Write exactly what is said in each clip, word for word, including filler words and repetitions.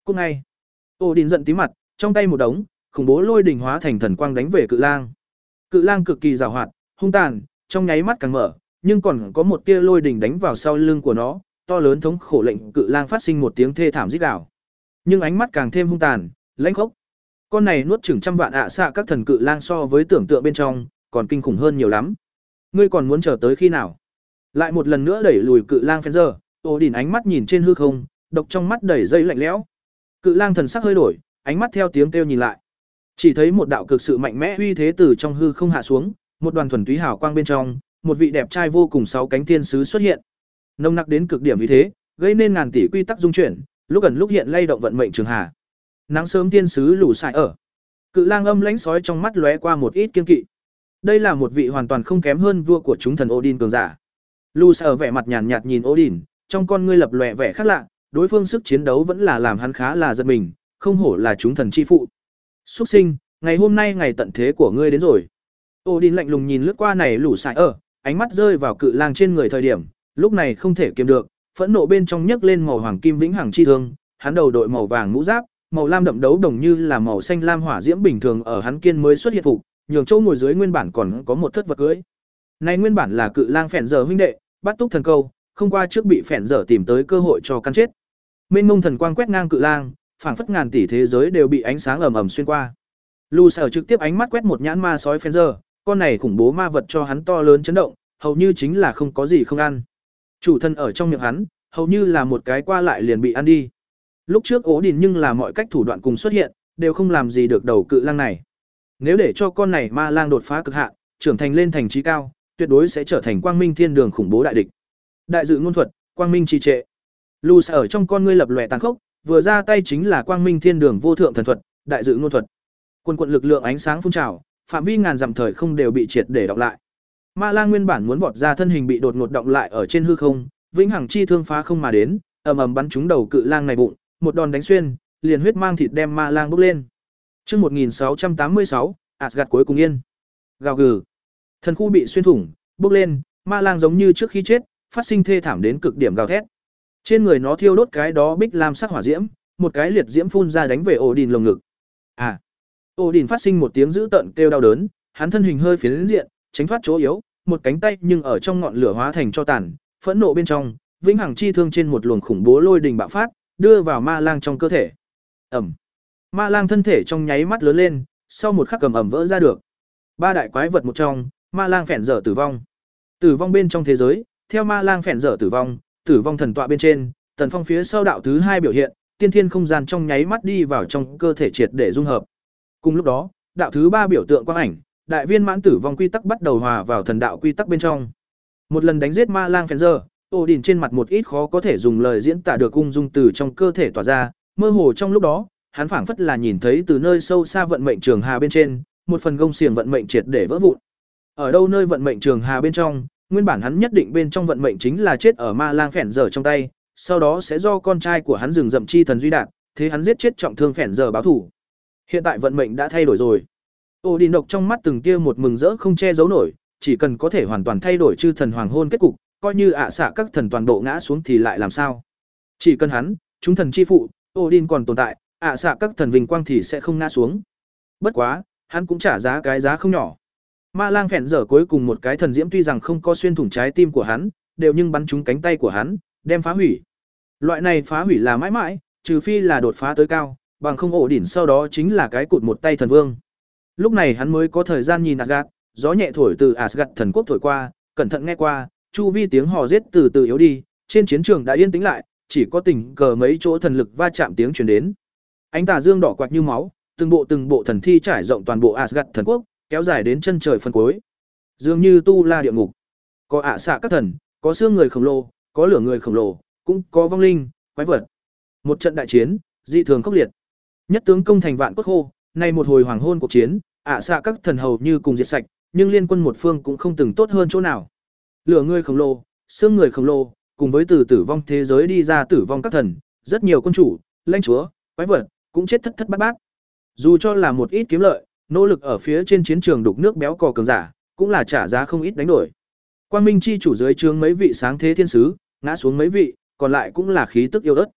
Cút ngay. Odin giận tí mặt, trong tay một đống, khủng bố lôi đỉnh hóa thành thần quang đánh về cự lang. Cự lang cực kỳ giàu hoạt, hung tàn, trong nháy mắt càng mở, nhưng còn có một tia lôi đỉnh đánh vào sau lưng của nó, to lớn thống khổ lệnh cự lang phát sinh một tiếng thê thảm rít gào. Nhưng ánh mắt càng thêm hung tàn, lãnh khốc. Con này nuốt chửng trăm vạn ạ xạ các thần cự lang so với tưởng tượng bên trong, còn kinh khủng hơn nhiều lắm. Ngươi còn muốn chờ tới khi nào? Lại một lần nữa đẩy lùi cự lang Fencer, Odin ánh mắt nhìn trên hư không, độc trong mắt đầy dây lạnh lẽo. Cự lang thần sắc hơi đổi, ánh mắt theo tiếng kêu nhìn lại. Chỉ thấy một đạo cực sự mạnh mẽ uy thế từ trong hư không hạ xuống, một đoàn thuần túy hào quang bên trong, một vị đẹp trai vô cùng sáu cánh thiên sứ xuất hiện. Nồng nặc đến cực điểm uy thế, gây nên ngàn tỷ quy tắc dung chuyển, lúc gần lúc hiện lay động vận mệnh trường hà. Nắng sớm thiên sứ lù xài ở. Cự lang âm lãnh sói trong mắt lóe qua một ít kiên kỵ. Đây là một vị hoàn toàn không kém hơn vua của chúng thần Odin cường giả. Lù xài ở vẻ mặt nhàn nhạt nhìn Odin, trong con ngươi lập lòe vẻ khác lạ, đối phương sức chiến đấu vẫn là làm hắn khá là giật mình, không hổ là chúng thần chi phụ. Xuất sinh, ngày hôm nay ngày tận thế của ngươi đến rồi. Odin lạnh lùng nhìn lướt qua này lù xài ở, ánh mắt rơi vào cự lang trên người thời điểm, lúc này không thể kiềm được, phẫn nộ bên trong nhấc lên màu hoàng kim vĩnh hằng chi thương, hắn đầu đội màu vàng mũ giáp, màu lam đậm đấu đồng như là màu xanh lam hỏa diễm bình thường ở hắn kiên mới xuất hiện phục, nhường chỗ ngồi dưới nguyên bản còn có một thất vật cưỡi. Này nguyên bản là cự lang phèn giờ huynh đệ, bắt túc thần câu, không qua trước bị phèn giờ tìm tới cơ hội cho căn chết. Mênh mông thần quang quét ngang cự lang, phảng phất ngàn tỷ thế giới đều bị ánh sáng ầm ầm xuyên qua. Lu Sở trực tiếp ánh mắt quét một nhãn ma sói phèn giờ, con này khủng bố ma vật cho hắn to lớn chấn động, hầu như chính là không có gì không ăn. Chủ thân ở trong miệng hắn, hầu như là một cái qua lại liền bị ăn đi. Lúc trước Ố Đình nhưng là mọi cách thủ đoạn cùng xuất hiện, đều không làm gì được đầu cự lang này. Nếu để cho con này ma lang đột phá cực hạn, trưởng thành lên thành trí cao, tuyệt đối sẽ trở thành quang minh thiên đường khủng bố đại địch. Đại dự ngôn thuật, quang minh trì trệ. Lu ở trong con ngươi lập lòe tàn khốc, vừa ra tay chính là quang minh thiên đường vô thượng thần thuật, đại dự ngôn thuật. Quân quận lực lượng ánh sáng phun trào, phạm vi ngàn dặm thời không đều bị triệt để đọc lại. Ma lang nguyên bản muốn vọt ra thân hình bị đột ngột động lại ở trên hư không, vĩnh hằng chi thương phá không mà đến, ầm ầm bắn trúng đầu cự lang này bụng, một đòn đánh xuyên, liền huyết mang thịt đem ma lang bốc lên. Chương một nghìn sáu trăm tám mươi sáu, Asgard cuối cùng yên. Gào gừ. Thần khu bị xuyên thủng, bốc lên, ma lang giống như trước khi chết, phát sinh thê thảm đến cực điểm gào thét. Trên người nó thiêu đốt cái đó bích lam sắc hỏa diễm, một cái liệt diễm phun ra đánh về Odin lồng ngực. À. Odin phát sinh một tiếng dữ tợn kêu đau đớn, hắn thân hình hơi phiến diện, tránh thoát chỗ yếu, một cánh tay nhưng ở trong ngọn lửa hóa thành cho tàn, phẫn nộ bên trong, vĩnh hằng chi thương trên một luồng khủng bố lôi đình bạo phát, đưa vào ma lang trong cơ thể. Ầm. Ma lang thân thể trong nháy mắt lớn lên, sau một khắc cầm ầm vỡ ra được. Ba đại quái vật một trong, ma lang phèn dở tử vong. Tử vong bên trong thế giới, theo ma lang phèn dở tử vong, tử vong thần tọa bên trên, tần phong phía sau đạo thứ hai biểu hiện, tiên thiên không gian trong nháy mắt đi vào trong cơ thể triệt để dung hợp. Cùng lúc đó, đạo thứ ba biểu tượng quang ảnh, đại viên mãn tử vong quy tắc bắt đầu hòa vào thần đạo quy tắc bên trong. Một lần đánh giết ma lang phèn dở, Odin trên mặt một ít khó có thể dùng lời diễn tả được ung dung từ trong cơ thể tỏa ra, mơ hồ trong lúc đó, hắn phảng phất là nhìn thấy từ nơi sâu xa vận mệnh trường hà bên trên, một phần gông xiềng vận mệnh triệt để vỡ vụn. Ở đâu nơi vận mệnh trường hà bên trong, nguyên bản hắn nhất định bên trong vận mệnh chính là chết ở ma lang phèn dở trong tay, sau đó sẽ do con trai của hắn rừng rậm chi thần duy đạt, thế hắn giết chết trọng thương phèn dở báo thủ. Hiện tại vận mệnh đã thay đổi rồi. Odin độc trong mắt từng tia một mừng rỡ không che giấu nổi, chỉ cần có thể hoàn toàn thay đổi chư thần hoàng hôn kết cục, coi như ạ xạ các thần toàn bộ ngã xuống thì lại làm sao? Chỉ cần hắn, chúng thần chi phụ, Odin còn tồn tại, ạ xạ các thần vinh quang thì sẽ không ngã xuống. Bất quá, hắn cũng trả giá cái giá không nhỏ. Ma lang phèn dở cuối cùng một cái thần diễm tuy rằng không có xuyên thủng trái tim của hắn, đều nhưng bắn trúng cánh tay của hắn, đem phá hủy. Loại này phá hủy là mãi mãi, trừ phi là đột phá tới cao, bằng không ổ đỉnh sau đó chính là cái cụt một tay thần vương. Lúc này hắn mới có thời gian nhìn Asgard, gió nhẹ thổi từ Asgard thần quốc thổi qua, cẩn thận nghe qua, chu vi tiếng hò giết từ từ yếu đi, trên chiến trường đã yên tĩnh lại, chỉ có tình cờ mấy chỗ thần lực va chạm tiếng truyền đến. Ánh tà dương đỏ quạt như máu, từng bộ từng bộ thần thi trải rộng toàn bộ Asgard thần quốc, kéo dài đến chân trời phần cuối. Dường như tu la địa ngục. Có ạ xạ các thần, có xương người khổng lồ, có lửa người khổng lồ, cũng có vong linh, quái vật. Một trận đại chiến, dị thường khốc liệt. Nhất tướng công thành vạn cốt khô, nay một hồi hoàng hôn cuộc chiến, ạ xạ các thần hầu như cùng diệt sạch, nhưng liên quân một phương cũng không từng tốt hơn chỗ nào. Lửa người khổng lồ, xương người khổng lồ, cùng với từ tử vong thế giới đi ra tử vong các thần, rất nhiều quân chủ, lãnh chúa, quái vật cũng chết thất thất bát bát. Dù cho là một ít kiếm lợi, nỗ lực ở phía trên chiến trường đục nước béo cò cường giả, cũng là trả giá không ít đánh đổi. Quang Minh chi chủ dưới trướng mấy vị sáng thế thiên sứ, ngã xuống mấy vị, còn lại cũng là khí tức yêu ớt.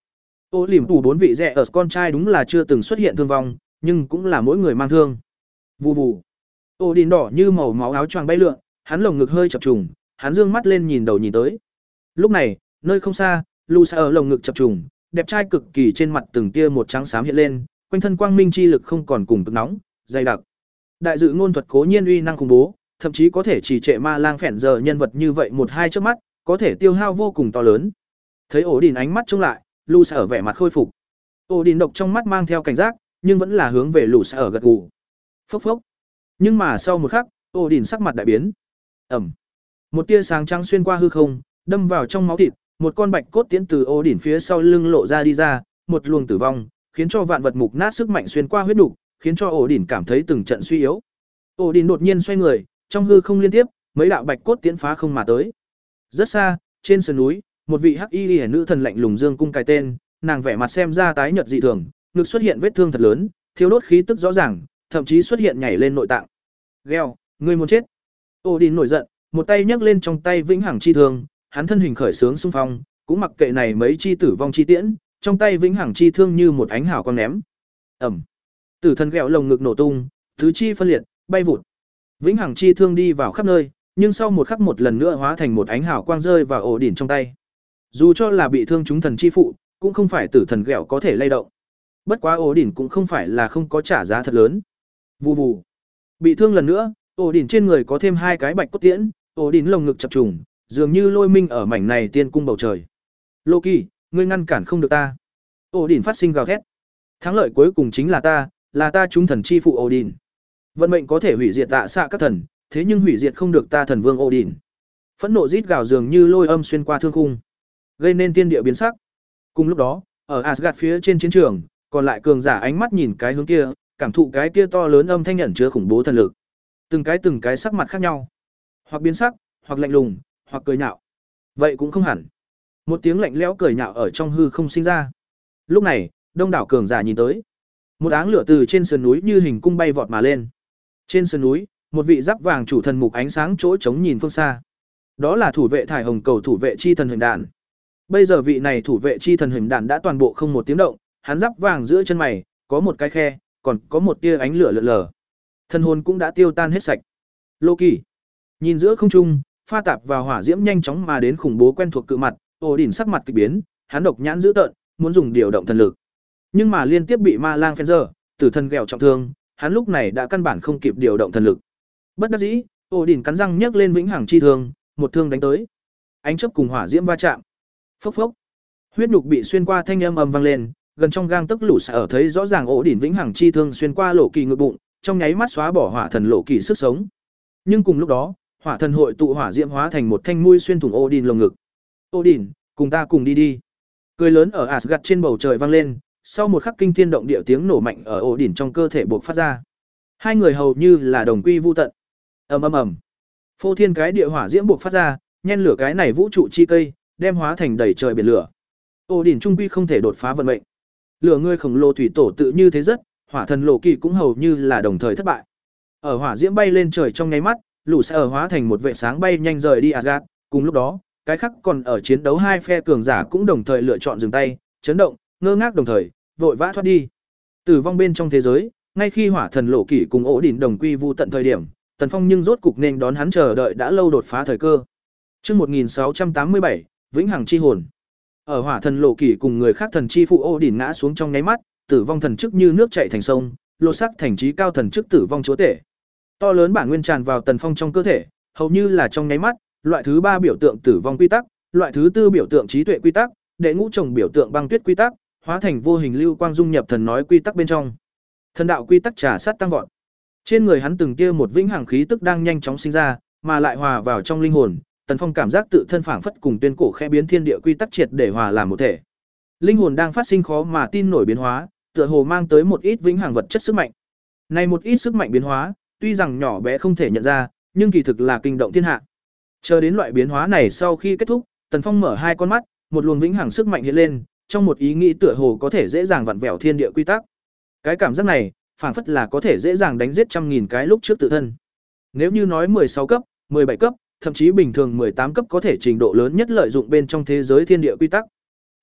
Ô lìm tù bốn vị rẻ ở con trai đúng là chưa từng xuất hiện thương vong, nhưng cũng là mỗi người mang thương. Vù vù. Ô đình đỏ như màu máu áo choàng bay lượn, hắn lồng ngực hơi chập trùng, hắn dương mắt lên nhìn đầu nhìn tới. Lúc này, nơi không xa, Lusa ở lồng ngực chập trùng, đẹp trai cực kỳ trên mặt từng tia một trắng xám hiện lên, quanh thân quang minh chi lực không còn cùng cực nóng, dày đặc. Đại dự ngôn thuật cố nhiên uy năng khủng bố, thậm chí có thể chỉ trệ ma lang phèn giờ nhân vật như vậy một hai chớp mắt, có thể tiêu hao vô cùng to lớn. Thấy ổ đỉnh ánh mắt trông lại, Lusa ở vẻ mặt khôi phục. Ổ đỉnh độc trong mắt mang theo cảnh giác, nhưng vẫn là hướng về Lusa ở gật gù. Phốc phốc. Nhưng mà sau một khắc, ổ đỉnh sắc mặt đại biến. Ầm. Một tia sáng trắng xuyên qua hư không, đâm vào trong máu thịt, một con bạch cốt tiễn từ ổ đỉnh phía sau lưng lộ ra đi ra, một luồng tử vong, khiến cho vạn vật mục nát sức mạnh xuyên qua huyết nục, khiến cho ổ đỉnh cảm thấy từng trận suy yếu. Ổ đỉnh đột nhiên xoay người, trong hư không liên tiếp, mấy đạo bạch cốt tiễn phá không mà tới. Rất xa, trên sườn núi, một vị hắc y liễu nữ thần lạnh lùng dương cung cài tên, nàng vẻ mặt xem ra tái nhợt dị thường, ngực xuất hiện vết thương thật lớn, thiếu đốt khí tức rõ ràng, thậm chí xuất hiện nhảy lên nội tạng. "Gheo, ngươi muốn chết." Ổ đỉnh nổi giận, một tay nhấc lên trong tay vĩnh hằng chi thương, hắn thân hình khởi sướng xung phong, cũng mặc kệ này mấy chi tử vong chi tiễn, trong tay vĩnh hằng chi thương như một ánh hào quang ném. Ầm. Tử thần ghẹo lồng ngực nổ tung, tứ chi phân liệt, bay vụt. Vĩnh hằng chi thương đi vào khắp nơi, nhưng sau một khắc một lần nữa hóa thành một ánh hào quang rơi vào ổ đỉnh trong tay. Dù cho là bị thương chúng thần chi phụ, cũng không phải tử thần ghẹo có thể lay động. Bất quá ổ đỉnh cũng không phải là không có trả giá thật lớn. Vù vù. Bị thương lần nữa, ổ đỉnh trên người có thêm hai cái bạch cốt tiễn, ổ đỉnh lồng ngực chập trùng, dường như lôi minh ở mảnh này tiên cung bầu trời. Loki, ngươi ngăn cản không được ta. Ổ đỉnh phát sinh gào thét. Thắng lợi cuối cùng chính là ta, là ta chúng thần chi phụ ổ đỉnh. Vận mệnh có thể hủy diệt tạ xạ các thần, thế nhưng hủy diệt không được ta thần vương ổ đỉnh. Phẫn nộ rít gào dường như lôi âm xuyên qua thương khung, gây nên tiên địa biến sắc. Cùng lúc đó, ở Asgard phía trên chiến trường, còn lại cường giả ánh mắt nhìn cái hướng kia, cảm thụ cái kia to lớn âm thanh ẩn chứa khủng bố thần lực. Từng cái từng cái sắc mặt khác nhau, hoặc biến sắc, hoặc lạnh lùng, hoặc cười nhạo. Vậy cũng không hẳn. Một tiếng lạnh lẽo cười nhạo ở trong hư không sinh ra. Lúc này, đông đảo cường giả nhìn tới. Một áng lửa từ trên sườn núi như hình cung bay vọt mà lên. Trên sườn núi, một vị giáp vàng chủ thần mục ánh sáng chỗ trống nhìn phương xa. Đó là thủ vệ thải hồng cầu thủ vệ chi thần hình đạn. Bây giờ vị này thủ vệ chi thần hình đạn đã toàn bộ không một tiếng động, hắn giáp vàng giữa chân mày, có một cái khe, còn có một tia ánh lửa lượn lờ. Thân hồn cũng đã tiêu tan hết sạch. Loki nhìn giữa không trung, pha tạp vào hỏa diễm nhanh chóng mà đến khủng bố quen thuộc cự mặt, ổ đỉnh sắc mặt kỳ biến, hắn độc nhãn dữ tợn, muốn dùng điều động thần lực. Nhưng mà liên tiếp bị ma lang phen giờ, tử thần ghẹo trọng thương, hắn lúc này đã căn bản không kịp điều động thần lực. Bất đắc dĩ, ổ đỉnh cắn răng nhấc lên vĩnh hằng chi thương, một thương đánh tới. Ánh chớp cùng hỏa diễm va chạm. Phốc phốc. Huyết nhục bị xuyên qua thanh âm ầm vang lên, gần trong gang tấc lũ ở thấy rõ ràng ổ đỉnh vĩnh hằng chi thương xuyên qua lỗ kỳ ngực bụng, trong nháy mắt xóa bỏ hỏa thần lỗ kỳ sức sống. Nhưng cùng lúc đó, hỏa thần hội tụ hỏa diễm hóa thành một thanh mũi xuyên thủng ổ đỉnh lồng ngực. "Ổ đỉnh, cùng ta cùng đi đi." Cười lớn ở Asgard trên bầu trời vang lên, sau một khắc kinh thiên động địa tiếng nổ mạnh ở ổ đỉnh trong cơ thể bộc phát ra. Hai người hầu như là đồng quy vu tận. Ầm ầm ầm. Phô thiên cái địa hỏa diễm bộc phát ra, nhen lửa cái này vũ trụ chi cây, đem hóa thành đầy trời biển lửa. Ổ đỉnh trung quy không thể đột phá vận mệnh. Lửa người khổng lồ thủy tổ tự như thế rất, hỏa thần lộ kỳ cũng hầu như là đồng thời thất bại. Ở hỏa diễm bay lên trời trong nháy mắt, lũ sẽ ở hóa thành một vệ sáng bay nhanh rời đi Asgard, cùng lúc đó, cái khác còn ở chiến đấu hai phe cường giả cũng đồng thời lựa chọn dừng tay, chấn động, ngơ ngác đồng thời, vội vã thoát đi. Tử vong bên trong thế giới, ngay khi hỏa thần lộ kỳ cùng ổ đỉnh đồng quy vu tận thời điểm, Tần Phong nhưng rốt cục nên đón hắn chờ đợi đã lâu đột phá thời cơ. Chương một nghìn sáu trăm tám mươi bảy, Vĩnh hằng chi hồn. Ở hỏa thần lộ kỳ cùng người khác thần chi phụ ổ đỉnh ngã xuống trong nháy mắt, tử vong thần chức như nước chảy thành sông, lột sắc thành trí cao thần chức tử vong chúa tể. To lớn bản nguyên tràn vào Tần Phong trong cơ thể, hầu như là trong nháy mắt, loại thứ ba biểu tượng tử vong quy tắc, loại thứ tư biểu tượng trí tuệ quy tắc, đệ ngũ trồng biểu tượng băng tuyết quy tắc, hóa thành vô hình lưu quang dung nhập thần nói quy tắc bên trong. Thần đạo quy tắc trà sát tăng vọt. Trên người hắn từng kia một vĩnh hằng khí tức đang nhanh chóng sinh ra, mà lại hòa vào trong linh hồn, Tần Phong cảm giác tự thân phảng phất cùng tuyên cổ khẽ biến thiên địa quy tắc triệt để hòa làm một thể. Linh hồn đang phát sinh khó mà tin nổi biến hóa, tựa hồ mang tới một ít vĩnh hằng vật chất sức mạnh. Này một ít sức mạnh biến hóa, tuy rằng nhỏ bé không thể nhận ra, nhưng kỳ thực là kinh động thiên hạ. Chờ đến loại biến hóa này sau khi kết thúc, Tần Phong mở hai con mắt, một luồng vĩnh hằng sức mạnh hiện lên, trong một ý nghĩ tựa hồ có thể dễ dàng vặn vẹo thiên địa quy tắc. Cái cảm giác này, phảng phất là có thể dễ dàng đánh giết trăm nghìn cái lúc trước tự thân. Nếu như nói mười sáu cấp, mười bảy cấp, thậm chí bình thường mười tám cấp có thể trình độ lớn nhất lợi dụng bên trong thế giới thiên địa quy tắc.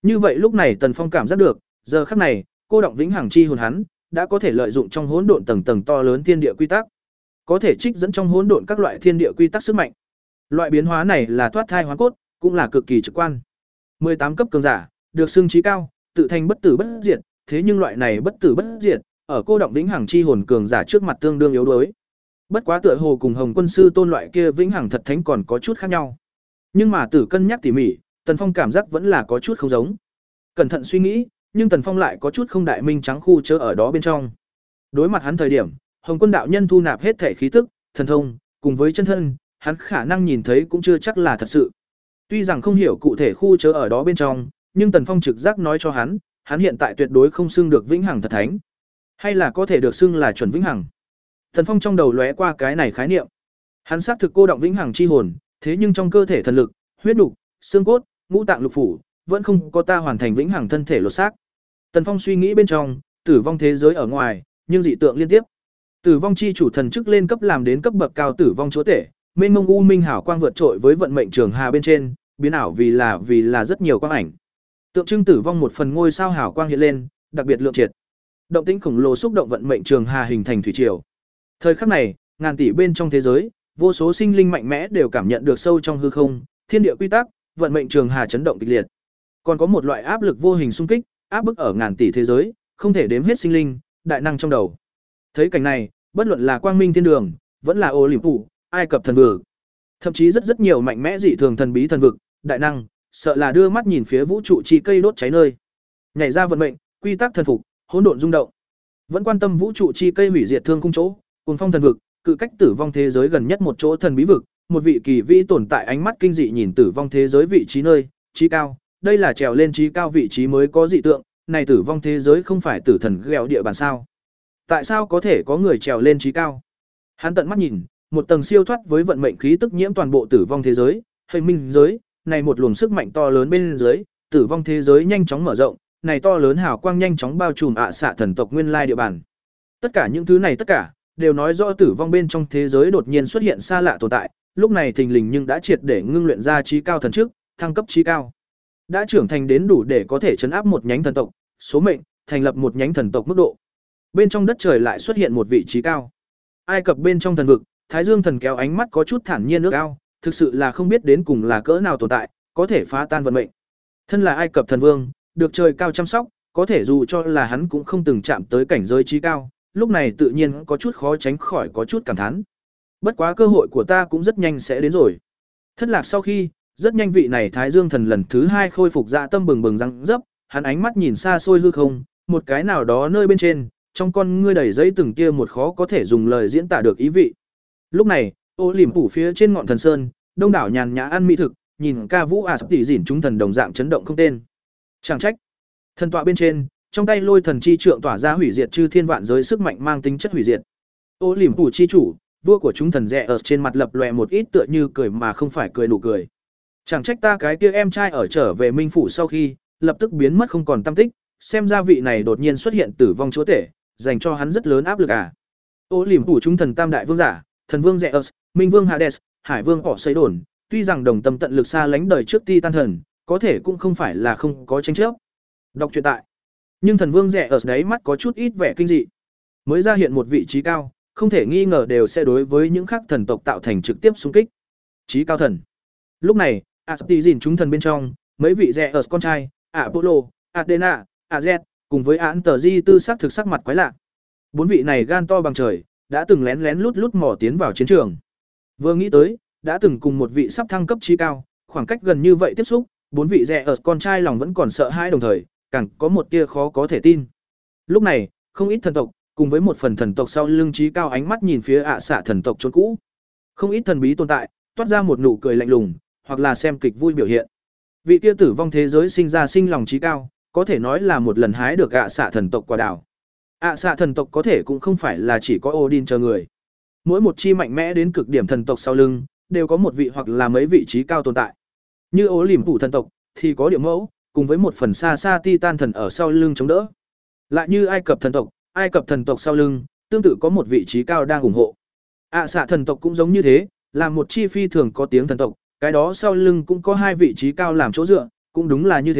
Như vậy lúc này Tần Phong cảm giác được, giờ khắc này, cô động vĩnh hằng chi hồn hắn, đã có thể lợi dụng trong hỗn độn tầng tầng to lớn thiên địa quy tắc, có thể trích dẫn trong hỗn độn các loại thiên địa quy tắc sức mạnh. Loại biến hóa này là thoát thai hóa cốt, cũng là cực kỳ trực quan. mười tám cấp cường giả, được xưng trí cao, tự thành bất tử bất diệt, thế nhưng loại này bất tử bất diệt, ở cô động vĩnh hằng chi hồn cường giả trước mặt tương đương yếu đuối. Bất quá tựa hồ cùng Hồng Quân sư tôn loại kia vĩnh hằng thật thánh còn có chút khác nhau. Nhưng mà Tử cân nhắc tỉ mỉ, Tần Phong cảm giác vẫn là có chút không giống. Cẩn thận suy nghĩ, nhưng Tần Phong lại có chút không đại minh trắng khu chớ ở đó bên trong. Đối mặt hắn thời điểm, Hồng Quân đạo nhân thu nạp hết thể khí tức, thần thông, cùng với chân thân, hắn khả năng nhìn thấy cũng chưa chắc là thật sự. Tuy rằng không hiểu cụ thể khu chớ ở đó bên trong, nhưng Tần Phong trực giác nói cho hắn, hắn hiện tại tuyệt đối không xưng được vĩnh hằng thật thánh, hay là có thể được xưng là chuẩn vĩnh hằng. Tần Phong trong đầu lóe qua cái này khái niệm. Hắn xác thực cô động vĩnh hằng chi hồn, thế nhưng trong cơ thể thần lực, huyết nục, xương cốt, ngũ tạng lục phủ, vẫn không có ta hoàn thành vĩnh hằng thân thể lột xác. Tần Phong suy nghĩ bên trong, tử vong thế giới ở ngoài, nhưng dị tượng liên tiếp. Tử vong chi chủ thần chức lên cấp làm đến cấp bậc cao tử vong chúa tể, mênh mông u minh hào quang vượt trội với vận mệnh trường hà bên trên, biến ảo vì là vì là rất nhiều quang ảnh. Tượng trưng tử vong một phần ngôi sao hào quang hiện lên, đặc biệt lượng triệt. Động tĩnh khổng lồ xúc động vận mệnh trường hà hình thành thủy triều. Thời khắc này, ngàn tỷ bên trong thế giới, vô số sinh linh mạnh mẽ đều cảm nhận được sâu trong hư không, thiên địa quy tắc, vận mệnh trường hà chấn động kịch liệt. Còn có một loại áp lực vô hình xung kích, áp bức ở ngàn tỷ thế giới, không thể đếm hết sinh linh, đại năng trong đầu. Thấy cảnh này, bất luận là Quang Minh Thiên Đường, vẫn là Olympus, Ai Cập thần vực, thậm chí rất rất nhiều mạnh mẽ dị thường thần bí thần vực, đại năng, sợ là đưa mắt nhìn phía vũ trụ chi cây đốt cháy nơi. Nhảy ra vận mệnh, quy tắc thần phục, hỗn độn rung động. Vẫn quan tâm vũ trụ chi cây hủy diệt thương khung chỗ, cùng phong thần vực, cự cách tử vong thế giới gần nhất một chỗ thần bí vực, một vị kỳ vĩ tồn tại ánh mắt kinh dị nhìn tử vong thế giới vị trí nơi, trí cao, đây là trèo lên trí cao vị trí mới có dị tượng, này tử vong thế giới không phải tử thần ghẹo địa bàn sao? Tại sao có thể có người trèo lên trí cao? Hắn tận mắt nhìn, một tầng siêu thoát với vận mệnh khí tức nhiễm toàn bộ tử vong thế giới, hình minh giới, này một luồng sức mạnh to lớn bên dưới, tử vong thế giới nhanh chóng mở rộng, này to lớn hào quang nhanh chóng bao trùm ạ xạ thần tộc nguyên lai địa bàn. Tất cả những thứ này tất cả đều nói rõ tử vong bên trong thế giới đột nhiên xuất hiện xa lạ tồn tại, lúc này thình lình nhưng đã triệt để ngưng luyện ra trí cao thần trước, thăng cấp trí cao. Đã trưởng thành đến đủ để có thể chấn áp một nhánh thần tộc, số mệnh, thành lập một nhánh thần tộc mức độ. Bên trong đất trời lại xuất hiện một vị trí cao. Ai Cập bên trong thần vực, Thái Dương thần kéo ánh mắt có chút thản nhiên nước ao, thực sự là không biết đến cùng là cỡ nào tồn tại, có thể phá tan vận mệnh. Thân là Ai Cập thần vương, được trời cao chăm sóc, có thể dù cho là hắn cũng không từng chạm tới cảnh giới trí cao, lúc này tự nhiên có chút khó tránh khỏi có chút cảm thán. Bất quá cơ hội của ta cũng rất nhanh sẽ đến rồi. Thất lạc sau khi, rất nhanh vị này Thái Dương thần lần thứ hai khôi phục dạ tâm bừng bừng răng dấp, hắn ánh mắt nhìn xa xôi hư không, một cái nào đó nơi bên trên, trong con ngươi đầy giấy từng kia một khó có thể dùng lời diễn tả được ý vị. Lúc này, ô liềm phủ phía trên ngọn thần sơn, đông đảo nhàn nhã ăn mỹ thực, nhìn ca vũ à sắp tỉ dỉn chúng thần đồng dạng chấn động không tên. Chẳng trách. Thần tọa bên trên, trong tay lôi thần chi trượng tỏa ra hủy diệt chư thiên vạn giới sức mạnh mang tính chất hủy diệt. Ô liềm phủ chi chủ, vua của chúng thần rẽ ở trên mặt lập lòe một ít tựa như cười mà không phải cười nụ cười. Chẳng trách ta cái kia em trai ở trở về Minh phủ sau khi, lập tức biến mất không còn tăm tích, xem ra vị này đột nhiên xuất hiện tử vong chúa tể, dành cho hắn rất lớn áp lực à. Ô liềm phủ chúng thần tam đại vương giả, thần vương rẽ ở, Minh vương Hades, Hải vương họ xây đồn, tuy rằng đồng tâm tận lực xa lánh đời trước Titan thần, có thể cũng không phải là không có tranh chấp. Đọc truyện tại. Nhưng thần vương rẽ ở đấy mắt có chút ít vẻ kinh dị. Mới ra hiện một vị trí cao, không thể nghi ngờ đều sẽ đối với những khác thần tộc tạo thành trực tiếp xung kích. Trí cao thần. Lúc này, Ashtizin chúng thần bên trong, mấy vị rẽ ở con trai, Apollo, Athena, Ares, cùng với án tờ di tư sắc thực sắc mặt quái lạ. Bốn vị này gan to bằng trời, đã từng lén lén lút lút mò tiến vào chiến trường. Vừa nghĩ tới, đã từng cùng một vị sắp thăng cấp trí cao, khoảng cách gần như vậy tiếp xúc, bốn vị rẽ ở con trai lòng vẫn còn sợ hãi đồng thời, càng có một tia khó có thể tin. Lúc này, không ít thần tộc, cùng với một phần thần tộc sau lưng trí cao ánh mắt nhìn phía ạ xạ thần tộc chốn cũ. Không ít thần bí tồn tại, toát ra một nụ cười lạnh lùng, hoặc là xem kịch vui biểu hiện. Vị kia tử vong thế giới sinh ra sinh lòng trí cao, có thể nói là một lần hái được ạ xạ thần tộc quả đảo. ạ xạ thần tộc có thể cũng không phải là chỉ có Odin chờ người. Mỗi một chi mạnh mẽ đến cực điểm thần tộc sau lưng, đều có một vị hoặc là mấy vị trí cao tồn tại. Như Ố Liềm phủ thần tộc thì có địa mẫu, cùng với một phần xa xa Titan thần ở sau lưng chống đỡ. Lại như Ai Cập thần tộc, Ai Cập thần tộc sau lưng, tương tự có một vị trí cao đang ủng hộ. ạ xạ thần tộc cũng giống như thế, là một chi phi thường có tiếng thần tộc, cái đó sau lưng cũng có hai vị trí cao làm chỗ dựa, cũng đúng là như thế,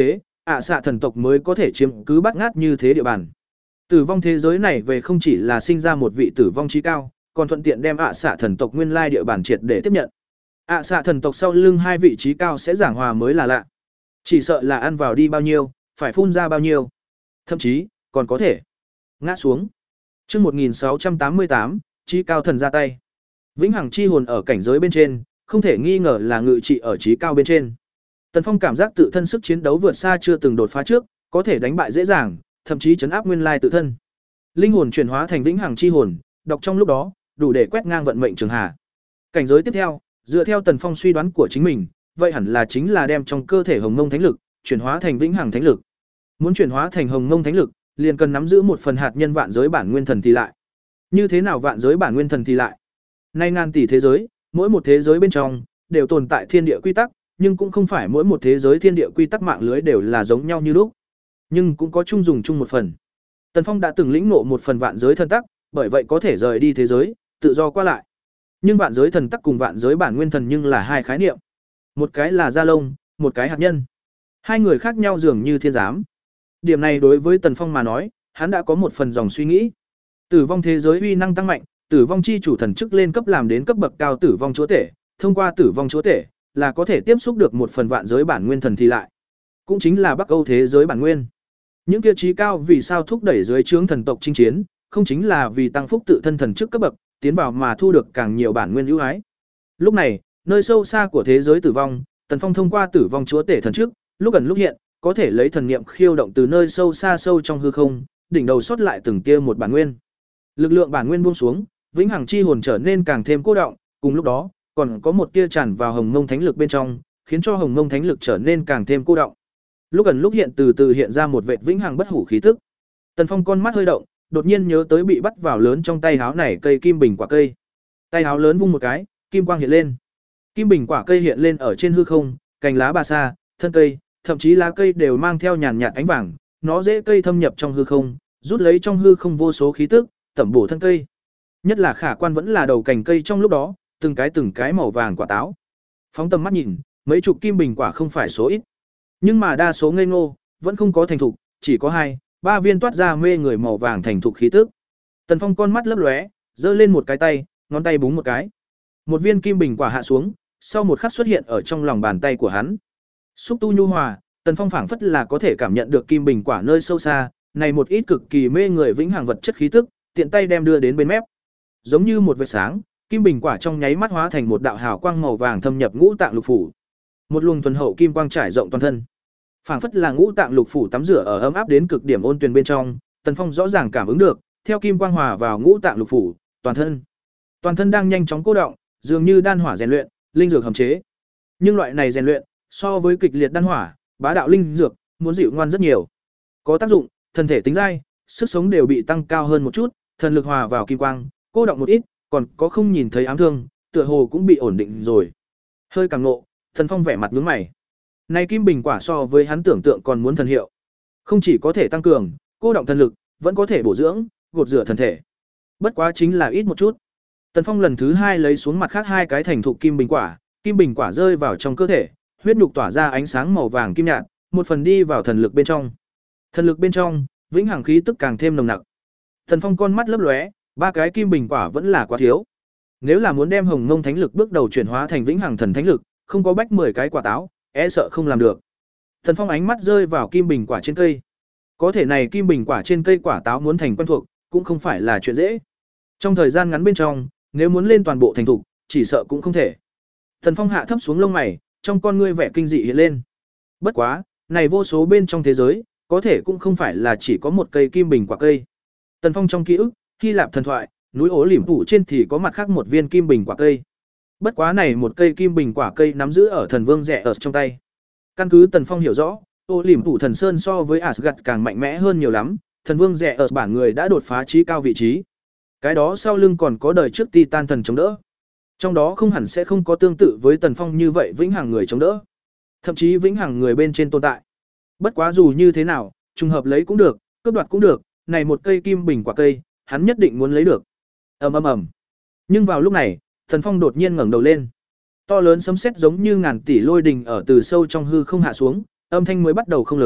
ạ xạ thần tộc mới có thể chiếm cứ bắt ngát như thế địa bàn. Tử vong thế giới này về không chỉ là sinh ra một vị tử vong trí cao, còn thuận tiện đem ạ xạ thần tộc nguyên lai địa bàn triệt để tiếp nhận. ạ xạ thần tộc sau lưng hai vị trí cao sẽ giảng hòa mới là lạ. Chỉ sợ là ăn vào đi bao nhiêu, phải phun ra bao nhiêu. Thậm chí, còn có thể ngã xuống. Chương một nghìn sáu trăm tám mươi tám, trí cao thần ra tay. Vĩnh hằng chi hồn ở cảnh giới bên trên, không thể nghi ngờ là ngự trị ở trí cao bên trên. Tần Phong cảm giác tự thân sức chiến đấu vượt xa chưa từng đột phá trước, có thể đánh bại dễ dàng, thậm chí chấn áp nguyên lai tự thân. Linh hồn chuyển hóa thành vĩnh hằng chi hồn, đọc trong lúc đó, đủ để quét ngang vận mệnh trường hà. Cảnh giới tiếp theo, dựa theo Tần Phong suy đoán của chính mình, vậy hẳn là chính là đem trong cơ thể Hồng Mông Thánh lực chuyển hóa thành vĩnh hằng thánh lực. Muốn chuyển hóa thành Hồng Mông Thánh lực, liền cần nắm giữ một phần hạt nhân vạn giới bản nguyên thần thì lại. Như thế nào vạn giới bản nguyên thần thì lại? Nay ngàn tỷ thế giới, mỗi một thế giới bên trong đều tồn tại thiên địa quy tắc, nhưng cũng không phải mỗi một thế giới thiên địa quy tắc mạng lưới đều là giống nhau như lúc, nhưng cũng có chung dùng chung một phần. Tần Phong đã từng lĩnh ngộ một phần vạn giới thần tắc, bởi vậy có thể rời đi thế giới, tự do qua lại. Nhưng vạn giới thần tắc cùng vạn giới bản nguyên thần nhưng là hai khái niệm. Một cái là gia lông, một cái hạt nhân. Hai người khác nhau dường như thiên giám. Điểm này đối với Tần Phong mà nói, hắn đã có một phần dòng suy nghĩ. Tử vong thế giới uy năng tăng mạnh, tử vong chi chủ thần chức lên cấp làm đến cấp bậc cao tử vong chúa tể, thông qua tử vong chúa tể là có thể tiếp xúc được một phần vạn giới bản nguyên thần thì lại. Cũng chính là Bắc Âu thế giới bản nguyên. Những kia trí cao vì sao thúc đẩy dưới trướng thần tộc chinh chiến, không chính là vì tăng phúc tự thân thần chức cấp bậc, tiến vào mà thu được càng nhiều bản nguyên ưu ái. Lúc này, nơi sâu xa của thế giới tử vong, Tần Phong thông qua tử vong chúa tể thần chức, lúc gần lúc hiện, có thể lấy thần niệm khiêu động từ nơi sâu xa sâu trong hư không, đỉnh đầu xuất lại từng tia một bản nguyên. Lực lượng bản nguyên buông xuống, vĩnh hằng chi hồn trở nên càng thêm cô đọng, cùng lúc đó, còn có một tia tràn vào Hồng Mông Thánh lực bên trong, khiến cho Hồng Mông Thánh lực trở nên càng thêm cô đọng. Lúc gần lúc hiện từ từ hiện ra một vệt vĩnh hằng bất hủ khí tức. Tần Phong con mắt hơi động, đột nhiên nhớ tới bị bắt vào lớn trong tay háo này cây kim bình quả cây. Tay háo lớn vung một cái, kim quang hiện lên. Kim bình quả cây hiện lên ở trên hư không, cành lá bà sa, thân cây, thậm chí lá cây đều mang theo nhàn nhạt ánh vàng, nó dễ cây thâm nhập trong hư không, rút lấy trong hư không vô số khí tức, tẩm bổ thân cây. Nhất là khả quan vẫn là đầu cành cây trong lúc đó, từng cái từng cái màu vàng quả táo. Phóng tầm mắt nhìn, mấy chục kim bình quả không phải số ít. Nhưng mà đa số ngây ngô, vẫn không có thành thục, chỉ có hai, ba viên toát ra mê người màu vàng thành thục khí tức. Tần Phong con mắt lấp lóe, giơ lên một cái tay, ngón tay búng một cái. Một viên kim bình quả hạ xuống, sau một khắc xuất hiện ở trong lòng bàn tay của hắn. Xúc tu nhu hòa, Tần Phong phảng phất là có thể cảm nhận được kim bình quả nơi sâu xa, này một ít cực kỳ mê người vĩnh hằng vật chất khí tức, tiện tay đem đưa đến bên mép. Giống như một vệt sáng, kim bình quả trong nháy mắt hóa thành một đạo hào quang màu vàng thâm nhập ngũ tạng lục phủ. Một luồng thuần hậu kim quang trải rộng toàn thân. Phảng phất là ngũ tạng lục phủ tắm rửa ở ấm áp đến cực điểm ôn tuyền bên trong, Tần Phong rõ ràng cảm ứng được, theo kim quang hòa vào ngũ tạng lục phủ, toàn thân. Toàn thân đang nhanh chóng cô đọng, dường như đan hỏa rèn luyện, linh dược hầm chế. Nhưng loại này rèn luyện, so với kịch liệt đan hỏa, bá đạo linh dược, muốn dịu ngoan rất nhiều. Có tác dụng, thân thể tính dai, sức sống đều bị tăng cao hơn một chút, thần lực hòa vào kim quang, cô đọng một ít, còn có không nhìn thấy ám thương, tựa hồ cũng bị ổn định rồi. Hơi càng nộ, Tần Phong vẻ mặt nhướng mày. Này kim bình quả so với hắn tưởng tượng còn muốn thần hiệu. Không chỉ có thể tăng cường, cô đọng thần lực, vẫn có thể bổ dưỡng, gột rửa thân thể. Bất quá chính là ít một chút. Tần Phong lần thứ hai lấy xuống mặt khác hai cái thành thục kim bình quả, kim bình quả rơi vào trong cơ thể, huyết nhục tỏa ra ánh sáng màu vàng kim nhạt, một phần đi vào thần lực bên trong. Thần lực bên trong, vĩnh hằng khí tức càng thêm nồng nặc. Tần Phong con mắt lấp lóe, ba cái kim bình quả vẫn là quá thiếu. Nếu là muốn đem Hồng Mông Thánh lực bước đầu chuyển hóa thành vĩnh hằng thần thánh lực, không có bách mười cái quả táo, e sợ không làm được. Tần Phong ánh mắt rơi vào kim bình quả trên cây. Có thể này kim bình quả trên cây quả táo muốn thành quen thuộc, cũng không phải là chuyện dễ. Trong thời gian ngắn bên trong, nếu muốn lên toàn bộ thành thục, chỉ sợ cũng không thể. Tần Phong hạ thấp xuống lông mày, trong con ngươi vẻ kinh dị hiện lên. Bất quá, này vô số bên trong thế giới, có thể cũng không phải là chỉ có một cây kim bình quả cây. Tần Phong trong ký ức, Hy Lạp thần thoại, núi ố liềm phủ trên thì có mặt khác một viên kim bình quả cây. Bất quá này một cây kim bình quả cây nắm giữ ở thần vương rẻ ở trong tay. Căn cứ Tần Phong hiểu rõ, ô liềm phủ thần sơn so với Asgard càng mạnh mẽ hơn nhiều lắm, thần vương rẻ ở bản người đã đột phá trí cao vị trí. Cái đó sau lưng còn có đời trước Titan thần chống đỡ. Trong đó không hẳn sẽ không có tương tự với Tần Phong như vậy vĩnh hằng người chống đỡ. Thậm chí vĩnh hằng người bên trên tồn tại. Bất quá dù như thế nào, trùng hợp lấy cũng được, cướp đoạt cũng được, này một cây kim bình quả cây, hắn nhất định muốn lấy được. Ầm ầm ầm. Nhưng vào lúc này, Tần Phong đột nhiên ngẩng đầu lên. To lớn sấm sét giống như ngàn tỷ lôi đình ở từ sâu trong hư không hạ xuống, âm thanh mới bắt đầu không lớn,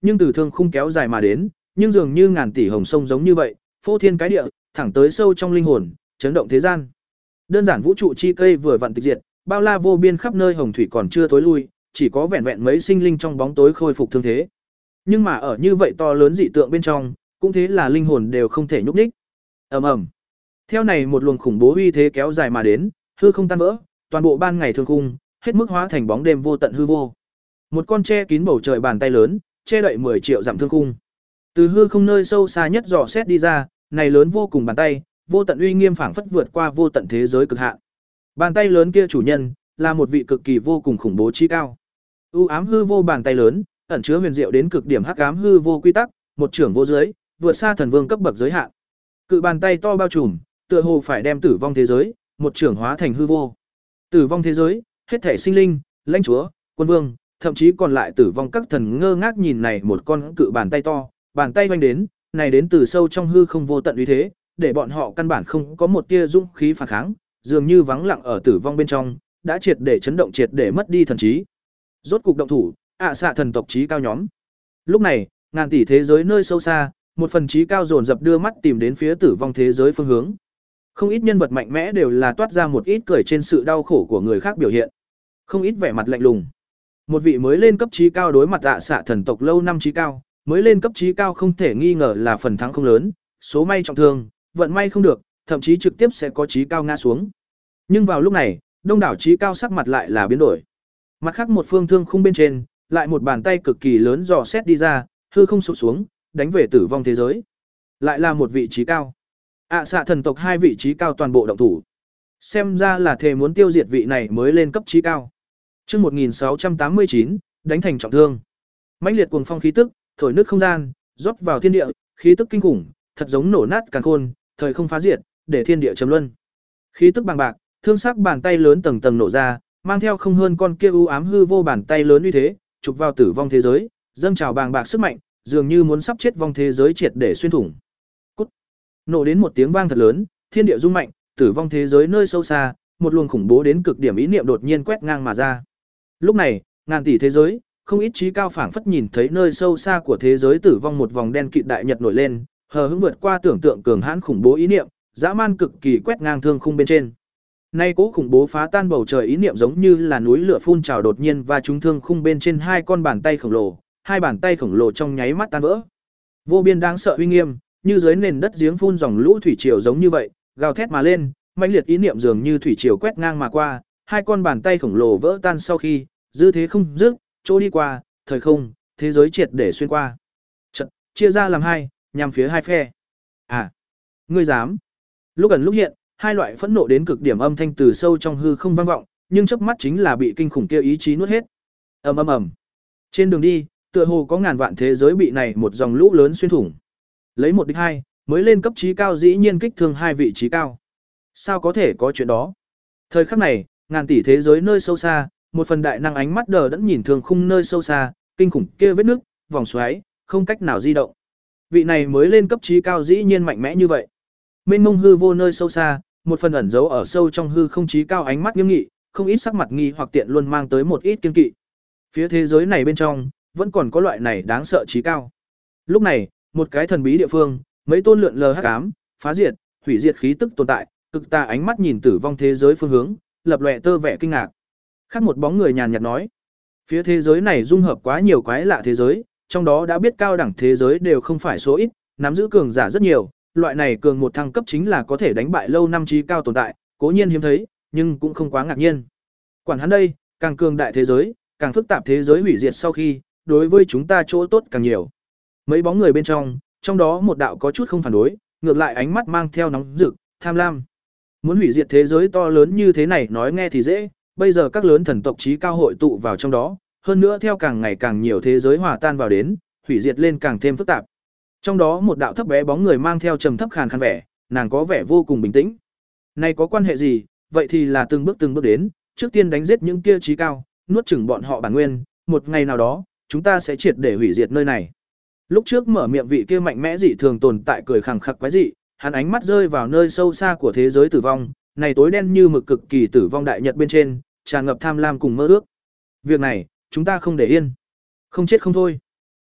nhưng từ thương khung kéo dài mà đến, nhưng dường như ngàn tỷ hồng sông giống như vậy, phô thiên cái địa, thẳng tới sâu trong linh hồn, chấn động thế gian. Đơn giản vũ trụ chi cây vừa vặn tịch diệt, bao la vô biên khắp nơi hồng thủy còn chưa tối lui, chỉ có vẹn vẹn mấy sinh linh trong bóng tối khôi phục thương thế. Nhưng mà ở như vậy to lớn dị tượng bên trong, cũng thế là linh hồn đều không thể nhúc nhích. Ầm ầm. Theo này một luồng khủng bố uy thế kéo dài mà đến, hư không tan vỡ, toàn bộ ban ngày thương khung, hết mức hóa thành bóng đêm vô tận hư vô. Một con che kín bầu trời bàn tay lớn, che đậy mười triệu dặm thương khung. Từ hư không nơi sâu xa nhất dò xét đi ra, này lớn vô cùng bàn tay, vô tận uy nghiêm phảng phất vượt qua vô tận thế giới cực hạn. Bàn tay lớn kia chủ nhân là một vị cực kỳ vô cùng khủng bố chi cao. U ám hư vô bàn tay lớn, ẩn chứa huyền diệu đến cực điểm hắc ám hư vô quy tắc, một trưởng vô giới, vượt xa thần vương cấp bậc giới hạn. Cự bàn tay to bao trùm, tựa hồ phải đem tử vong thế giới, một trưởng hóa thành hư vô. Tử vong thế giới, hết thể sinh linh, lãnh chúa, quân vương, thậm chí còn lại tử vong các thần ngơ ngác nhìn này một con cự bàn tay to, bàn tay vanh đến, này đến từ sâu trong hư không vô tận uy thế, để bọn họ căn bản không có một tia dũng khí phản kháng, dường như vắng lặng ở tử vong bên trong, đã triệt để chấn động triệt để mất đi thần trí. Rốt cục động thủ, ạ xạ thần tộc trí cao nhóm. Lúc này, ngàn tỷ thế giới nơi sâu xa, một phần trí cao dồn dập đưa mắt tìm đến phía tử vong thế giới phương hướng. Không ít nhân vật mạnh mẽ đều là toát ra một ít cười trên sự đau khổ của người khác biểu hiện. Không ít vẻ mặt lạnh lùng. Một vị mới lên cấp trí cao đối mặt ạ xạ thần tộc lâu năm trí cao, mới lên cấp trí cao không thể nghi ngờ là phần thắng không lớn, số may trọng thương, vận may không được, thậm chí trực tiếp sẽ có trí cao ngã xuống. Nhưng vào lúc này, đông đảo trí cao sắc mặt lại là biến đổi. Mặt khác một phương thương khung bên trên, lại một bàn tay cực kỳ lớn dò xét đi ra, hư không sụp xuống, đánh về tử vong thế giới. Lại là một vị trí cao. ạ xạ thần tộc hai vị trí cao toàn bộ động thủ. Xem ra là thề muốn tiêu diệt vị này mới lên cấp trí cao. Chương một nghìn sáu trăm tám mươi chín, đánh thành trọng thương. Mãnh liệt cuồng phong khí tức, thổi nứt không gian, rót vào thiên địa, khí tức kinh khủng, thật giống nổ nát càn khôn, thời không phá diệt, để thiên địa trầm luân. Khí tức bằng bạc, thương sắc bàn tay lớn tầng tầng nổ ra, mang theo không hơn con kia u ám hư vô bàn tay lớn uy thế, chụp vào tử vong thế giới, dâng trào bàng bạc sức mạnh, dường như muốn sắp chết vong thế giới triệt để xuyên thủng. Cút. Nổ đến một tiếng vang thật lớn, thiên địa rung mạnh, tử vong thế giới nơi sâu xa, một luồng khủng bố đến cực điểm ý niệm đột nhiên quét ngang mà ra. Lúc này, ngàn tỷ thế giới, không ít trí cao phảng phất nhìn thấy nơi sâu xa của thế giới tử vong một vòng đen kịt đại nhật nổi lên, hờ hững vượt qua tưởng tượng cường hãn khủng bố ý niệm, dã man cực kỳ quét ngang thương khung bên trên. Nay cố khủng bố phá tan bầu trời ý niệm giống như là núi lửa phun trào đột nhiên và trúng thương khung bên trên hai con bàn tay khổng lồ, hai bàn tay khổng lồ trong nháy mắt tan vỡ. Vô biên đáng sợ uy nghiêm, như dưới nền đất giếng phun dòng lũ thủy triều giống như vậy, gào thét mà lên, mãnh liệt ý niệm dường như thủy triều quét ngang mà qua, hai con bàn tay khổng lồ vỡ tan sau khi, dư thế không dứt, chỗ đi qua, thời không, thế giới triệt để xuyên qua. Chợt, chia ra làm hai, nhằm phía hai phe. À, ngươi dám? Lúc gần lúc hiện, hai loại phẫn nộ đến cực điểm âm thanh từ sâu trong hư không vang vọng, nhưng chớp mắt chính là bị kinh khủng kia ý chí nuốt hết. Ầm ầm ầm. Trên đường đi, tựa hồ có ngàn vạn thế giới bị này một dòng lũ lớn xuyên thủng. Lấy một địch hai, mới lên cấp trí cao dĩ nhiên kích thương hai vị trí cao. Sao có thể có chuyện đó? Thời khắc này, ngàn tỷ thế giới nơi sâu xa, một phần đại năng ánh mắt đờ đẫn nhìn thường khung nơi sâu xa, kinh khủng kia vết nước, vòng xoáy, không cách nào di động. Vị này mới lên cấp trí cao dĩ nhiên mạnh mẽ như vậy. Mênh mông hư vô nơi sâu xa, một phần ẩn giấu ở sâu trong hư không trí cao ánh mắt nghiêm nghị, không ít sắc mặt nghi hoặc tiện luôn mang tới một ít kiên kỵ. Phía thế giới này bên trong, vẫn còn có loại này đáng sợ trí cao. Lúc này, một cái thần bí địa phương, mấy tôn lượn lờ hắc ám, phá diệt, hủy diệt khí tức tồn tại, cực tà ánh mắt nhìn tử vong thế giới phương hướng, lập lòe tơ vẻ kinh ngạc. Khác một bóng người nhàn nhạt nói, phía thế giới này dung hợp quá nhiều quái lạ thế giới, trong đó đã biết cao đẳng thế giới đều không phải số ít, nắm giữ cường giả rất nhiều, loại này cường một thăng cấp chính là có thể đánh bại lâu năm trí cao tồn tại, cố nhiên hiếm thấy, nhưng cũng không quá ngạc nhiên. Quản hắn đây, càng cường đại thế giới, càng phức tạp thế giới hủy diệt sau khi, đối với chúng ta chỗ tốt càng nhiều. Mấy bóng người bên trong, trong đó một đạo có chút không phản đối, ngược lại ánh mắt mang theo nóng rực, tham lam. Muốn hủy diệt thế giới to lớn như thế này nói nghe thì dễ, bây giờ các lớn thần tộc trí cao hội tụ vào trong đó, hơn nữa theo càng ngày càng nhiều thế giới hòa tan vào đến, hủy diệt lên càng thêm phức tạp. Trong đó một đạo thấp bé bóng người mang theo trầm thấp khàn khàn vẻ, nàng có vẻ vô cùng bình tĩnh. Này có quan hệ gì, vậy thì là từng bước từng bước đến, trước tiên đánh giết những kia trí cao, nuốt chửng bọn họ bản nguyên, một ngày nào đó, chúng ta sẽ triệt để hủy diệt nơi này. Lúc trước mở miệng vị kia mạnh mẽ dị thường tồn tại cười khẳng khặc quái dị, hắn ánh mắt rơi vào nơi sâu xa của thế giới tử vong, này tối đen như mực cực kỳ tử vong đại nhật bên trên, tràn ngập tham lam cùng mơ ước. Việc này, chúng ta không để yên. Không chết không thôi.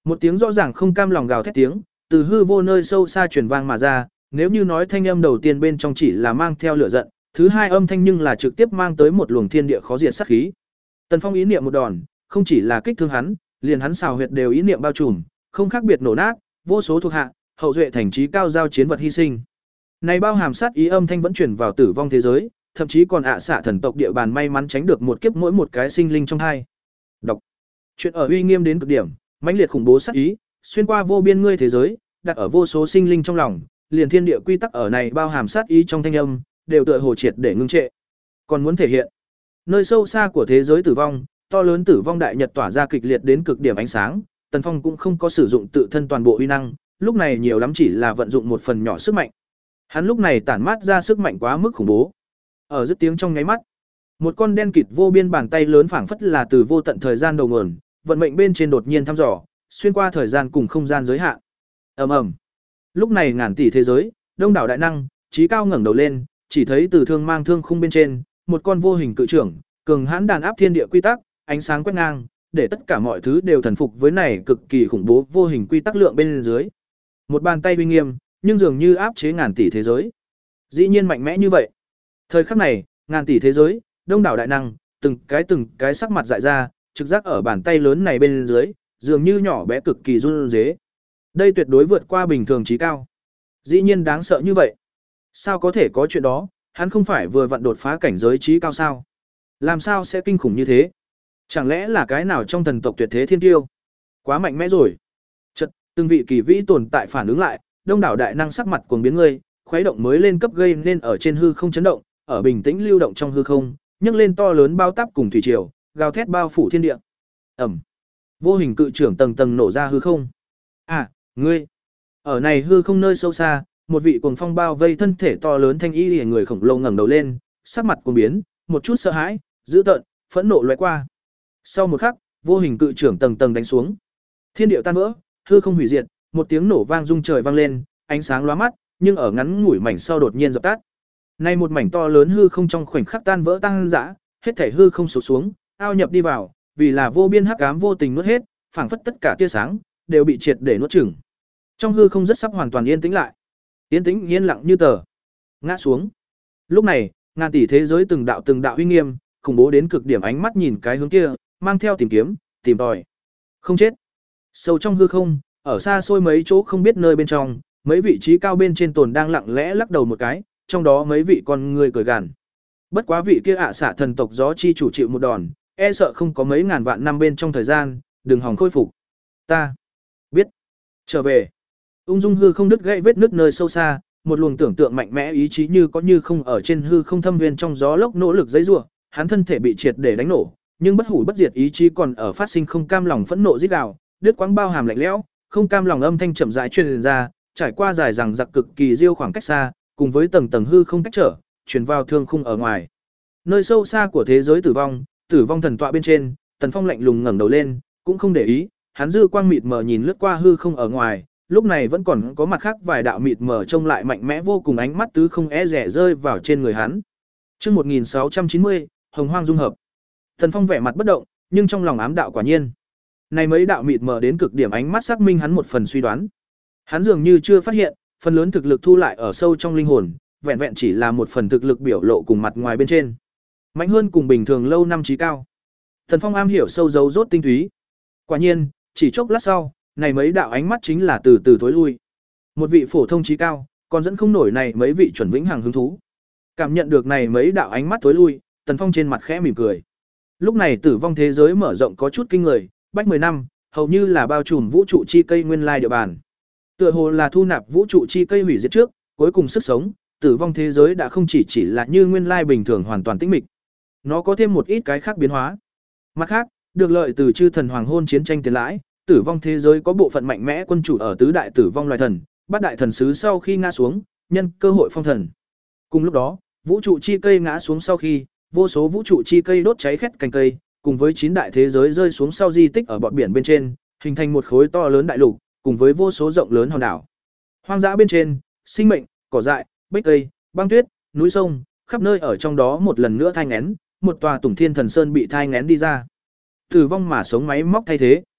Một tiếng rõ ràng không cam lòng gào thét tiếng, từ hư vô nơi sâu xa truyền vang mà ra, nếu như nói thanh âm đầu tiên bên trong chỉ là mang theo lửa giận, thứ hai âm thanh nhưng là trực tiếp mang tới một luồng thiên địa khó diệt sát khí. Tần Phong ý niệm một đòn, không chỉ là kích thương hắn, liền hắn xào huyệt đều ý niệm bao trùm, không khác biệt nổ nát, vô số thuộc hạ, hậu duệ thành trí cao giao chiến vật hy sinh. Này bao hàm sát ý âm thanh vẫn truyền vào tử vong thế giới, thậm chí còn ạ xạ thần tộc địa bàn may mắn tránh được một kiếp mỗi một cái sinh linh trong hai. Đọc. Chuyện ở uy nghiêm đến cực điểm, mãnh liệt khủng bố sát ý, xuyên qua vô biên ngươi thế giới, đặt ở vô số sinh linh trong lòng, liền thiên địa quy tắc ở này bao hàm sát ý trong thanh âm, đều tựa hồ triệt để ngưng trệ. Còn muốn thể hiện, nơi sâu xa của thế giới tử vong, to lớn tử vong đại nhật tỏa ra kịch liệt đến cực điểm ánh sáng, Tần Phong cũng không có sử dụng tự thân toàn bộ uy năng, lúc này nhiều lắm chỉ là vận dụng một phần nhỏ sức mạnh. Hắn lúc này tản mát ra sức mạnh quá mức khủng bố. Ở dứt tiếng trong nháy mắt, một con đen kịt vô biên bàn tay lớn phảng phất là từ vô tận thời gian đầu nguồn, vận mệnh bên trên đột nhiên thăm dò, xuyên qua thời gian cùng không gian giới hạn. Ầm ầm. Lúc này ngàn tỷ thế giới, đông đảo đại năng, trí cao ngẩng đầu lên, chỉ thấy từ thương mang thương khung bên trên, một con vô hình cự trưởng, cường hãn đàn áp thiên địa quy tắc, ánh sáng quét ngang, để tất cả mọi thứ đều thần phục với này cực kỳ khủng bố vô hình quy tắc lượng bên dưới. Một bàn tay uy nghiêm, nhưng dường như áp chế ngàn tỷ thế giới. Dĩ nhiên mạnh mẽ như vậy. Thời khắc này, ngàn tỷ thế giới, đông đảo đại năng, từng cái từng cái sắc mặt dại ra, trực giác ở bàn tay lớn này bên dưới, dường như nhỏ bé cực kỳ run rế. Đây tuyệt đối vượt qua bình thường trí cao. Dĩ nhiên đáng sợ như vậy. Sao có thể có chuyện đó, hắn không phải vừa vặn đột phá cảnh giới trí cao sao? Làm sao sẽ kinh khủng như thế? Chẳng lẽ là cái nào trong thần tộc tuyệt thế thiên tiêu? Quá mạnh mẽ rồi. Chợt, từng vị kỳ vĩ tồn tại phản ứng lại, đông đảo đại năng sắc mặt cuồng biến ngươi, khuấy động mới lên cấp gây nên ở trên hư không chấn động, ở bình tĩnh lưu động trong hư không, nhấc lên to lớn bao táp cùng thủy triều, gào thét bao phủ thiên địa. Ầm. Vô hình cự trưởng tầng tầng nổ ra hư không. À, ngươi. Ở này hư không nơi sâu xa, một vị cuồng phong bao vây thân thể to lớn thanh y liễu người khổng lồ ngẩng đầu lên, sắc mặt cuồng biến, một chút sợ hãi, dữ tợn, phẫn nộ lóe qua. Sau một khắc, vô hình cự trưởng tầng tầng đánh xuống. Thiên địa tan vỡ, hư không hủy diệt, một tiếng nổ vang rung trời vang lên, ánh sáng lóa mắt, nhưng ở ngắn ngủi mảnh sau đột nhiên dập tắt. Nay một mảnh to lớn hư không trong khoảnh khắc tan vỡ tăng dã, hết thảy hư không sụp xuống, ao nhập đi vào, vì là vô biên hắc ám vô tình nuốt hết, phảng phất tất cả tia sáng đều bị triệt để nuốt chửng. Trong hư không rất sắp hoàn toàn yên tĩnh lại. Yên tĩnh yên lặng như tờ. Ngã xuống. Lúc này, ngàn tỷ thế giới từng đạo từng đạo uy nghiêm, khủng bố đến cực điểm ánh mắt nhìn cái hướng kia, mang theo tìm kiếm, tìm tòi. Không chết. Sâu trong hư không, ở xa xôi mấy chỗ không biết nơi bên trong, mấy vị trí cao bên trên tồn đang lặng lẽ lắc đầu một cái, trong đó mấy vị con người cười gằn. Bất quá vị kia ạ xạ thần tộc gió chi chủ chịu một đòn, e sợ không có mấy ngàn vạn năm bên trong thời gian, đừng hòng khôi phục. Ta biết. Trở về. Ung dung hư không đứt gãy vết nứt nơi sâu xa, một luồng tưởng tượng mạnh mẽ ý chí như có như không ở trên hư không thâm viên trong gió lốc nỗ lực giãy giụa, hắn thân thể bị triệt để đánh nổ, nhưng bất hủ bất diệt ý chí còn ở phát sinh không cam lòng phẫn nộ rít gào, đứt quãng bao hàm lạnh lẽo, không cam lòng âm thanh chậm rãi truyền ra, trải qua dài rằng giặc cực kỳ diêu khoảng cách xa, cùng với tầng tầng hư không cách trở, truyền vào thương khung ở ngoài. Nơi sâu xa của thế giới tử vong, tử vong thần tọa bên trên, Tần Phong lạnh lùng ngẩng đầu lên, cũng không để ý, hắn dư quang mịt mờ nhìn lướt qua hư không ở ngoài, lúc này vẫn còn có mặt khác vài đạo mịt mờ trông lại mạnh mẽ vô cùng ánh mắt tứ không e rẻ rơi vào trên người hắn. Chương một nghìn sáu trăm chín mươi, Hồng Hoang dung hợp. Tần Phong vẻ mặt bất động, nhưng trong lòng ám đạo quả nhiên. Này mấy đạo mịt mờ đến cực điểm ánh mắt xác minh hắn một phần suy đoán. Hắn dường như chưa phát hiện, phần lớn thực lực thu lại ở sâu trong linh hồn, vẹn vẹn chỉ là một phần thực lực biểu lộ cùng mặt ngoài bên trên. Mạnh hơn cùng bình thường lâu năm trí cao. Tần Phong am hiểu sâu dấu rốt tinh túy. Quả nhiên, chỉ chốc lát sau, này mấy đạo ánh mắt chính là từ từ tối lui. Một vị phổ thông trí cao, còn dẫn không nổi này mấy vị chuẩn vĩnh hằng hứng thú. Cảm nhận được này mấy đạo ánh mắt tối lui, Tần Phong trên mặt khẽ mỉm cười. Lúc này tử vong thế giới mở rộng có chút kinh người, bách mười năm, hầu như là bao trùm vũ trụ chi cây nguyên lai địa bàn. Tựa hồ là thu nạp vũ trụ chi cây hủy diệt trước, cuối cùng sức sống, tử vong thế giới đã không chỉ chỉ là như nguyên lai bình thường hoàn toàn tĩnh mịch. Nó có thêm một ít cái khác biến hóa. Mặt khác, được lợi từ chư thần hoàng hôn chiến tranh tiền lãi, tử vong thế giới có bộ phận mạnh mẽ quân chủ ở tứ đại tử vong loài thần, bát đại thần sứ sau khi ngã xuống, nhân cơ hội phong thần. Cùng lúc đó, vũ trụ chi cây ngã xuống sau khi, vô số vũ trụ chi cây đốt cháy khét cành cây, cùng với chín đại thế giới rơi xuống sau di tích ở bọt biển bên trên, hình thành một khối to lớn đại lục, cùng với vô số rộng lớn hòn đảo. Hoang dã bên trên, sinh mệnh, cỏ dại, bích cây, băng tuyết, núi sông, khắp nơi ở trong đó một lần nữa thai nghén, một tòa Tùng Thiên Thần Sơn bị thai nghén đi ra. Tử vong mà sống máy móc thay thế.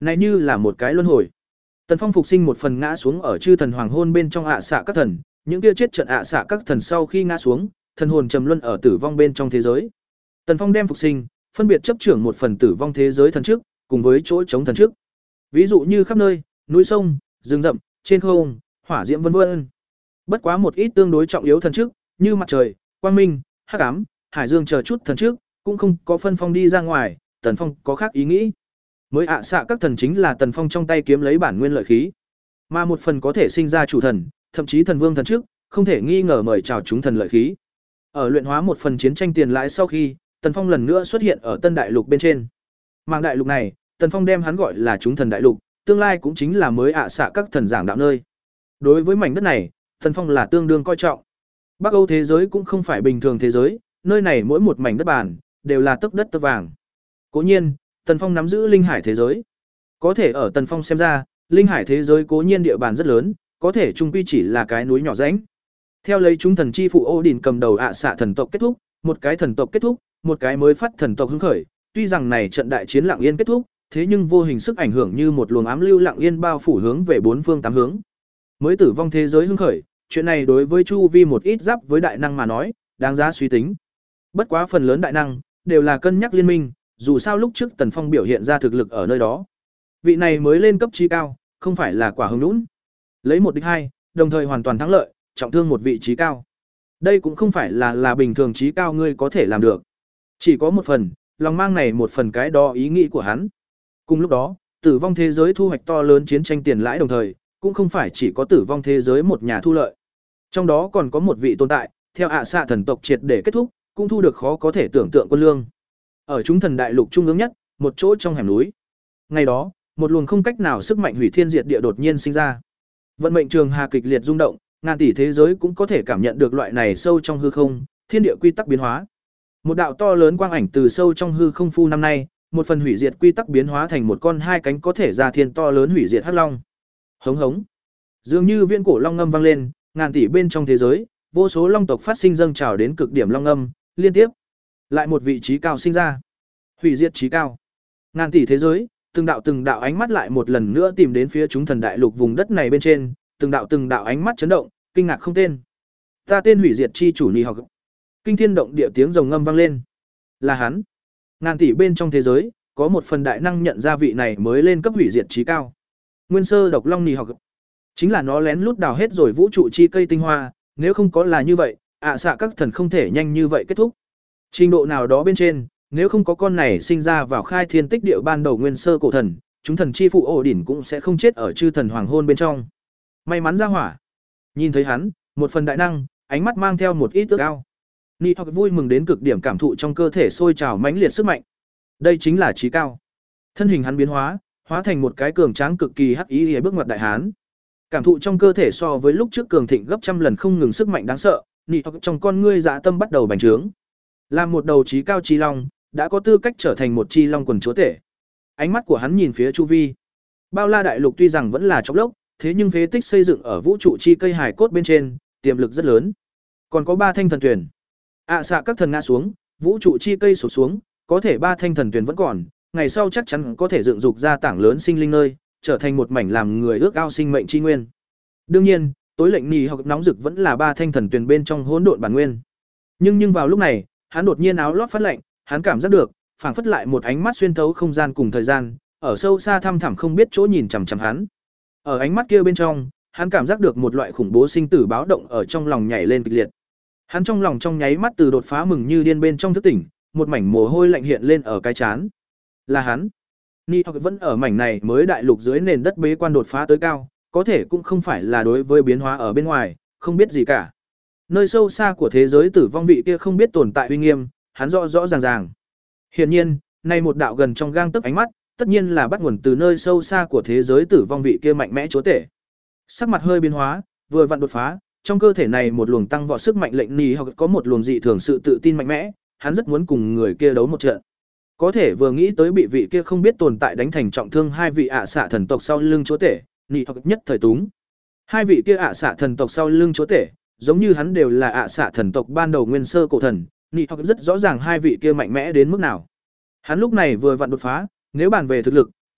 Này như là một cái luân hồi. Tần Phong phục sinh một phần ngã xuống ở chư thần hoàng hôn bên trong ạ xạ các thần, những kia chết trận ạ xạ các thần sau khi ngã xuống, thần hồn trầm luân ở tử vong bên trong thế giới. Tần Phong đem phục sinh, phân biệt chấp trưởng một phần tử vong thế giới thần trước, cùng với chỗ chống thần trước. Ví dụ như khắp nơi, núi sông, rừng rậm, trên không, hỏa diễm vân vân. Bất quá một ít tương đối trọng yếu thần trước, như mặt trời, quang minh, hắc ám, hải dương chờ chút thần trước, cũng không có phân phong đi ra ngoài, Tần Phong có khác ý nghĩ. Mới ạ xạ các thần chính là Tần Phong trong tay kiếm lấy bản nguyên lợi khí, mà một phần có thể sinh ra chủ thần, thậm chí thần vương thần trước, không thể nghi ngờ mời chào chúng thần lợi khí. Ở luyện hóa một phần chiến tranh tiền lãi sau khi, Tần Phong lần nữa xuất hiện ở Tân Đại Lục bên trên. Mang đại lục này, Tần Phong đem hắn gọi là chúng thần đại lục, tương lai cũng chính là mới ạ xạ các thần giảng đạo nơi. Đối với mảnh đất này, Tần Phong là tương đương coi trọng. Bắc Âu thế giới cũng không phải bình thường thế giới, nơi này mỗi một mảnh đất bàn đều là tấc đất tấc vàng. Cố nhiên, Tần Phong nắm giữ linh hải thế giới. Có thể ở Tần Phong xem ra, linh hải thế giới cố nhiên địa bàn rất lớn, có thể chung quy chỉ là cái núi nhỏ rãnh. Theo lấy chúng thần chi phụ Odin cầm đầu ạ xạ thần tộc kết thúc, một cái thần tộc kết thúc, một cái mới phát thần tộc hứng khởi, tuy rằng này trận đại chiến lặng yên kết thúc, thế nhưng vô hình sức ảnh hưởng như một luồng ám lưu lặng yên bao phủ hướng về bốn phương tám hướng. Mới tử vong thế giới hứng khởi, chuyện này đối với chu vi một ít giáp với đại năng mà nói, đáng giá suy tính. Bất quá phần lớn đại năng đều là cân nhắc liên minh, dù sao lúc trước Tần Phong biểu hiện ra thực lực ở nơi đó. Vị này mới lên cấp trí cao, không phải là quả hứng nũng. Lấy một địch hai, đồng thời hoàn toàn thắng lợi, trọng thương một vị trí cao. Đây cũng không phải là là bình thường trí cao ngươi có thể làm được. Chỉ có một phần, lòng mang này một phần cái đó ý nghĩ của hắn. Cùng lúc đó, tử vong thế giới thu hoạch to lớn chiến tranh tiền lãi đồng thời, cũng không phải chỉ có tử vong thế giới một nhà thu lợi. Trong đó còn có một vị tồn tại, theo ạ xạ thần tộc triệt để kết thúc, cũng thu được khó có thể tưởng tượng quân lương. Ở chúng thần đại lục trung ương nhất, một chỗ trong hẻm núi. Ngày đó, một luồng không cách nào sức mạnh hủy thiên diệt địa đột nhiên sinh ra. Vận mệnh trường hà kịch liệt rung động, ngàn tỷ thế giới cũng có thể cảm nhận được loại này sâu trong hư không, thiên địa quy tắc biến hóa. Một đạo to lớn quang ảnh từ sâu trong hư không phu năm nay, một phần hủy diệt quy tắc biến hóa thành một con hai cánh có thể ra thiên to lớn hủy diệt hắc long. Hống hống. Dường như viễn cổ long ngâm vang lên, ngàn tỷ bên trong thế giới, vô số long tộc phát sinh dâng trào đến cực điểm long ngâm, liên tiếp. Lại một vị trí cao sinh ra. Hủy diệt trí cao. Ngàn tỷ thế giới, từng đạo từng đạo ánh mắt lại một lần nữa tìm đến phía chúng thần đại lục vùng đất này bên trên, từng đạo từng đạo ánh mắt chấn động, kinh ngạc không tên. Ta tên hủy diệt chi chủ Nhi học. Kinh thiên động địa tiếng rồng ngâm vang lên. Là hắn. Ngàn tỷ bên trong thế giới, có một phần đại năng nhận ra vị này mới lên cấp hủy diệt trí cao. Nguyên sơ độc long Nhi học. Chính là nó lén lút đào hết rồi vũ trụ chi cây tinh hoa, nếu không có là như vậy, ạ xạ các thần không thể nhanh như vậy kết thúc. Trình độ nào đó bên trên, nếu không có con này sinh ra vào khai thiên tích địa ban đầu nguyên sơ cổ thần, chúng thần chi phụ ổ đỉnh cũng sẽ không chết ở chư thần hoàng hôn bên trong. May mắn ra hỏa. Nhìn thấy hắn, một phần đại năng, ánh mắt mang theo một ít ước ao. Nị hoặc vui mừng đến cực điểm cảm thụ trong cơ thể sôi trào mãnh liệt sức mạnh. Đây chính là trí cao. Thân hình hắn biến hóa, hóa thành một cái cường tráng cực kỳ hắc ý bước ngoặt đại hán. Cảm thụ trong cơ thể so với lúc trước cường thịnh gấp trăm lần không ngừng sức mạnh đáng sợ, nị hoặc trong con ngươi dạ tâm bắt đầu bành trướng. Làm một đầu trí cao chi long, đã có tư cách trở thành một chi long quần chúa tể. Ánh mắt của hắn nhìn phía chu vi. Bao la đại lục tuy rằng vẫn là chốc lốc, thế nhưng phế tích xây dựng ở vũ trụ chi cây hải cốt bên trên, tiềm lực rất lớn. Còn có ba thanh thần tuyển. ạ xạ các thần ngã xuống, vũ trụ chi cây sụp xuống, có thể ba thanh thần tuyển vẫn còn, ngày sau chắc chắn có thể dựng dục ra tảng lớn sinh linh nơi, trở thành một mảnh làm người ước ao sinh mệnh chi nguyên. Đương nhiên, tối lệnh nỉ hoặc nóng rực vẫn là ba thanh thần tuyển bên trong hỗn độn bản nguyên. Nhưng nhưng vào lúc này, hắn đột nhiên áo lót phát lạnh, hắn cảm giác được, phảng phất lại một ánh mắt xuyên thấu không gian cùng thời gian, ở sâu xa thăm thẳm không biết chỗ nhìn chằm chằm hắn. Ở ánh mắt kia bên trong, hắn cảm giác được một loại khủng bố sinh tử báo động ở trong lòng nhảy lên kịch liệt. Hắn trong lòng trong nháy mắt từ đột phá mừng như điên bên trong thức tỉnh, một mảnh mồ hôi lạnh hiện lên ở cái trán. Là hắn. Nị hoặc vẫn ở mảnh này mới đại lục dưới nền đất bế quan đột phá tới cao, có thể cũng không phải là đối với biến hóa ở bên ngoài, không biết gì cả. Nơi sâu xa của thế giới tử vong vị kia không biết tồn tại uy nghiêm, hắn rõ rõ ràng ràng. Hiển nhiên, nay một đạo gần trong gang tấc ánh mắt, tất nhiên là bắt nguồn từ nơi sâu xa của thế giới tử vong vị kia mạnh mẽ chúa tể. Sắc mặt hơi biến hóa, vừa vặn đột phá, trong cơ thể này một luồng tăng vọt sức mạnh lệnh nỉ hoặc có một luồng dị thường sự tự tin mạnh mẽ, hắn rất muốn cùng người kia đấu một trận. Có thể vừa nghĩ tới bị vị kia không biết tồn tại đánh thành trọng thương hai vị ạ xạ thần tộc sau lưng chúa tể, nỉ hoặc nhất thời túng. Hai vị kia ạ xạ thần tộc sau lưng chúa tể, giống như hắn đều là ạ xạ thần tộc ban đầu nguyên sơ cổ thần, nị hoặc rất rõ ràng hai vị kia mạnh mẽ đến mức nào. Hắn lúc này vừa vặn đột phá, nếu bàn về thực lực,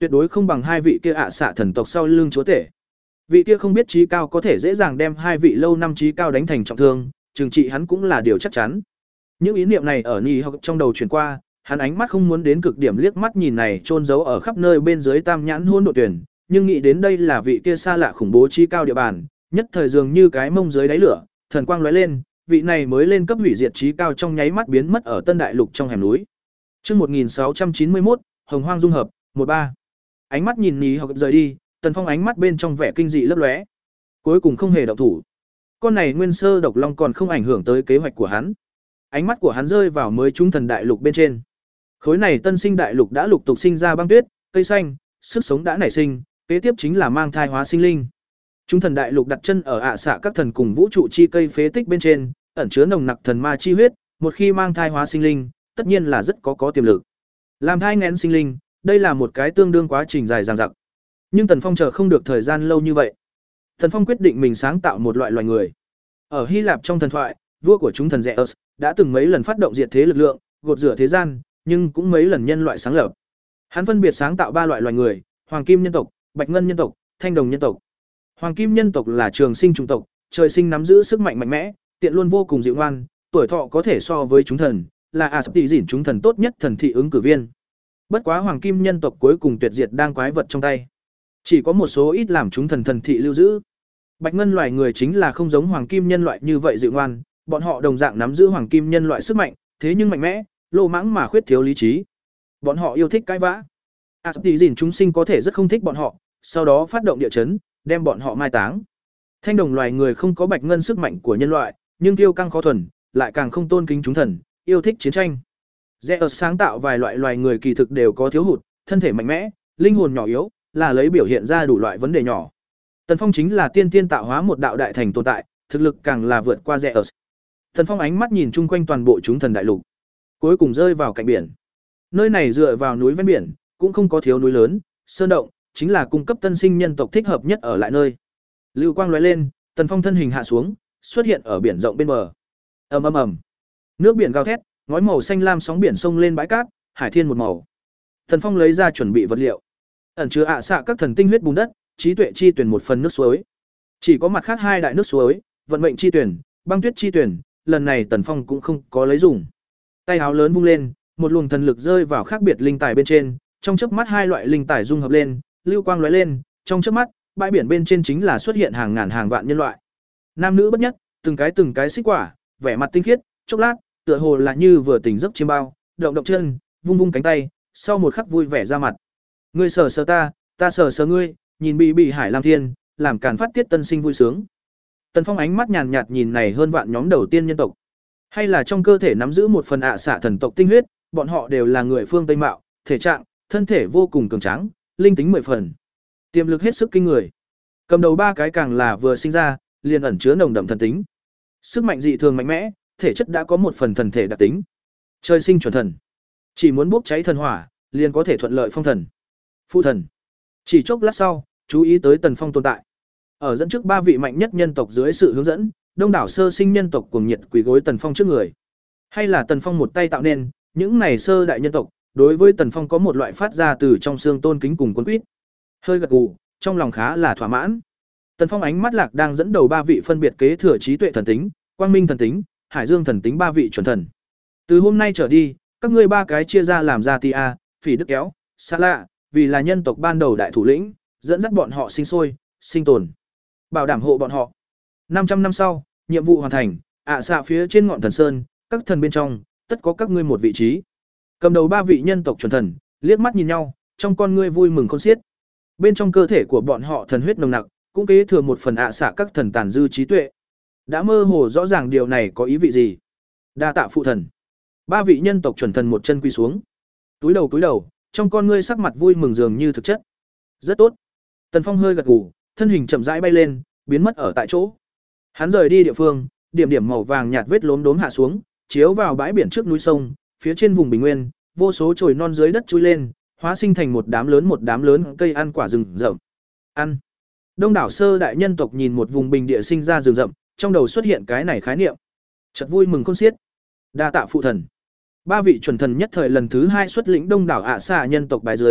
tuyệt đối không bằng hai vị kia ạ xạ thần tộc sau lưng chúa tể. Vị kia không biết trí cao có thể dễ dàng đem hai vị lâu năm trí cao đánh thành trọng thương, trừng trị hắn cũng là điều chắc chắn. Những ý niệm này ở Nhi học trong đầu chuyển qua, hắn ánh mắt không muốn đến cực điểm liếc mắt nhìn này chôn giấu ở khắp nơi bên dưới tam nhãn hôn độ tuyển, nhưng nghĩ đến đây là vị kia xa lạ khủng bố trí cao địa bàn, nhất thời dường như cái mông dưới đáy lửa, thần quang lóe lên, vị này mới lên cấp hủy diệt trí cao trong nháy mắt biến mất ở Tân Đại Lục trong hẻm núi. Chương một nghìn sáu trăm chín mươi mốt, Hồng Hoang dung hợp, một ba. Ánh mắt nhìn Nhi học rời đi, Tần Phong ánh mắt bên trong vẻ kinh dị lấp lóe. Cuối cùng không hề động thủ. Con này nguyên sơ độc long còn không ảnh hưởng tới kế hoạch của hắn. Ánh mắt của hắn rơi vào mới trung thần đại lục bên trên. Khối này tân sinh đại lục đã lục tục sinh ra băng tuyết, cây xanh, sức sống đã nảy sinh, kế tiếp chính là mang thai hóa sinh linh. Trung thần đại lục đặt chân ở ạ xạ các thần cùng vũ trụ chi cây phế tích bên trên, ẩn chứa nồng nặc thần ma chi huyết, một khi mang thai hóa sinh linh, tất nhiên là rất có có tiềm lực. Làm thai nghén sinh linh, đây là một cái tương đương quá trình dài dằng dặc. Nhưng Tần Phong chờ không được thời gian lâu như vậy. Tần Phong quyết định mình sáng tạo một loại loài người. Ở Hy Lạp trong thần thoại, vua của chúng thần Zeus đã từng mấy lần phát động diệt thế lực lượng, gột rửa thế gian, nhưng cũng mấy lần nhân loại sáng lập. Hắn phân biệt sáng tạo ba loại loài người: Hoàng Kim nhân tộc, Bạch Ngân nhân tộc, Thanh Đồng nhân tộc. Hoàng Kim nhân tộc là trường sinh chủng tộc, trời sinh nắm giữ sức mạnh mạnh mẽ, tiện luôn vô cùng dịu ngoan, tuổi thọ có thể so với chúng thần, là Asp-tỷ-dỉn chúng thần tốt nhất thần thị ứng cử viên. Bất quá Hoàng Kim nhân tộc cuối cùng tuyệt diệt đang quái vật trong tay. Chỉ có một số ít làm chúng thần thần thị lưu giữ. Bạch Ngân loài người chính là không giống Hoàng Kim nhân loại như vậy dịu ngoan, bọn họ đồng dạng nắm giữ Hoàng Kim nhân loại sức mạnh, thế nhưng mạnh mẽ, lô mãng mà khuyết thiếu lý trí. Bọn họ yêu thích cãi vã. Asp-tỷ-dỉn chúng sinh có thể rất không thích bọn họ, sau đó phát động địa chấn, đem bọn họ mai táng. Thanh Đồng loài người không có Bạch Ngân sức mạnh của nhân loại, nhưng kiêu căng khó thuần, lại càng không tôn kính chúng thần, yêu thích chiến tranh. Zeus sáng tạo vài loại loài người kỳ thực đều có thiếu hụt, thân thể mạnh mẽ, linh hồn nhỏ yếu, là lấy biểu hiện ra đủ loại vấn đề nhỏ. Tần Phong chính là tiên tiên tạo hóa một đạo đại thành tồn tại, thực lực càng là vượt qua Zeus. Tần Phong ánh mắt nhìn chung quanh toàn bộ chúng thần đại lục, cuối cùng rơi vào cạnh biển. Nơi này dựa vào núi ven biển, cũng không có thiếu núi lớn, sơn động, chính là cung cấp tân sinh nhân tộc thích hợp nhất ở lại nơi. Lưu quang lóe lên, Tần Phong thân hình hạ xuống, xuất hiện ở biển rộng bên bờ. Ầm ầm ầm. Nước biển gào thét, ngói màu xanh lam sóng biển sông lên bãi cát, hải thiên một màu. Tần Phong lấy ra chuẩn bị vật liệu, ẩn chứa ạ xạ các thần tinh huyết bùn đất, trí tuệ chi tuyển một phần nước suối. Chỉ có mặt khác hai đại nước suối, vận mệnh chi tuyển, băng tuyết chi tuyển, lần này Tần Phong cũng không có lấy dùng. Tay áo lớn vung lên, một luồng thần lực rơi vào khác biệt linh tài bên trên, trong chớp mắt hai loại linh tài dung hợp lên, lưu quang lóe lên, trong chớp mắt, bãi biển bên trên chính là xuất hiện hàng ngàn hàng vạn nhân loại. Nam nữ bất nhất, từng cái từng cái xích quả, vẻ mặt tinh khiết, chốc lát, tựa hồ là như vừa tỉnh giấc chiêm bao, động động chân, vung vung cánh tay, sau một khắc vui vẻ ra mặt. Ngươi sờ sờ ta, ta sờ sờ ngươi, nhìn bị bị hải lam thiên, làm càn phát tiết tân sinh vui sướng. Tần Phong ánh mắt nhàn nhạt nhìn này hơn vạn nhóm đầu tiên nhân tộc, hay là trong cơ thể nắm giữ một phần ạ xạ thần tộc tinh huyết, bọn họ đều là người phương Tây mạo, thể trạng, thân thể vô cùng cường tráng, linh tính mười phần, tiềm lực hết sức kinh người. Cầm đầu ba cái càng là vừa sinh ra, liền ẩn chứa nồng đậm thần tính, sức mạnh dị thường mạnh mẽ, thể chất đã có một phần thần thể đặc tính, trời sinh chuẩn thần, chỉ muốn bốc cháy thần hỏa, liền có thể thuận lợi phong thần, phụ thần. Chỉ chốc lát sau, chú ý tới Tần Phong tồn tại. Ở dẫn trước ba vị mạnh nhất nhân tộc dưới sự hướng dẫn, đông đảo sơ sinh nhân tộc cuồng nhiệt quỳ gối Tần Phong trước người. Hay là Tần Phong một tay tạo nên, những này sơ đại nhân tộc, đối với Tần Phong có một loại phát ra từ trong xương tôn kính cùng cuốn quýt. Hơi gật gù, trong lòng khá là thỏa mãn. Tần Phong ánh mắt lạc đang dẫn đầu ba vị phân biệt kế thừa trí tuệ thần tính, quang minh thần tính, hải dương thần tính ba vị chuẩn thần. Từ hôm nay trở đi, các ngươi ba cái chia ra làm ra tia, phỉ đức kéo, xa lạ, vì là nhân tộc ban đầu đại thủ lĩnh, dẫn dắt bọn họ sinh sôi, sinh tồn, bảo đảm hộ bọn họ. năm trăm năm sau, nhiệm vụ hoàn thành, ạ xạ phía trên ngọn thần sơn, các thần bên trong, tất có các ngươi một vị trí. Cầm đầu ba vị nhân tộc chuẩn thần, liếc mắt nhìn nhau, trong con ngươi vui mừng khôn xiết. Bên trong cơ thể của bọn họ thần huyết nồng nặc, cũng kế thừa một phần ạ xạ các thần tàn dư trí tuệ. Đã mơ hồ rõ ràng điều này có ý vị gì. Đa tạ phụ thần. Ba vị nhân tộc chuẩn thần một chân quy xuống. Túi đầu túi đầu, trong con ngươi sắc mặt vui mừng dường như thực chất. Rất tốt. Tần Phong hơi gật gù, thân hình chậm rãi bay lên, biến mất ở tại chỗ. Hắn rời đi địa phương, điểm điểm màu vàng nhạt vết lốm đốm hạ xuống, chiếu vào bãi biển trước núi sông, phía trên vùng bình nguyên, vô số chồi non dưới đất chui lên, hóa sinh thành một đám lớn một đám lớn cây ăn quả rừng rậm. Ăn. Đông đảo sơ đại nhân tộc nhìn một vùng bình địa sinh ra rừng rậm, trong đầu xuất hiện cái này khái niệm. Chợt vui mừng khôn xiết. Đa tạ phụ thần. Ba vị chuẩn thần nhất thời lần thứ hai xuất lĩnh đông đảo ạ xạ nhân tộc bái dưới,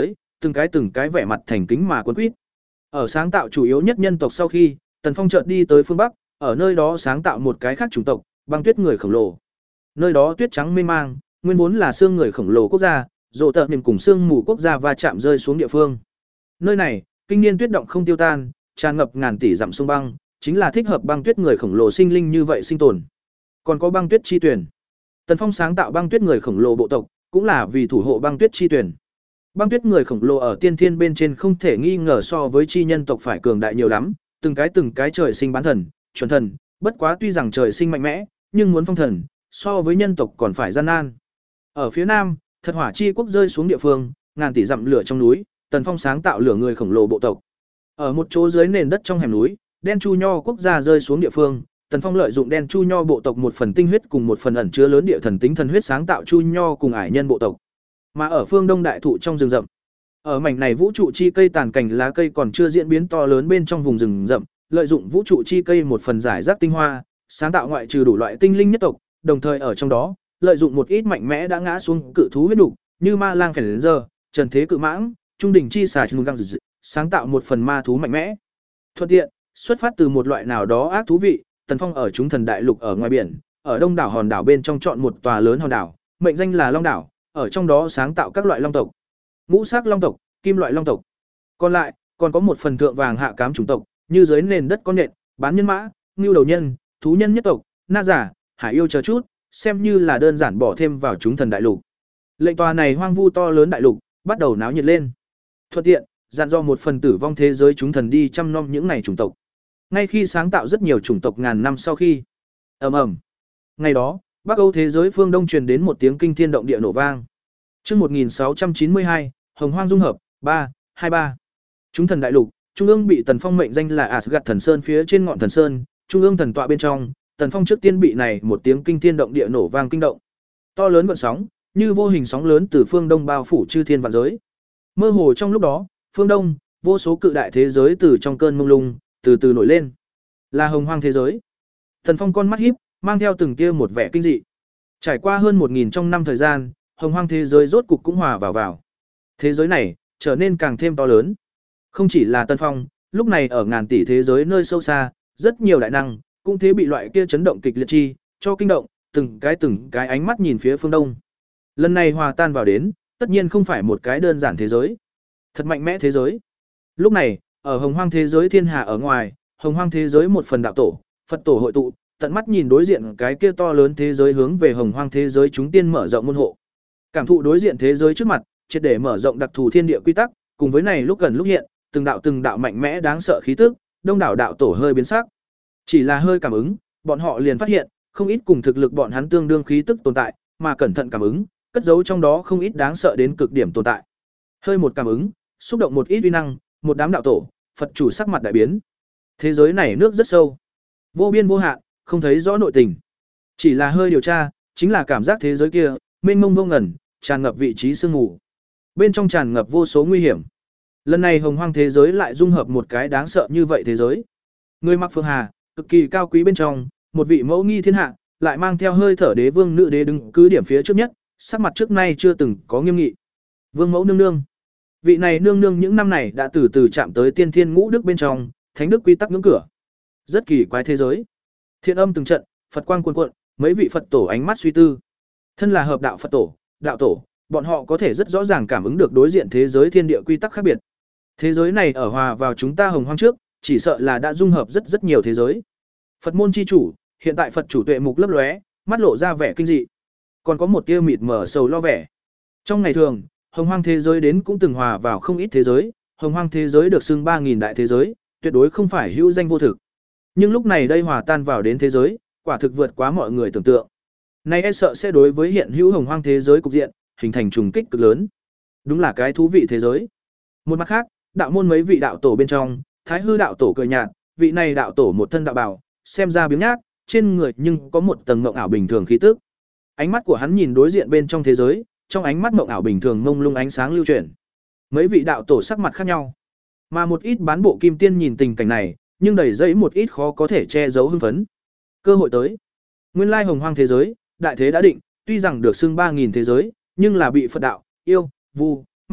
từng cái từng cái vẻ mặt thành kính mà cuốn quýt. Ở sáng tạo chủ yếu nhất nhân tộc sau khi, Tần Phong chợt đi tới phương Bắc, ở nơi đó sáng tạo một cái khác chủng tộc, băng tuyết người khổng lồ. Nơi đó tuyết trắng mênh mang, nguyên vốn là xương người khổng lồ quốc gia, rộ tợ niềm cùng xương mù quốc gia va chạm rơi xuống địa phương. Nơi này, kinh niên tuyết động không tiêu tan, tràn ngập ngàn tỷ dặm sông băng, chính là thích hợp băng tuyết người khổng lồ sinh linh như vậy sinh tồn. Còn có băng tuyết chi tuyển. Tần Phong sáng tạo băng tuyết người khổng lồ bộ tộc, cũng là vì thủ hộ băng tuyết chi tuyển. Băng tuyết người khổng lồ ở tiên thiên bên trên không thể nghi ngờ so với chi nhân tộc phải cường đại nhiều lắm, từng cái từng cái trời sinh bán thần, chuẩn thần, bất quá tuy rằng trời sinh mạnh mẽ, nhưng muốn phong thần, so với nhân tộc còn phải gian nan. Ở phía nam, thật hỏa chi quốc rơi xuống địa phương, ngàn tỷ dặm lửa trong núi, Tần Phong sáng tạo lửa người khổng lồ bộ tộc. Ở một chỗ dưới nền đất trong hẻm núi, đen chu nho quốc gia rơi xuống địa phương, Tần Phong lợi dụng đen chu nho bộ tộc một phần tinh huyết cùng một phần ẩn chứa lớn địa thần tính thần huyết sáng tạo chu nho cùng ải nhân bộ tộc. Mà ở phương đông đại thụ trong rừng rậm, ở mảnh này vũ trụ chi cây tàn cành lá cây còn chưa diễn biến to lớn bên trong vùng rừng rậm, lợi dụng vũ trụ chi cây một phần giải rác tinh hoa, sáng tạo ngoại trừ đủ loại tinh linh nhất tộc, đồng thời ở trong đó, lợi dụng một ít mạnh mẽ đã ngã xuống cự thú huyết đủ, như ma lang phèn giờ, trần thế cự mãng, trung đỉnh chi xà trùng găng dự, sáng tạo một phần ma thú mạnh mẽ. Thuận tiện, xuất phát từ một loại nào đó ác thú vị, Tần Phong ở chúng thần đại lục ở ngoài biển, ở đông đảo hòn đảo bên trong chọn một tòa lớn hòn đảo, mệnh danh là Long đảo, ở trong đó sáng tạo các loại long tộc, ngũ sắc long tộc, kim loại long tộc. Còn lại, còn có một phần thượng vàng hạ cám chủng tộc, như dưới nền đất con nện, bán nhân mã, ngưu đầu nhân, thú nhân nhất tộc, na giả, hải yêu chờ chút, xem như là đơn giản bỏ thêm vào chúng thần đại lục. Lệnh tòa này hoang vu to lớn đại lục, bắt đầu náo nhiệt lên. Thuận tiện, dặn do một phần tử vong thế giới chúng thần đi chăm nom những này chủng tộc. Ngay khi sáng tạo rất nhiều chủng tộc ngàn năm sau khi, ầm ầm, ngày đó, Bắc Âu thế giới phương Đông truyền đến một tiếng kinh thiên động địa nổ vang. Chương một nghìn sáu trăm chín mươi hai, Hồng Hoang dung hợp, ba, hai ba. Chúng thần đại lục, trung ương bị Tần Phong mệnh danh là Asgard thần sơn phía trên ngọn thần sơn, trung ương thần tọa bên trong, Tần Phong trước tiên bị này một tiếng kinh thiên động địa nổ vang kinh động. To lớn gợn sóng, như vô hình sóng lớn từ phương Đông bao phủ chư thiên vạn giới. Mơ hồ trong lúc đó, phương Đông, vô số cự đại thế giới từ trong cơn mông lung, từ từ nổi lên. Là Hồng Hoang thế giới. Tần Phong con mắt híp, mang theo từng tia một vẻ kinh dị. Trải qua hơn một nghìn trong năm thời gian, Hồng Hoang thế giới rốt cục cũng hòa vào vào. Thế giới này trở nên càng thêm to lớn. Không chỉ là Tần Phong, lúc này ở ngàn tỷ thế giới nơi sâu xa, rất nhiều đại năng cũng thế bị loại kia chấn động kịch liệt chi cho kinh động, từng cái từng cái ánh mắt nhìn phía phương Đông. Lần này hòa tan vào đến, tất nhiên không phải một cái đơn giản thế giới, thật mạnh mẽ thế giới. Lúc này, ở Hồng Hoang thế giới thiên hà ở ngoài, Hồng Hoang thế giới một phần đạo tổ, Phật tổ hội tụ, tận mắt nhìn đối diện cái kia to lớn thế giới hướng về Hồng Hoang thế giới chúng tiên mở rộng môn hộ. Cảm thụ đối diện thế giới trước mặt, triệt để mở rộng đặc thù thiên địa quy tắc, cùng với này lúc gần lúc hiện, từng đạo từng đạo mạnh mẽ đáng sợ khí tức, đông đảo đạo tổ hơi biến sắc. Chỉ là hơi cảm ứng, bọn họ liền phát hiện, không ít cùng thực lực bọn hắn tương đương khí tức tồn tại, mà cẩn thận cảm ứng, cất giấu trong đó không ít đáng sợ đến cực điểm tồn tại. Hơi một cảm ứng, xúc động một ít uy năng, một đám đạo tổ, Phật chủ sắc mặt đại biến. Thế giới này nước rất sâu, vô biên vô hạn, không thấy rõ nội tình. Chỉ là hơi điều tra, chính là cảm giác thế giới kia, mênh mông vô ngần, tràn ngập vị trí sương mù. Bên trong tràn ngập vô số nguy hiểm. Lần này Hồng Hoang thế giới lại dung hợp một cái đáng sợ như vậy thế giới. Người mặc phượng hà, cực kỳ cao quý bên trong, một vị mẫu nghi thiên hạ, lại mang theo hơi thở đế vương nữ đế đứng cứ điểm phía trước nhất, sắc mặt trước nay chưa từng có nghiêm nghị. Vương mẫu nương nương. Vị này nương nương những năm này đã từ từ chạm tới tiên thiên ngũ đức bên trong, thánh đức quy tắc ngưỡng cửa. Rất kỳ quái thế giới. Thiện âm từng trận, Phật quang cuồn cuộn, mấy vị Phật tổ ánh mắt suy tư. Thân là hợp đạo Phật tổ, đạo tổ, bọn họ có thể rất rõ ràng cảm ứng được đối diện thế giới thiên địa quy tắc khác biệt. Thế giới này ở hòa vào chúng ta Hồng Hoang trước, chỉ sợ là đã dung hợp rất rất nhiều thế giới. Phật môn chi chủ, hiện tại Phật chủ tuệ mục lấp lóe, mắt lộ ra vẻ kinh dị. Còn có một tia mịt mờ sầu lo vẻ. Trong ngày thường, Hồng Hoang thế giới đến cũng từng hòa vào không ít thế giới, Hồng Hoang thế giới được xưng ba nghìn đại thế giới, tuyệt đối không phải hữu danh vô thực. Nhưng lúc này đây hòa tan vào đến thế giới, quả thực vượt quá mọi người tưởng tượng. Này e sợ sẽ đối với hiện hữu Hồng Hoang thế giới cục diện, hình thành trùng kích cực lớn. Đúng là cái thú vị thế giới. Một mặt khác, đạo môn mấy vị đạo tổ bên trong, Thái Hư đạo tổ cười nhạt, vị này đạo tổ một thân đạo bào, xem ra biếng nhác, trên người nhưng có một tầng mộng ảo bình thường khí tức. Ánh mắt của hắn nhìn đối diện bên trong thế giới, trong ánh mắt mộng ảo bình thường mông lung ánh sáng lưu chuyển. Mấy vị đạo tổ sắc mặt khác nhau, mà một ít bán bộ kim tiên nhìn tình cảnh này, nhưng đầy dẫy một ít khó có thể che giấu hưng phấn. Cơ hội tới. Nguyên lai Hồng Hoang thế giới, đại thế đã định, tuy rằng được xưng ba nghìn thế giới, nhưng là bị Phật đạo, yêu, vu, ma,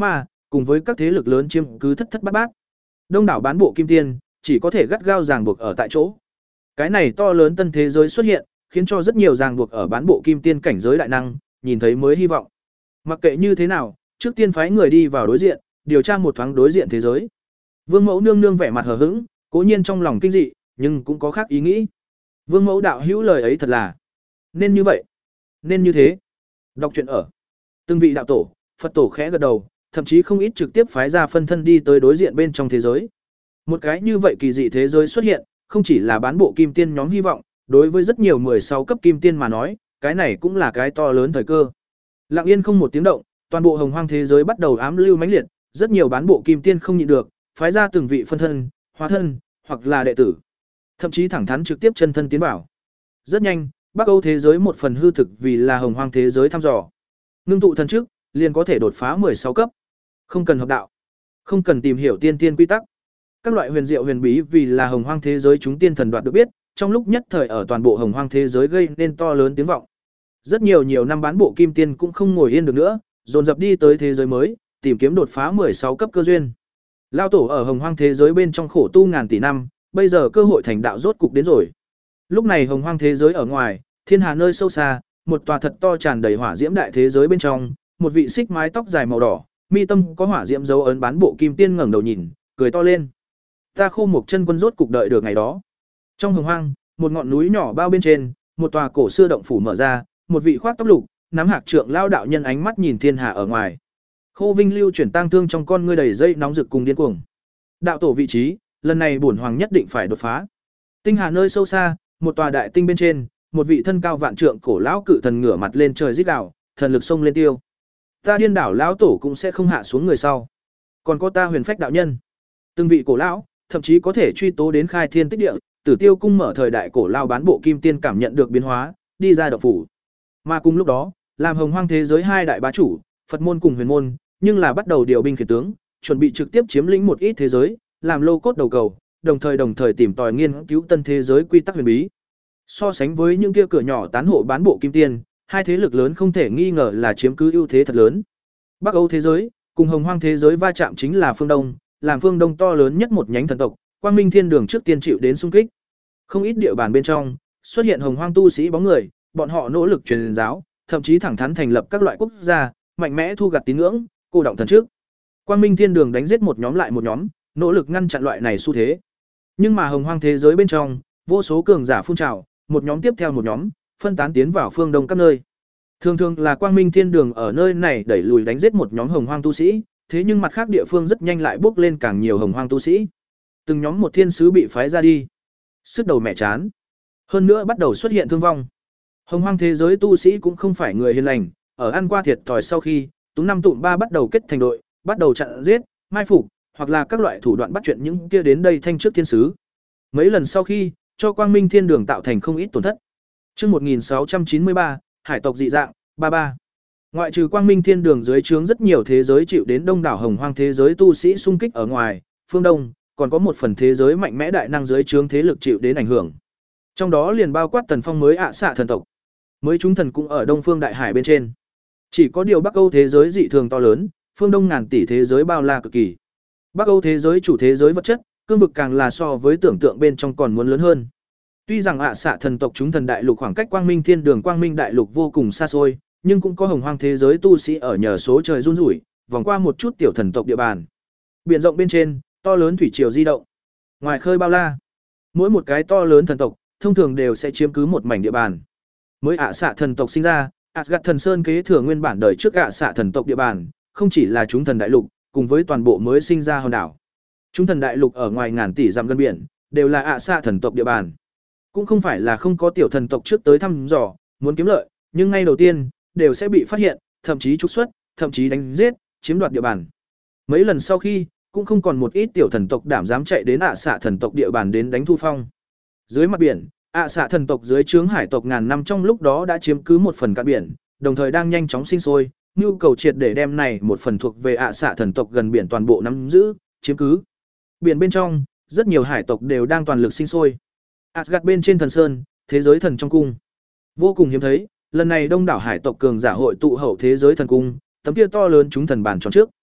cùng với các thế lực lớn chiếm cứ thất thất bát bát. Đông đảo bán bộ kim tiên chỉ có thể gắt gao ràng buộc ở tại chỗ. Cái này to lớn tân thế giới xuất hiện, khiến cho rất nhiều ràng buộc ở bán bộ kim tiên cảnh giới đại năng nhìn thấy mới hy vọng. Mặc kệ như thế nào, trước tiên phái người đi vào đối diện, điều tra một thoáng đối diện thế giới. Vương Mẫu nương nương vẻ mặt hờ hững, cố nhiên trong lòng kinh dị, nhưng cũng có khác ý nghĩ. Vương Mẫu đạo hữu lời ấy thật là nên như vậy, nên như thế. Đọc truyện ở từng vị đạo tổ, Phật tổ khẽ gật đầu, thậm chí không ít trực tiếp phái ra phân thân đi tới đối diện bên trong thế giới. Một cái như vậy kỳ dị thế giới xuất hiện, không chỉ là bán bộ kim tiên nhóm hy vọng, đối với rất nhiều mười sáu cấp kim tiên mà nói, cái này cũng là cái to lớn thời cơ. Lặng yên không một tiếng động, toàn bộ hồng hoang thế giới bắt đầu ám lưu mãnh liệt, rất nhiều bán bộ kim tiên không nhịn được, phái ra từng vị phân thân, hóa thân, hoặc là đệ tử, thậm chí thẳng thắn trực tiếp chân thân tiến vào. Rất nhanh, Bắc Âu thế giới một phần hư thực vì là hồng hoang thế giới thăm dò. Ngưng tụ thần trước, liền có thể đột phá mười sáu cấp. Không cần hợp đạo, không cần tìm hiểu tiên tiên quy tắc. Các loại huyền diệu huyền bí vì là hồng hoang thế giới chúng tiên thần đoạt được biết, trong lúc nhất thời ở toàn bộ hồng hoang thế giới gây nên to lớn tiếng vọng. Rất nhiều nhiều năm bán bộ kim tiên cũng không ngồi yên được nữa, dồn dập đi tới thế giới mới, tìm kiếm đột phá mười sáu cấp cơ duyên. Lao tổ ở hồng hoang thế giới bên trong khổ tu ngàn tỷ năm, bây giờ cơ hội thành đạo rốt cục đến rồi. Lúc này hồng hoang thế giới ở ngoài, thiên hà nơi sâu xa, một tòa thật to tràn đầy hỏa diễm đại thế giới bên trong, một vị xích mái tóc dài màu đỏ, mi tâm có hỏa diễm dấu ấn bán bộ kim tiên ngẩng đầu nhìn, cười to lên. Ta Khô Mộc Chân Quân rốt cục đợi được ngày đó. Trong hồng hoang, một ngọn núi nhỏ bao bên trên, một tòa cổ xưa động phủ mở ra, một vị khoác tóc lục, nắm hạc trượng lao đạo nhân ánh mắt nhìn thiên hà ở ngoài. Khô Vinh lưu chuyển tang thương trong con ngươi đầy dây nóng rực cùng điên cuồng. Đạo tổ vị trí, lần này bổn hoàng nhất định phải đột phá. Tinh hà nơi sâu xa, một tòa đại tinh bên trên, một vị thân cao vạn trượng cổ lão cự thần ngửa mặt lên trời rít gào, thần lực sông lên tiêu. Ta Điên Đảo lão tổ cũng sẽ không hạ xuống người sau. Còn có ta Huyền Phách đạo nhân. Từng vị cổ lão, thậm chí có thể truy tố đến khai thiên tích địa, Tử Tiêu cung mở thời đại cổ lao bán bộ kim tiên cảm nhận được biến hóa, đi ra động phủ. Mà cùng lúc đó, làm hồng hoang thế giới hai đại bá chủ, Phật môn cùng Huyền môn, nhưng là bắt đầu điều binh khiển tướng, chuẩn bị trực tiếp chiếm lĩnh một ít thế giới, làm lô cốt đầu cầu, đồng thời đồng thời tìm tòi nghiên cứu tân thế giới quy tắc huyền bí. So sánh với những kia cửa nhỏ tán hộ bán bộ kim tiên, hai thế lực lớn không thể nghi ngờ là chiếm cứ ưu thế thật lớn. Bắc Âu thế giới, cùng hồng hoang thế giới va chạm chính là phương Đông, làm phương Đông to lớn nhất một nhánh thần tộc, Quang Minh Thiên Đường trước tiên chịu đến xung kích. Không ít địa bàn bên trong, xuất hiện hồng hoang tu sĩ bóng người, bọn họ nỗ lực truyền giáo, thậm chí thẳng thắn thành lập các loại quốc gia, mạnh mẽ thu gặt tín ngưỡng, cô động thần trước. Quang Minh Thiên Đường đánh giết một nhóm lại một nhóm, nỗ lực ngăn chặn loại này xu thế. Nhưng mà hồng hoang thế giới bên trong, vô số cường giả phun trào, một nhóm tiếp theo một nhóm, phân tán tiến vào phương Đông các nơi. Thường thường là Quang Minh Thiên Đường ở nơi này đẩy lùi đánh giết một nhóm hồng hoang tu sĩ, thế nhưng mặt khác địa phương rất nhanh lại bước lên càng nhiều hồng hoang tu sĩ. Từng nhóm một thiên sứ bị phái ra đi. Sức đầu mẹ chán. Hơn nữa bắt đầu xuất hiện thương vong. Hồng hoang thế giới tu sĩ cũng không phải người hiền lành, ở ăn qua thiệt thòi sau khi, Tú năm tụm ba bắt đầu kết thành đội, bắt đầu chặn giết, mai phục, hoặc là các loại thủ đoạn bắt chuyện những kia đến đây thanh trước thiên sứ. Mấy lần sau khi, cho Quang Minh Thiên Đường tạo thành không ít tổn thất. Chương một nghìn sáu trăm chín mươi ba, hải tộc dị dạng, ba ba. Ngoại trừ Quang Minh Thiên Đường dưới trướng rất nhiều thế giới chịu đến đông đảo hồng hoang thế giới tu sĩ xung kích ở ngoài, phương Đông, còn có một phần thế giới mạnh mẽ đại năng dưới trướng thế lực chịu đến ảnh hưởng. Trong đó liền bao quát Tần Phong mới ạ xạ thần tộc. Mới chúng thần cũng ở Đông Phương Đại Hải bên trên. Chỉ có điều Bắc Âu thế giới dị thường to lớn, phương Đông ngàn tỷ thế giới bao la cực kỳ. Bắc Âu thế giới chủ thế giới vật chất, cương vực càng là so với tưởng tượng bên trong còn muốn lớn hơn. Tuy rằng ạ xạ thần tộc chúng thần đại lục khoảng cách Quang Minh Thiên Đường Quang Minh đại lục vô cùng xa xôi, nhưng cũng có hồng hoang thế giới tu sĩ ở nhờ số trời run rủi, vòng qua một chút tiểu thần tộc địa bàn. Biển rộng bên trên, to lớn thủy triều di động. Ngoài khơi bao la, mỗi một cái to lớn thần tộc, thông thường đều sẽ chiếm cứ một mảnh địa bàn. Mới ạ xạ thần tộc sinh ra, Asgard thần sơn kế thừa nguyên bản đời trước ạ xạ thần tộc địa bàn, không chỉ là chúng thần đại lục, cùng với toàn bộ mới sinh ra hòn đảo. Chúng thần đại lục ở ngoài ngàn tỷ dặm gần biển, đều là ạ xạ thần tộc địa bàn. Cũng không phải là không có tiểu thần tộc trước tới thăm dò, muốn kiếm lợi, nhưng ngay đầu tiên, đều sẽ bị phát hiện, thậm chí trục xuất, thậm chí đánh giết, chiếm đoạt địa bàn. Mấy lần sau khi, cũng không còn một ít tiểu thần tộc đảm dám chạy đến ạ xạ thần tộc địa bàn đến đánh thu phong. Dưới mặt biển, ạ xạ thần tộc dưới trướng hải tộc ngàn năm trong lúc đó đã chiếm cứ một phần cạn biển, đồng thời đang nhanh chóng sinh sôi, nhu cầu triệt để đem này một phần thuộc về ạ xạ thần tộc gần biển toàn bộ nắm giữ, chiếm cứ. Biển bên trong, rất nhiều hải tộc đều đang toàn lực sinh sôi. Asgard bên trên thần sơn, thế giới thần trong cung. Vô cùng hiếm thấy, lần này đông đảo hải tộc cường giả hội tụ hậu thế giới thần cung, tấm kia to lớn chúng thần bàn tròn trước.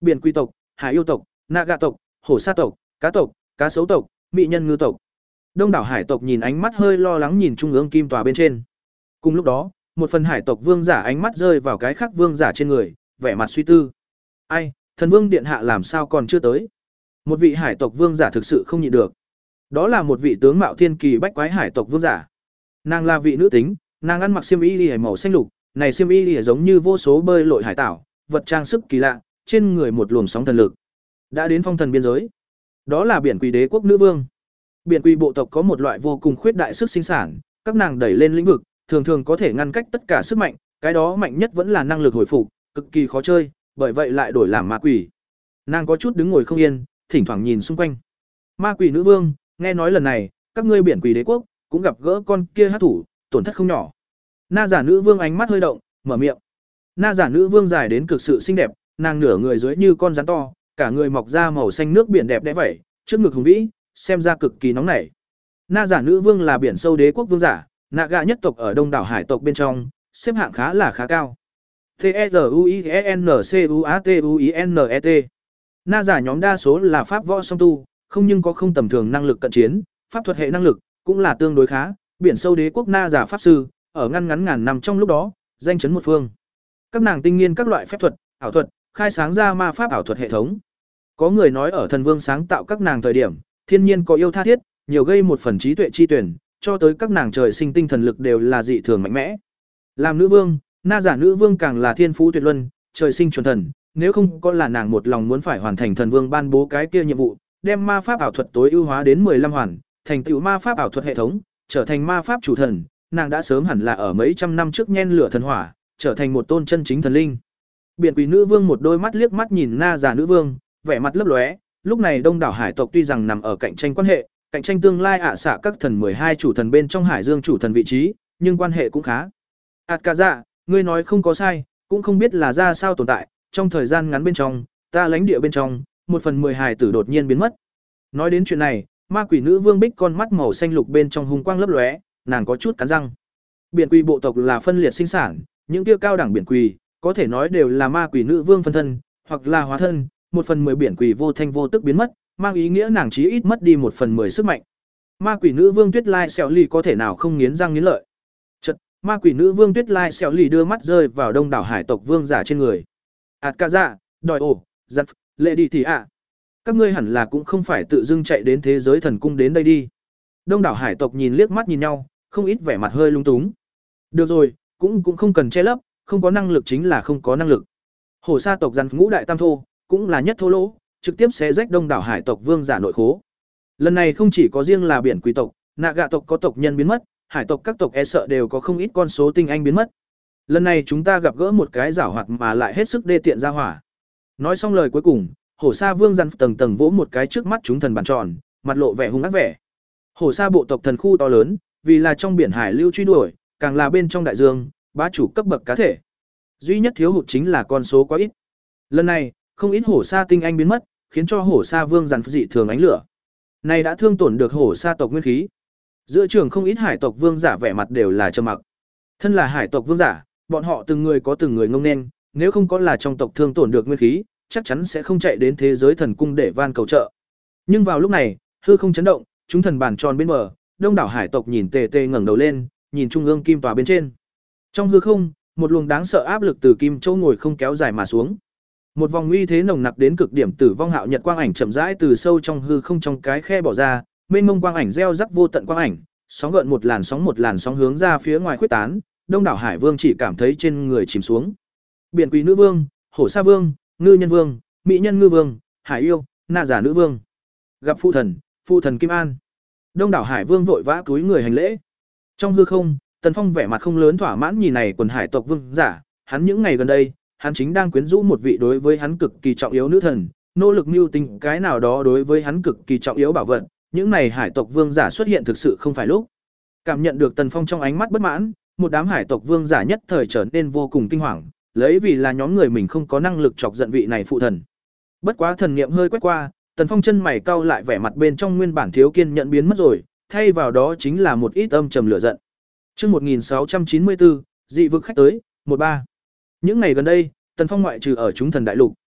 Biển Quy tộc, Hải yêu tộc, Naga tộc, Hổ Sa tộc, Cá tộc, Cá sấu tộc, Mị nhân ngư tộc. Đông đảo hải tộc nhìn ánh mắt hơi lo lắng nhìn trung ương kim tòa bên trên. Cùng lúc đó, một phần hải tộc vương giả ánh mắt rơi vào cái khác vương giả trên người, vẻ mặt suy tư. Ai, thần vương điện hạ làm sao còn chưa tới? Một vị hải tộc vương giả thực sự không nhịn được. Đó là một vị tướng mạo thiên kỳ bách quái hải tộc vương giả. Nàng là vị nữ tính, nàng ăn mặc xiêm y liễu màu xanh lục, này xiêm y liễu giống như vô số bơi lội hải tảo, vật trang sức kỳ lạ, trên người một luồng sóng thần lực. Đã đến phong thần biên giới. Đó là Biển Quỷ đế quốc nữ vương. Biển Quỷ bộ tộc có một loại vô cùng khuyết đại sức sinh sản, các nàng đẩy lên lĩnh vực, thường thường có thể ngăn cách tất cả sức mạnh, cái đó mạnh nhất vẫn là năng lực hồi phục, cực kỳ khó chơi, bởi vậy lại đổi làm ma quỷ. Nàng có chút đứng ngồi không yên, thỉnh thoảng nhìn xung quanh. Ma quỷ nữ vương, nghe nói lần này, các ngươi Biển Quỷ đế quốc cũng gặp gỡ con kia hắc thủ, tổn thất không nhỏ. Na giả nữ vương ánh mắt hơi động, mở miệng. Na giả nữ vương dài đến cực sự xinh đẹp, nàng nửa người dưới như con rắn to, cả người mọc ra màu xanh nước biển đẹp đẽ vậy, trước ngực hùng vĩ, xem ra cực kỳ nóng nảy. Na giả nữ vương là biển sâu đế quốc vương giả, Naga nhất tộc ở đông đảo hải tộc bên trong, xếp hạng khá là khá cao. T E R U I E N C U A T U I N E T. Na giả nhóm đa số là pháp võ song tu, không nhưng có không tầm thường năng lực cận chiến, pháp thuật hệ năng lực cũng là tương đối khá, biển sâu đế quốc Na giả pháp sư, ở ngăn ngắn ngàn năm trong lúc đó, danh chấn một phương. Các nàng tinh nghiên các loại phép thuật, ảo thuật, khai sáng ra ma pháp ảo thuật hệ thống. Có người nói ở thần vương sáng tạo các nàng thời điểm, thiên nhiên có yêu tha thiết, nhiều gây một phần trí tuệ chi tuyển, cho tới các nàng trời sinh tinh thần lực đều là dị thường mạnh mẽ. Làm nữ vương, Na giả nữ vương càng là thiên phú tuyệt luân, trời sinh chuẩn thần, nếu không có là nàng một lòng muốn phải hoàn thành thần vương ban bố cái kia nhiệm vụ, đem ma pháp ảo thuật tối ưu hóa đến mười lăm hoàn, thành tựu ma pháp ảo thuật hệ thống, trở thành ma pháp chủ thần, nàng đã sớm hẳn là ở mấy trăm năm trước nhen lửa thần hỏa, trở thành một tôn chân chính thần linh. Biển Quỷ nữ vương một đôi mắt liếc mắt nhìn Na giả nữ vương, vẻ mặt lấp lóe, lúc này đông đảo hải tộc tuy rằng nằm ở cạnh tranh quan hệ, cạnh tranh tương lai ạ xạ các thần mười hai chủ thần bên trong hải dương chủ thần vị trí, nhưng quan hệ cũng khá. Ảt cả dạ, ngươi nói không có sai, cũng không biết là ra sao tồn tại, trong thời gian ngắn bên trong, ta lãnh địa bên trong, một phần mười hải tử đột nhiên biến mất. Nói đến chuyện này, ma quỷ nữ vương bích con mắt màu xanh lục bên trong hung quang lấp lóe, nàng có chút cắn răng. Biển quỷ bộ tộc là phân liệt sinh sản, những kia cao đẳng biển quỷ, có thể nói đều là ma quỷ nữ vương phân thân, hoặc là hóa thân, một phần mười biển quỷ vô thanh vô tức biến mất, mang ý nghĩa nàng chí ít mất đi một phần mười sức mạnh. Ma quỷ nữ vương Tuyết Lai Xẻo Lì có thể nào không nghiến răng nghiến lợi. Chợt, ma quỷ nữ vương Tuyết Lai Xẻo Lì đưa mắt rơi vào đông đảo hải tộc vương giả trên người. Ảt ca dạ, đòi ổ, giật, lệ đi thì ạ. Các ngươi hẳn là cũng không phải tự dưng chạy đến thế giới thần cung đến đây đi. Đông đảo hải tộc nhìn liếc mắt nhìn nhau, không ít vẻ mặt hơi lung túng. Được rồi, cũng cũng không cần che lấp, không có năng lực chính là không có năng lực. Hổ Sa tộc dàn ngũ đại tam thô, cũng là nhất thô lỗ, trực tiếp xé rách đông đảo hải tộc vương giả nội khố. Lần này không chỉ có riêng là biển quỷ tộc, Naga tộc có tộc nhân biến mất, hải tộc các tộc e sợ đều có không ít con số tinh anh biến mất. Lần này chúng ta gặp gỡ một cái giảo hoạt mà lại hết sức đê tiện ra hỏa. Nói xong lời cuối cùng, Hổ Sa vương dàn tầng tầng vỗ một cái trước mắt chúng thần bàn tròn, mặt lộ vẻ hung ác vẻ. Hổ Sa bộ tộc thần khu to lớn, vì là trong biển hải lưu truy đuổi, càng là bên trong đại dương, bá chủ cấp bậc cá thể. Duy nhất thiếu hụt chính là con số quá ít. Lần này, không ít Hổ Sa tinh anh biến mất, khiến cho Hổ Sa vương dàn dị thường ánh lửa. Này đã thương tổn được Hổ Sa tộc nguyên khí. Giữa trường không ít hải tộc vương giả vẻ mặt đều là trầm mặc. Thân là hải tộc vương giả, bọn họ từng người có từng người ngông nên, nếu không có là trong tộc thương tổn được nguyên khí, chắc chắn sẽ không chạy đến thế giới thần cung để van cầu trợ. Nhưng vào lúc này, hư không chấn động, chúng thần bàn tròn bên bờ, đông đảo hải tộc nhìn tề tề ngẩng đầu lên, nhìn trung ương kim tòa bên trên. Trong hư không, một luồng đáng sợ áp lực từ kim châu ngồi không kéo dài mà xuống. Một vòng uy thế nồng nặc đến cực điểm tử vong hạo nhật quang ảnh chậm rãi từ sâu trong hư không trong cái khe bỏ ra, mênh mông quang ảnh gieo rắc vô tận quang ảnh, sóng gợn một làn sóng một làn sóng hướng ra phía ngoài khuếch tán, đông đảo hải vương chỉ cảm thấy trên người chìm xuống. Biển quỷ nữ vương, Hổ Sa vương, ngư nhân vương, mỹ nhân ngư vương, hải yêu, Na giả nữ vương. Gặp phụ thần, phụ thần Kim An. Đông đảo hải vương vội vã cúi người hành lễ. Trong hư không, Tần Phong vẻ mặt không lớn thỏa mãn nhìn này quần hải tộc vương giả, hắn những ngày gần đây, hắn chính đang quyến rũ một vị đối với hắn cực kỳ trọng yếu nữ thần, nỗ lực mưu tính cái nào đó đối với hắn cực kỳ trọng yếu bảo vật, những này hải tộc vương giả xuất hiện thực sự không phải lúc. Cảm nhận được Tần Phong trong ánh mắt bất mãn, một đám hải tộc vương giả nhất thời trở nên vô cùng kinh hoàng, lấy vì là nhóm người mình không có năng lực chọc giận vị này phụ thần. Bất quá thần niệm hơi quét qua, Tần Phong chân mày cau lại vẻ mặt bên trong nguyên bản thiếu kiên nhận biến mất rồi, thay vào đó chính là một ít âm trầm lửa giận. Chương một nghìn sáu trăm chín mươi bốn, dị vực khách tới, một ba. Những ngày gần đây, Tần Phong ngoại trừ ở chúng thần đại lục,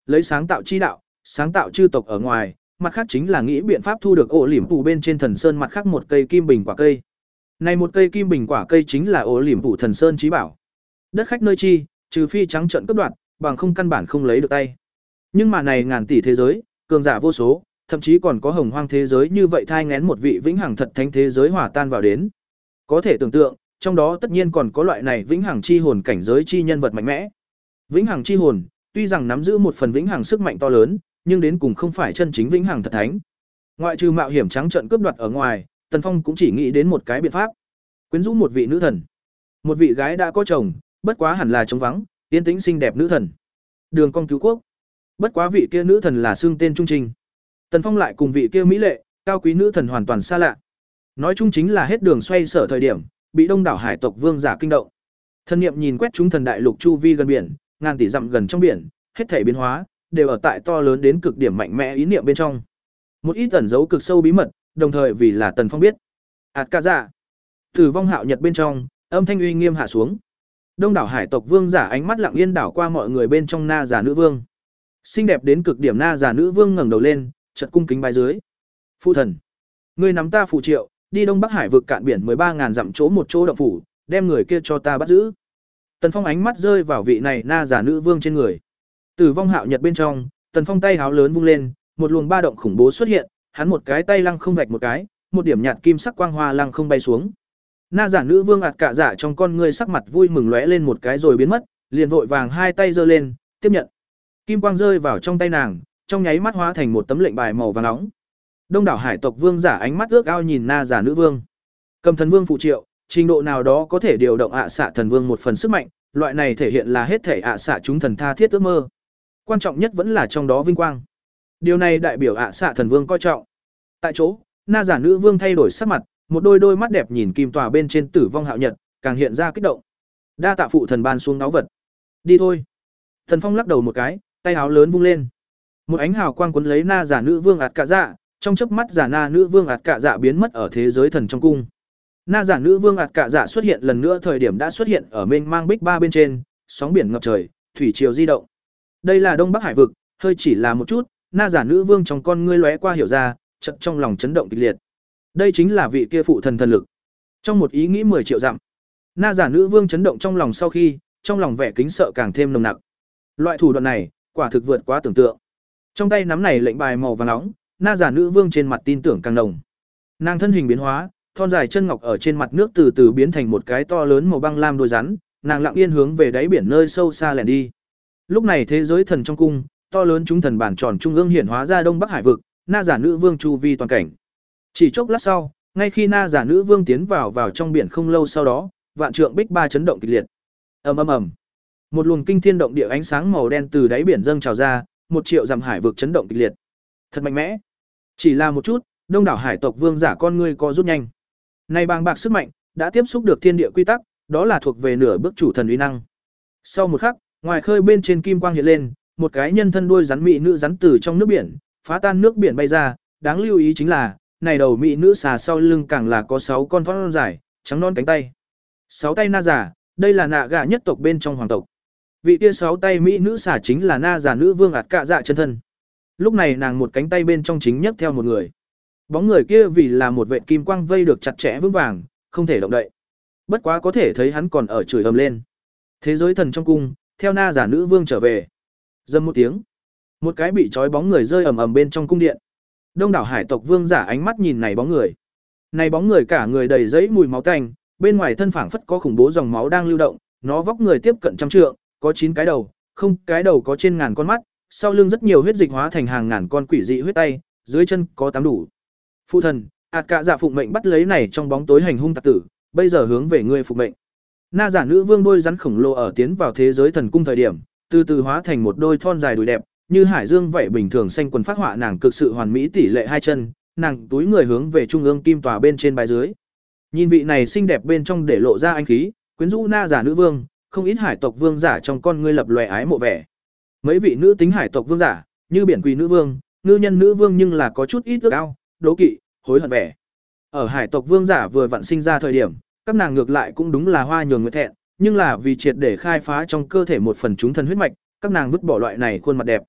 lấy sáng tạo chi đạo, sáng tạo chư tộc ở ngoài, mặt khác chính là nghĩ biện pháp thu được ổ liễm phủ bên trên thần sơn mặt khác một cây kim bình quả cây. Này một cây kim bình quả cây chính là ổ liễm phủ thần sơn chí bảo. Đất khách nơi chi, trừ phi trắng trợn cướp đoạt, bằng không căn bản không lấy được tay. Nhưng mà này ngàn tỷ thế giới, cường giả vô số, thậm chí còn có hồng hoang thế giới như vậy thai nghén một vị vĩnh hằng thật thánh thế giới hòa tan vào đến. Có thể tưởng tượng, trong đó tất nhiên còn có loại này vĩnh hằng chi hồn cảnh giới chi nhân vật mạnh mẽ. Vĩnh hằng chi hồn, tuy rằng nắm giữ một phần vĩnh hằng sức mạnh to lớn, nhưng đến cùng không phải chân chính vĩnh hằng thật thánh. Ngoại trừ mạo hiểm trắng trợn cướp đoạt ở ngoài, Tần Phong cũng chỉ nghĩ đến một cái biện pháp. Quyến rũ một vị nữ thần. Một vị gái đã có chồng, bất quá hẳn là trống vắng, yên tĩnh xinh đẹp nữ thần. Đường Cong cứu quốc. Bất quá vị kia nữ thần là xương tên trung trình. Tần Phong lại cùng vị kia mỹ lệ, cao quý nữ thần hoàn toàn xa lạ. Nói chung chính là hết đường xoay sở thời điểm, bị đông đảo hải tộc vương giả kinh động. Thân niệm nhìn quét chúng thần đại lục chu vi gần biển, ngàn tỷ dặm gần trong biển, hết thảy biến hóa đều ở tại to lớn đến cực điểm mạnh mẽ ý niệm bên trong. Một ít ẩn dấu cực sâu bí mật, đồng thời vì là Tần Phong biết. Ạt ca dạ. Tử vong hạo nhật bên trong, âm thanh uy nghiêm hạ xuống. Đông đảo hải tộc vương giả ánh mắt lặng yên đảo qua mọi người bên trong na giả nữ vương. Xinh đẹp đến cực điểm na giả nữ vương ngẩng đầu lên, chợt cung kính bái dưới. Phu thần, ngươi nắm ta phù triệu, đi Đông Bắc Hải vực cạn biển mười ba ngàn dặm chỗ một chỗ động phủ, đem người kia cho ta bắt giữ. Tần Phong ánh mắt rơi vào vị này na giả nữ vương trên người. Tử vong hạo nhật bên trong, Tần Phong tay háo lớn vung lên, một luồng ba động khủng bố xuất hiện, hắn một cái tay lăng không vạch một cái, một điểm nhạt kim sắc quang hoa lăng không bay xuống. Na giả nữ vương ạt cả dạ trong con ngươi sắc mặt vui mừng lóe lên một cái rồi biến mất, liền vội vàng hai tay giơ lên, tiếp nhận. Kim quang rơi vào trong tay nàng, trong nháy mắt hóa thành một tấm lệnh bài màu vàng nóng. Đông đảo hải tộc vương giả ánh mắt ước ao nhìn na giả nữ vương. Cầm thần vương phụ triệu, trình độ nào đó có thể điều động ạ xạ thần vương một phần sức mạnh, loại này thể hiện là hết thể ạ xạ chúng thần tha thiết ước mơ. Quan trọng nhất vẫn là trong đó vinh quang. Điều này đại biểu ạ xạ thần vương coi trọng. Tại chỗ, na giả nữ vương thay đổi sắc mặt, một đôi đôi mắt đẹp nhìn kim tòa bên trên tử vong hạo nhật, càng hiện ra kích động. Đa tạ phụ thần ban xuống náo vật. Đi thôi. Thần Phong lắc đầu một cái, tay áo lớn vung lên. Một ánh hào quang cuốn lấy na giả nữ vương ạt cạ dạ, trong chớp mắt giả na nữ vương ạt cạ dạ biến mất ở thế giới thần trong cung. Na giả nữ vương ạt cạ dạ xuất hiện lần nữa thời điểm đã xuất hiện ở mênh mang bích ba bên trên, sóng biển ngập trời, thủy triều di động. Đây là Đông Bắc Hải vực, hơi chỉ là một chút, na giả nữ vương trong con ngươi lóe qua hiểu ra, chợt trong lòng chấn động kịch liệt. Đây chính là vị kia phụ thần thần lực. Trong một ý nghĩ mười triệu dặm, na giả nữ vương chấn động trong lòng sau khi, trong lòng vẻ kính sợ càng thêm nồng nặc. Loại thủ đoạn này, quả thực vượt quá tưởng tượng. Trong tay nắm này lệnh bài màu vàng nóng, na giả nữ vương trên mặt tin tưởng càng nồng. Nàng thân hình biến hóa, thon dài chân ngọc ở trên mặt nước từ từ biến thành một cái to lớn màu băng lam đuôi rắn, nàng lặng yên hướng về đáy biển nơi sâu xa lẻn đi. Lúc này thế giới thần trong cung, to lớn chúng thần bản tròn trung ương hiển hóa ra Đông Bắc Hải vực, na giả nữ vương chu vi toàn cảnh. Chỉ chốc lát sau, ngay khi na giả nữ vương tiến vào vào trong biển không lâu sau đó, vạn trượng bích ba chấn động kịch liệt. Ầm ầm ầm. Một luồng kinh thiên động địa ánh sáng màu đen từ đáy biển dâng trào ra, một triệu dặm hải vực chấn động kịch liệt. Thật mạnh mẽ. Chỉ là một chút, đông đảo hải tộc vương giả con ngươi co rút nhanh. Này bàng bạc sức mạnh, đã tiếp xúc được thiên địa quy tắc, đó là thuộc về nửa bước chủ thần uy năng. Sau một khắc, ngoài khơi bên trên kim quang hiện lên, một cái nhân thân đuôi rắn mỹ nữ rắn từ trong nước biển, phá tan nước biển bay ra, đáng lưu ý chính là, này đầu mỹ nữ xà sau lưng càng là có sáu con thon dài, trắng non cánh tay. Sáu tay na giả, đây là nạ gà nhất tộc bên trong hoàng tộc. Vị kia sáu tay mỹ nữ xà chính là na giả nữ vương ạt cạ dạ chân thân. Lúc này nàng một cánh tay bên trong chính nhấc theo một người. Bóng người kia vì là một vệt kim quang vây được chặt chẽ vững vàng, không thể động đậy. Bất quá có thể thấy hắn còn ở chửi ầm lên. Thế giới thần trong cung, theo na giả nữ vương trở về. Dầm một tiếng, một cái bị trói bóng người rơi ầm ầm bên trong cung điện. Đông đảo hải tộc vương giả ánh mắt nhìn này bóng người. Này bóng người cả người đầy giấy mùi máu tanh, bên ngoài thân phảng phất có khủng bố dòng máu đang lưu động, nó vóc người tiếp cận trăm trượng, có chín cái đầu, không, cái đầu có trên ngàn con mắt, sau lưng rất nhiều huyết dịch hóa thành hàng ngàn con quỷ dị huyết tay, dưới chân có tám đủ. Phụ thần, ạt cạ dạ phụng mệnh bắt lấy này trong bóng tối hành hung tặc tử, bây giờ hướng về ngươi phục mệnh. Na giả nữ vương đôi rắn khổng lồ ở tiến vào thế giới thần cung thời điểm, từ từ hóa thành một đôi thon dài đùi đẹp, như hải dương vậy bình thường xanh quần phát họa nàng cực sự hoàn mỹ tỷ lệ hai chân, nàng túi người hướng về trung ương kim tòa bên trên bài dưới. Nhìn vị này xinh đẹp bên trong để lộ ra anh khí, quyến rũ na giả nữ vương, không ít hải tộc vương giả trong con ngươi lập lòe ái mộ vẻ. Mấy vị nữ tính hải tộc vương giả, như biển quỳ nữ vương, ngư nhân nữ vương nhưng là có chút ít ước ao, đố kỵ, hối hận vẻ. Ở hải tộc vương giả vừa vặn sinh ra thời điểm, các nàng ngược lại cũng đúng là hoa nhường nguyệt thẹn, nhưng là vì triệt để khai phá trong cơ thể một phần chúng thần huyết mạch, các nàng vứt bỏ loại này khuôn mặt đẹp.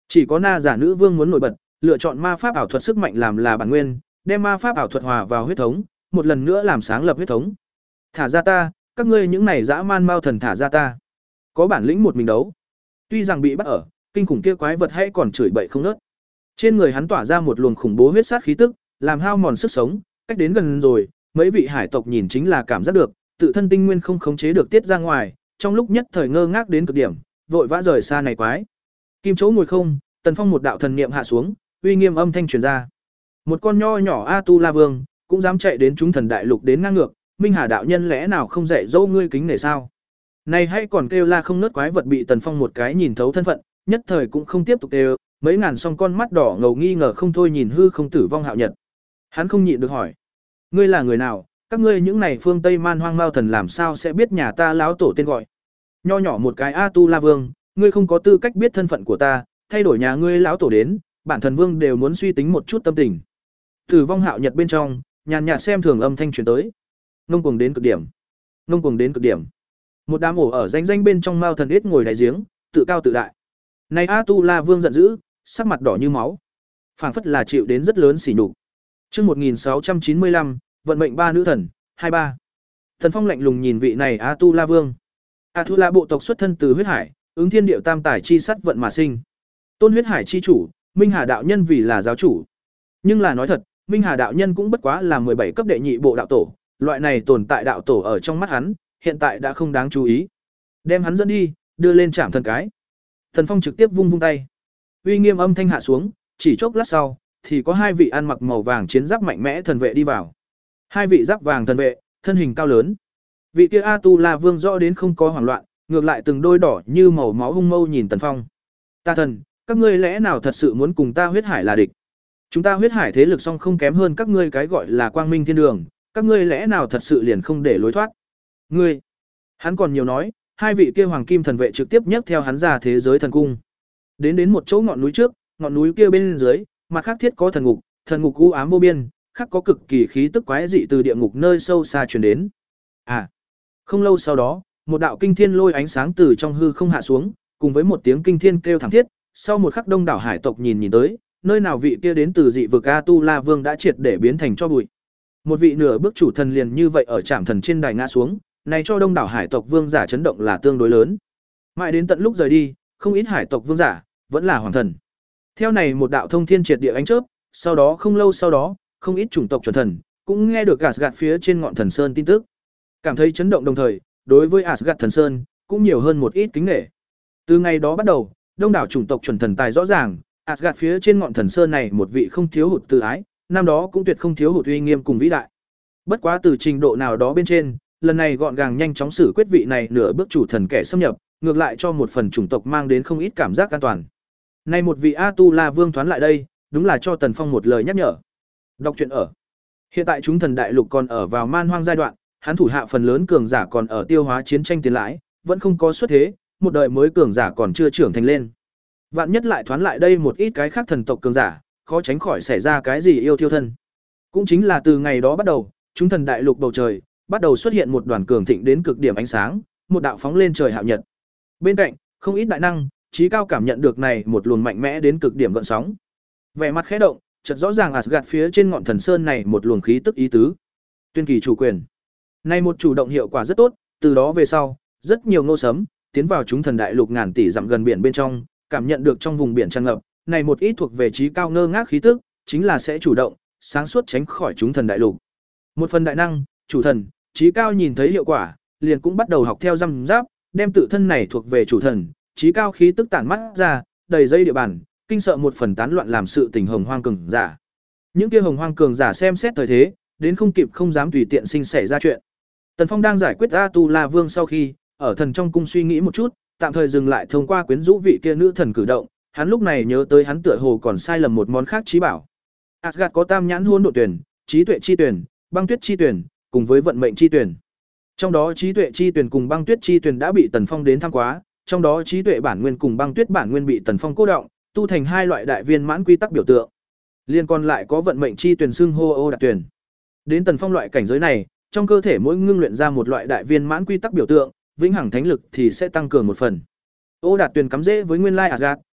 Chỉ có Na giả nữ vương muốn nổi bật, lựa chọn ma pháp ảo thuật sức mạnh làm là bản nguyên, đem ma pháp ảo thuật hòa vào huyết thống, một lần nữa làm sáng lập huyết thống. Thả ra ta, các ngươi những này dã man mao thần thả ra ta. Có bản lĩnh một mình đấu. Tuy rằng bị bắt ở, kinh khủng kia quái vật hay còn chửi bậy không ngớt. Trên người hắn tỏa ra một luồng khủng bố huyết sát khí tức, làm hao mòn sức sống, cách đến gần rồi, mấy vị hải tộc nhìn chính là cảm giác được, tự thân tinh nguyên không khống chế được tiết ra ngoài, trong lúc nhất thời ngơ ngác đến cực điểm, vội vã rời xa này quái. Kim chỗ ngồi không, Tần Phong một đạo thần niệm hạ xuống, uy nghiêm âm thanh truyền ra. Một con nho nhỏ A Tu La Vương, cũng dám chạy đến chúng thần đại lục đến ngang ngược, Minh Hà đạo nhân lẽ nào không dạy dỗ ngươi kính nể sao? Này hay còn kêu la không nớt quái vật bị Tần Phong một cái nhìn thấu thân phận, nhất thời cũng không tiếp tục kêu, mấy ngàn song con mắt đỏ ngầu nghi ngờ không thôi nhìn hư không tử vong Hạo Nhật. Hắn không nhịn được hỏi: "Ngươi là người nào? Các ngươi những này phương Tây man hoang mao thần làm sao sẽ biết nhà ta lão tổ tên gọi?" Nho nhỏ một cái A Tu La Vương, ngươi không có tư cách biết thân phận của ta, thay đổi nhà ngươi lão tổ đến, bản thần vương đều muốn suy tính một chút tâm tình. Tử vong Hạo Nhật bên trong, nhàn nhạt xem thường âm thanh truyền tới. Ngông cuồng đến cực điểm, ngông cuồng đến cực điểm. Một đám ổ ở danh danh bên trong mao thần ít ngồi đáy giếng, tự cao tự đại. Này A Tu La Vương giận dữ, sắc mặt đỏ như máu, phảng phất là chịu đến rất lớn sỉ nhục. Chương một nghìn sáu trăm chín mươi lăm, vận mệnh ba nữ thần, hai ba. Thần Phong lạnh lùng nhìn vị này A Tu La Vương. A Tu La bộ tộc xuất thân từ huyết hải, ứng thiên điệu tam tài chi sắt vận mà sinh. Tôn huyết hải chi chủ, Minh Hà đạo nhân vì là giáo chủ. Nhưng là nói thật, Minh Hà đạo nhân cũng bất quá là mười bảy cấp đệ nhị bộ đạo tổ, loại này tồn tại đạo tổ ở trong mắt hắn, hiện tại đã không đáng chú ý. Đem hắn dẫn đi, đưa lên trảm thần cái. Thần Phong trực tiếp vung vung tay. Uy nghiêm âm thanh hạ xuống, chỉ chốc lát sau, thì có hai vị ăn mặc màu vàng chiến giáp mạnh mẽ thần vệ đi vào. Hai vị giáp vàng thần vệ, thân hình cao lớn. Vị kia A Tu La Vương rõ đến không có hoảng loạn, ngược lại từng đôi đỏ như màu máu hung mâu nhìn Tần Phong. Ta thần, các ngươi lẽ nào thật sự muốn cùng ta huyết hải là địch? Chúng ta huyết hải thế lực song không kém hơn các ngươi cái gọi là quang minh thiên đường, các ngươi lẽ nào thật sự liền không để lối thoát? Ngươi, hắn còn nhiều nói, hai vị kia hoàng kim thần vệ trực tiếp nhấc theo hắn ra thế giới thần cung. Đến đến một chỗ ngọn núi trước, ngọn núi kia bên dưới, mặt khác thiết có thần ngục, thần ngục u ám vô biên, khác có cực kỳ khí tức quái dị từ địa ngục nơi sâu xa truyền đến. À, không lâu sau đó, một đạo kinh thiên lôi ánh sáng từ trong hư không hạ xuống, cùng với một tiếng kinh thiên kêu thảm thiết, sau một khắc đông đảo hải tộc nhìn nhìn tới, nơi nào vị kia đến từ dị vực A Tu La Vương đã triệt để biến thành cho bụi. Một vị nửa bước chủ thần liền như vậy ở trạm thần trên đài ngã xuống, này cho đông đảo hải tộc vương giả chấn động là tương đối lớn. Mãi đến tận lúc rời đi, không ít hải tộc vương giả vẫn là hoàng thần. Theo này một đạo thông thiên triệt địa ánh chớp, sau đó không lâu sau đó, không ít chủng tộc chuẩn thần cũng nghe được Asgard phía trên ngọn thần sơn tin tức. Cảm thấy chấn động đồng thời, đối với Asgard thần sơn cũng nhiều hơn một ít kính nể. Từ ngày đó bắt đầu, đông đảo chủng tộc chuẩn thần tài rõ ràng, Asgard phía trên ngọn thần sơn này một vị không thiếu hụt từ ái, năm đó cũng tuyệt không thiếu hụt uy nghiêm cùng vĩ đại. Bất quá từ trình độ nào đó bên trên, lần này gọn gàng nhanh chóng xử quyết vị này nửa bước chủ thần kẻ xâm nhập, ngược lại cho một phần chủng tộc mang đến không ít cảm giác an toàn. Nay một vị A Tu La Vương thoán lại đây, đúng là cho Tần Phong một lời nhắc nhở. Đọc truyện ở. Hiện tại chúng thần đại lục còn ở vào man hoang giai đoạn, hắn thủ hạ phần lớn cường giả còn ở tiêu hóa chiến tranh tiền lãi, vẫn không có xuất thế, một đời mới cường giả còn chưa trưởng thành lên. Vạn nhất lại thoán lại đây một ít cái khác thần tộc cường giả, khó tránh khỏi xảy ra cái gì yêu thiêu thân. Cũng chính là từ ngày đó bắt đầu, chúng thần đại lục bầu trời bắt đầu xuất hiện một đoàn cường thịnh đến cực điểm ánh sáng, một đạo phóng lên trời hạo nhật. Bên cạnh, không ít đại năng, trí cao cảm nhận được này một luồng mạnh mẽ đến cực điểm gợn sóng. Vẻ mặt khẽ động, chợt rõ ràng Asgard phía trên ngọn thần sơn này một luồng khí tức ý tứ. Tuyên kỳ chủ quyền. Này một chủ động hiệu quả rất tốt, từ đó về sau, rất nhiều ngô sấm tiến vào chúng thần đại lục ngàn tỷ dặm gần biển bên trong, cảm nhận được trong vùng biển tràn ngập, này một ít thuộc về trí cao ngơ ngác khí tức, chính là sẽ chủ động, sáng suốt tránh khỏi chúng thần đại lục. Một phần đại năng, chủ thần, trí cao nhìn thấy hiệu quả, liền cũng bắt đầu học theo răm giáp, đem tự thân này thuộc về chủ thần, trí cao khí tức tản mắt ra, đầy dây địa bàn, kinh sợ một phần tán loạn làm sự tình hồng hoang cường giả. Những kia hồng hoang cường giả xem xét thời thế, đến không kịp không dám tùy tiện sinh xảy ra chuyện. Tần Phong đang giải quyết A Tu La Vương sau khi, ở thần trong cung suy nghĩ một chút, tạm thời dừng lại thông qua quyến rũ vị kia nữ thần cử động, hắn lúc này nhớ tới hắn tựa hồ còn sai lầm một món khác trí bảo. Asgard có tam nhãn hôn độ tuyển, trí tuệ chi tuyển, băng tuyết chi tuyển, cùng với vận mệnh chi tuyển. Trong đó trí tuệ chi tuyển cùng băng tuyết chi tuyển đã bị Tần Phong đến thăm quá, trong đó trí tuệ bản nguyên cùng băng tuyết bản nguyên bị Tần Phong cố động, tu thành hai loại đại viên mãn quy tắc biểu tượng. Liên còn lại có vận mệnh chi tuyển xưng hô ô đạt tuyển. Đến Tần Phong loại cảnh giới này, trong cơ thể mỗi ngưng luyện ra một loại đại viên mãn quy tắc biểu tượng, vĩnh hằng thánh lực thì sẽ tăng cường một phần. Ô đạt tuyển cắm rễ với nguyên lai Asgard,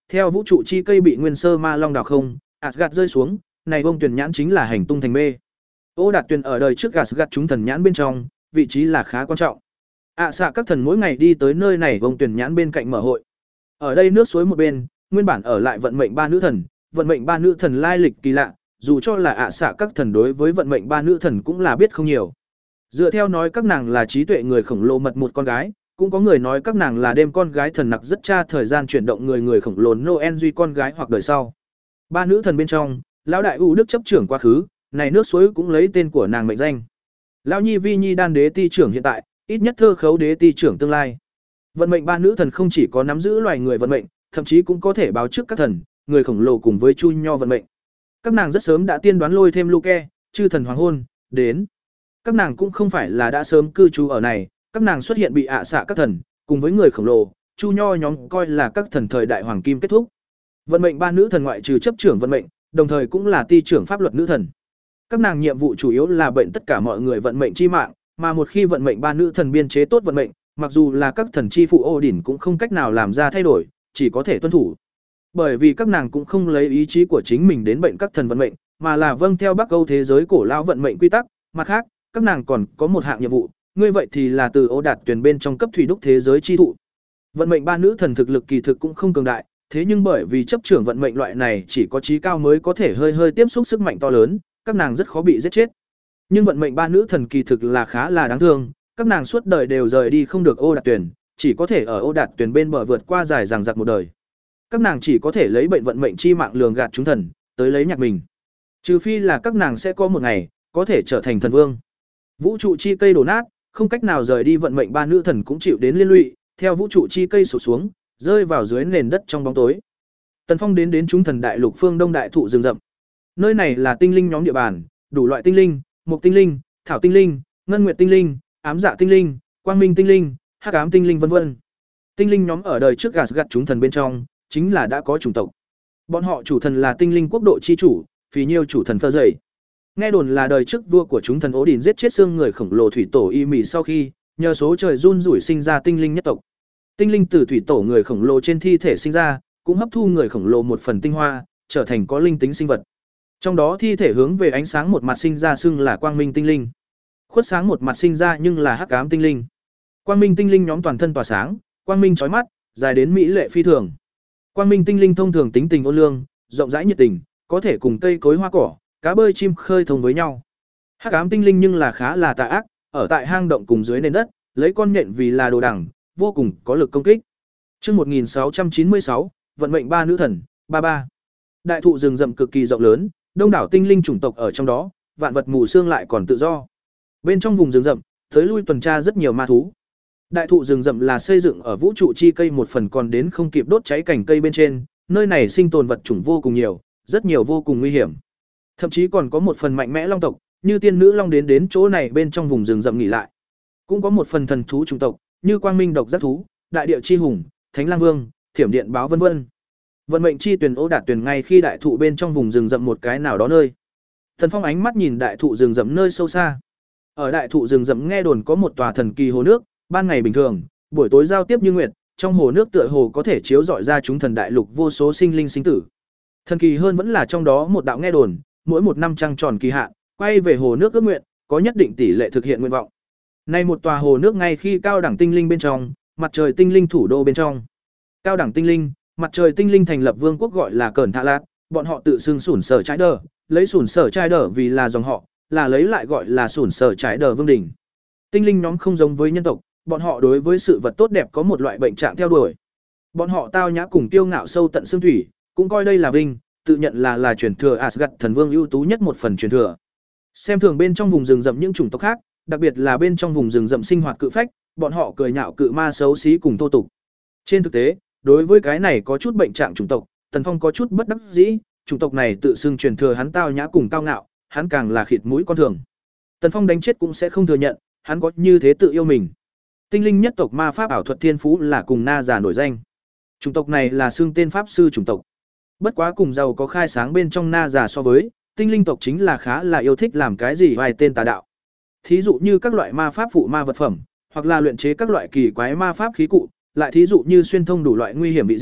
theo vũ trụ chi cây bị nguyên sơ ma long đào không, Asgard rơi xuống, này vông tuyển nhãn chính là hành tung thành mê. Ô Đạt Tuyền ở đời trước Asgard chúng thần nhãn bên trong, vị trí là khá quan trọng. ạ xạ các thần mỗi ngày đi tới nơi này vông tuyển nhãn bên cạnh mở hội. Ở đây nước suối một bên, nguyên bản ở lại vận mệnh ba nữ thần, vận mệnh ba nữ thần lai lịch kỳ lạ, dù cho là ạ xạ các thần đối với vận mệnh ba nữ thần cũng là biết không nhiều. Dựa theo nói các nàng là trí tuệ người khổng lồ mật một con gái, cũng có người nói các nàng là đêm con gái thần nặc rất tra thời gian chuyển động người người khổng lồ Noel duy con gái hoặc đời sau. Ba nữ thần bên trong, lão đại U Đức chấp trưởng quá khứ, này nước suối cũng lấy tên của nàng mệnh danh. Lão Nhi Vi Nhi đan đế ti trưởng hiện tại, ít nhất thơ khấu đế ti trưởng tương lai. Vận mệnh ba nữ thần không chỉ có nắm giữ loài người vận mệnh, thậm chí cũng có thể báo trước các thần, người khổng lồ cùng với chu nho vận mệnh. Các nàng rất sớm đã tiên đoán lôi thêm Luke, chư thần hoàng hôn, đến. Các nàng cũng không phải là đã sớm cư trú ở này, các nàng xuất hiện bị ạ xạ các thần, cùng với người khổng lồ, chu nho nhóm coi là các thần thời đại hoàng kim kết thúc. Vận mệnh ba nữ thần ngoại trừ chấp trưởng vận mệnh, đồng thời cũng là ti trưởng pháp luật nữ thần. Các nàng nhiệm vụ chủ yếu là bệnh tất cả mọi người vận mệnh chi mạng, mà một khi vận mệnh ba nữ thần biên chế tốt vận mệnh, mặc dù là các thần chi phụ Odin cũng không cách nào làm ra thay đổi, chỉ có thể tuân thủ. Bởi vì các nàng cũng không lấy ý chí của chính mình đến bệnh các thần vận mệnh, mà là vâng theo Bắc Âu thế giới cổ lão vận mệnh quy tắc, mặt khác, các nàng còn có một hạng nhiệm vụ, ngươi vậy thì là từ Ô Đạt Tuyền bên trong cấp thủy đúc thế giới chi thụ. Vận mệnh ba nữ thần thực lực kỳ thực cũng không cường đại, thế nhưng bởi vì chấp trưởng vận mệnh loại này chỉ có trí cao mới có thể hơi hơi tiếp xúc sức mạnh to lớn, các nàng rất khó bị giết chết. Nhưng vận mệnh ba nữ thần kỳ thực là khá là đáng thương, các nàng suốt đời đều rời đi không được Ô Đạt Tuyền, chỉ có thể ở Ô Đạt Tuyền bên bờ vượt qua dài dằng dặc một đời. Các nàng chỉ có thể lấy bệnh vận mệnh chi mạng lường gạt chúng thần, tới lấy nhạc mình. Trừ phi là các nàng sẽ có một ngày có thể trở thành thần vương. Vũ trụ chi cây đổ nát, không cách nào rời đi vận mệnh ba nữ thần cũng chịu đến liên lụy, theo vũ trụ chi cây sụp xuống, rơi vào dưới nền đất trong bóng tối. Tần Phong đến đến chúng thần đại lục phương Đông đại thụ rừng rậm. Nơi này là tinh linh nhóm địa bàn, đủ loại tinh linh, mộc tinh linh, thảo tinh linh, ngân nguyệt tinh linh, ám dạ tinh linh, quang minh tinh linh, hắc ám tinh linh vân vân. Tinh linh nhóm ở đời trước gạt gặt chúng thần bên trong, chính là đã có chủng tộc. Bọn họ chủ thần là tinh linh quốc độ chi chủ, phí nhiêu chủ thần phơ dày. Nghe đồn là đời trước vua của chúng thần ố đình giết chết xương người khổng lồ thủy tổ y mì sau khi, nhờ số trời run rủi sinh ra tinh linh nhất tộc. Tinh linh từ thủy tổ người khổng lồ trên thi thể sinh ra, cũng hấp thu người khổng lồ một phần tinh hoa, trở thành có linh tính sinh vật. Trong đó thi thể hướng về ánh sáng một mặt sinh ra xưng là quang minh tinh linh. Khuất sáng một mặt sinh ra nhưng là hắc ám tinh linh. Quang minh tinh linh nhóm toàn thân tỏa sáng, quang minh chói mắt, dài đến mỹ lệ phi thường. Quang minh tinh linh thông thường tính tình ôn lương, rộng rãi nhiệt tình, có thể cùng cây cối hoa cỏ, cá bơi chim khơi thông với nhau. Hắc ám tinh linh nhưng là khá là tà ác, ở tại hang động cùng dưới nền đất, lấy con nhện vì là đồ đẳng, vô cùng có lực công kích. Chương một nghìn sáu trăm chín mươi sáu, vận mệnh ba nữ thần, ba ba. Đại thụ rừng rậm cực kỳ rộng lớn, đông đảo tinh linh chủng tộc ở trong đó, vạn vật mù xương lại còn tự do. Bên trong vùng rừng rậm, tới lui tuần tra rất nhiều ma thú. Đại thụ rừng rậm là xây dựng ở vũ trụ chi cây một phần còn đến không kịp đốt cháy cành cây bên trên, nơi này sinh tồn vật chủng vô cùng nhiều, rất nhiều vô cùng nguy hiểm. Thậm chí còn có một phần mạnh mẽ long tộc, như tiên nữ long đến đến chỗ này bên trong vùng rừng rậm nghỉ lại. Cũng có một phần thần thú chủng tộc, như quang minh độc giác thú, đại địa chi hùng, thánh lang vương, thiểm điện báo vân vân. Vận mệnh chi tuyển Ô Đạt tuyển ngay khi đại thụ bên trong vùng rừng rậm một cái nào đó nơi. Thần Phong ánh mắt nhìn đại thụ rừng rậm nơi sâu xa. Ở đại thụ rừng rậm nghe đồn có một tòa thần kỳ hồ nước, ban ngày bình thường, buổi tối giao tiếp như nguyệt, trong hồ nước tựa hồ có thể chiếu rọi ra chúng thần đại lục vô số sinh linh sinh tử. Thần kỳ hơn vẫn là trong đó một đạo nghe đồn, mỗi một năm trăng tròn kỳ hạn, quay về hồ nước ước nguyện, có nhất định tỷ lệ thực hiện nguyện vọng. Nay một tòa hồ nước ngay khi cao đẳng tinh linh bên trong, mặt trời tinh linh thủ đô bên trong. Cao đẳng tinh linh, mặt trời tinh linh thành lập vương quốc gọi là Cẩn Thạ Lạt, bọn họ tự xưng sủn sở trái đờ, lấy sủn sở trái đờ vì là dòng họ, là lấy lại gọi là sủn sở trái đờ vương đỉnh. Tinh linh nhóm không giống với nhân tộc, bọn họ đối với sự vật tốt đẹp có một loại bệnh trạng theo đuổi. Bọn họ tao nhã cùng kiêu ngạo sâu tận xương thủy, cũng coi đây là vinh, tự nhận là là truyền thừa Asgard thần vương ưu tú nhất một phần truyền thừa. Xem thường bên trong vùng rừng rậm những chủng tộc khác, đặc biệt là bên trong vùng rừng rậm sinh hoạt cự phách, bọn họ cười nhạo cự ma xấu xí cùng thô tục. Trên thực tế, đối với cái này có chút bệnh trạng chủng tộc, Tần Phong có chút bất đắc dĩ, chủng tộc này tự xưng truyền thừa hắn tao nhã cùng cao ngạo, hắn càng là khịt mũi con thường. Tần Phong đánh chết cũng sẽ không thừa nhận, hắn có như thế tự yêu mình. Tinh linh nhất tộc ma pháp ảo thuật thiên phú là cùng na già nổi danh. Chủng tộc này là xưng tên pháp sư chủng tộc. Bất quá cùng giàu có khai sáng bên trong na già so với, tinh linh tộc chính là khá là yêu thích làm cái gì vài tên tà đạo. Thí dụ như các loại ma pháp phụ ma vật phẩm, hoặc là luyện chế các loại kỳ quái ma pháp khí cụ, lại thí dụ như xuyên thông đủ loại nguy hiểm vị diện,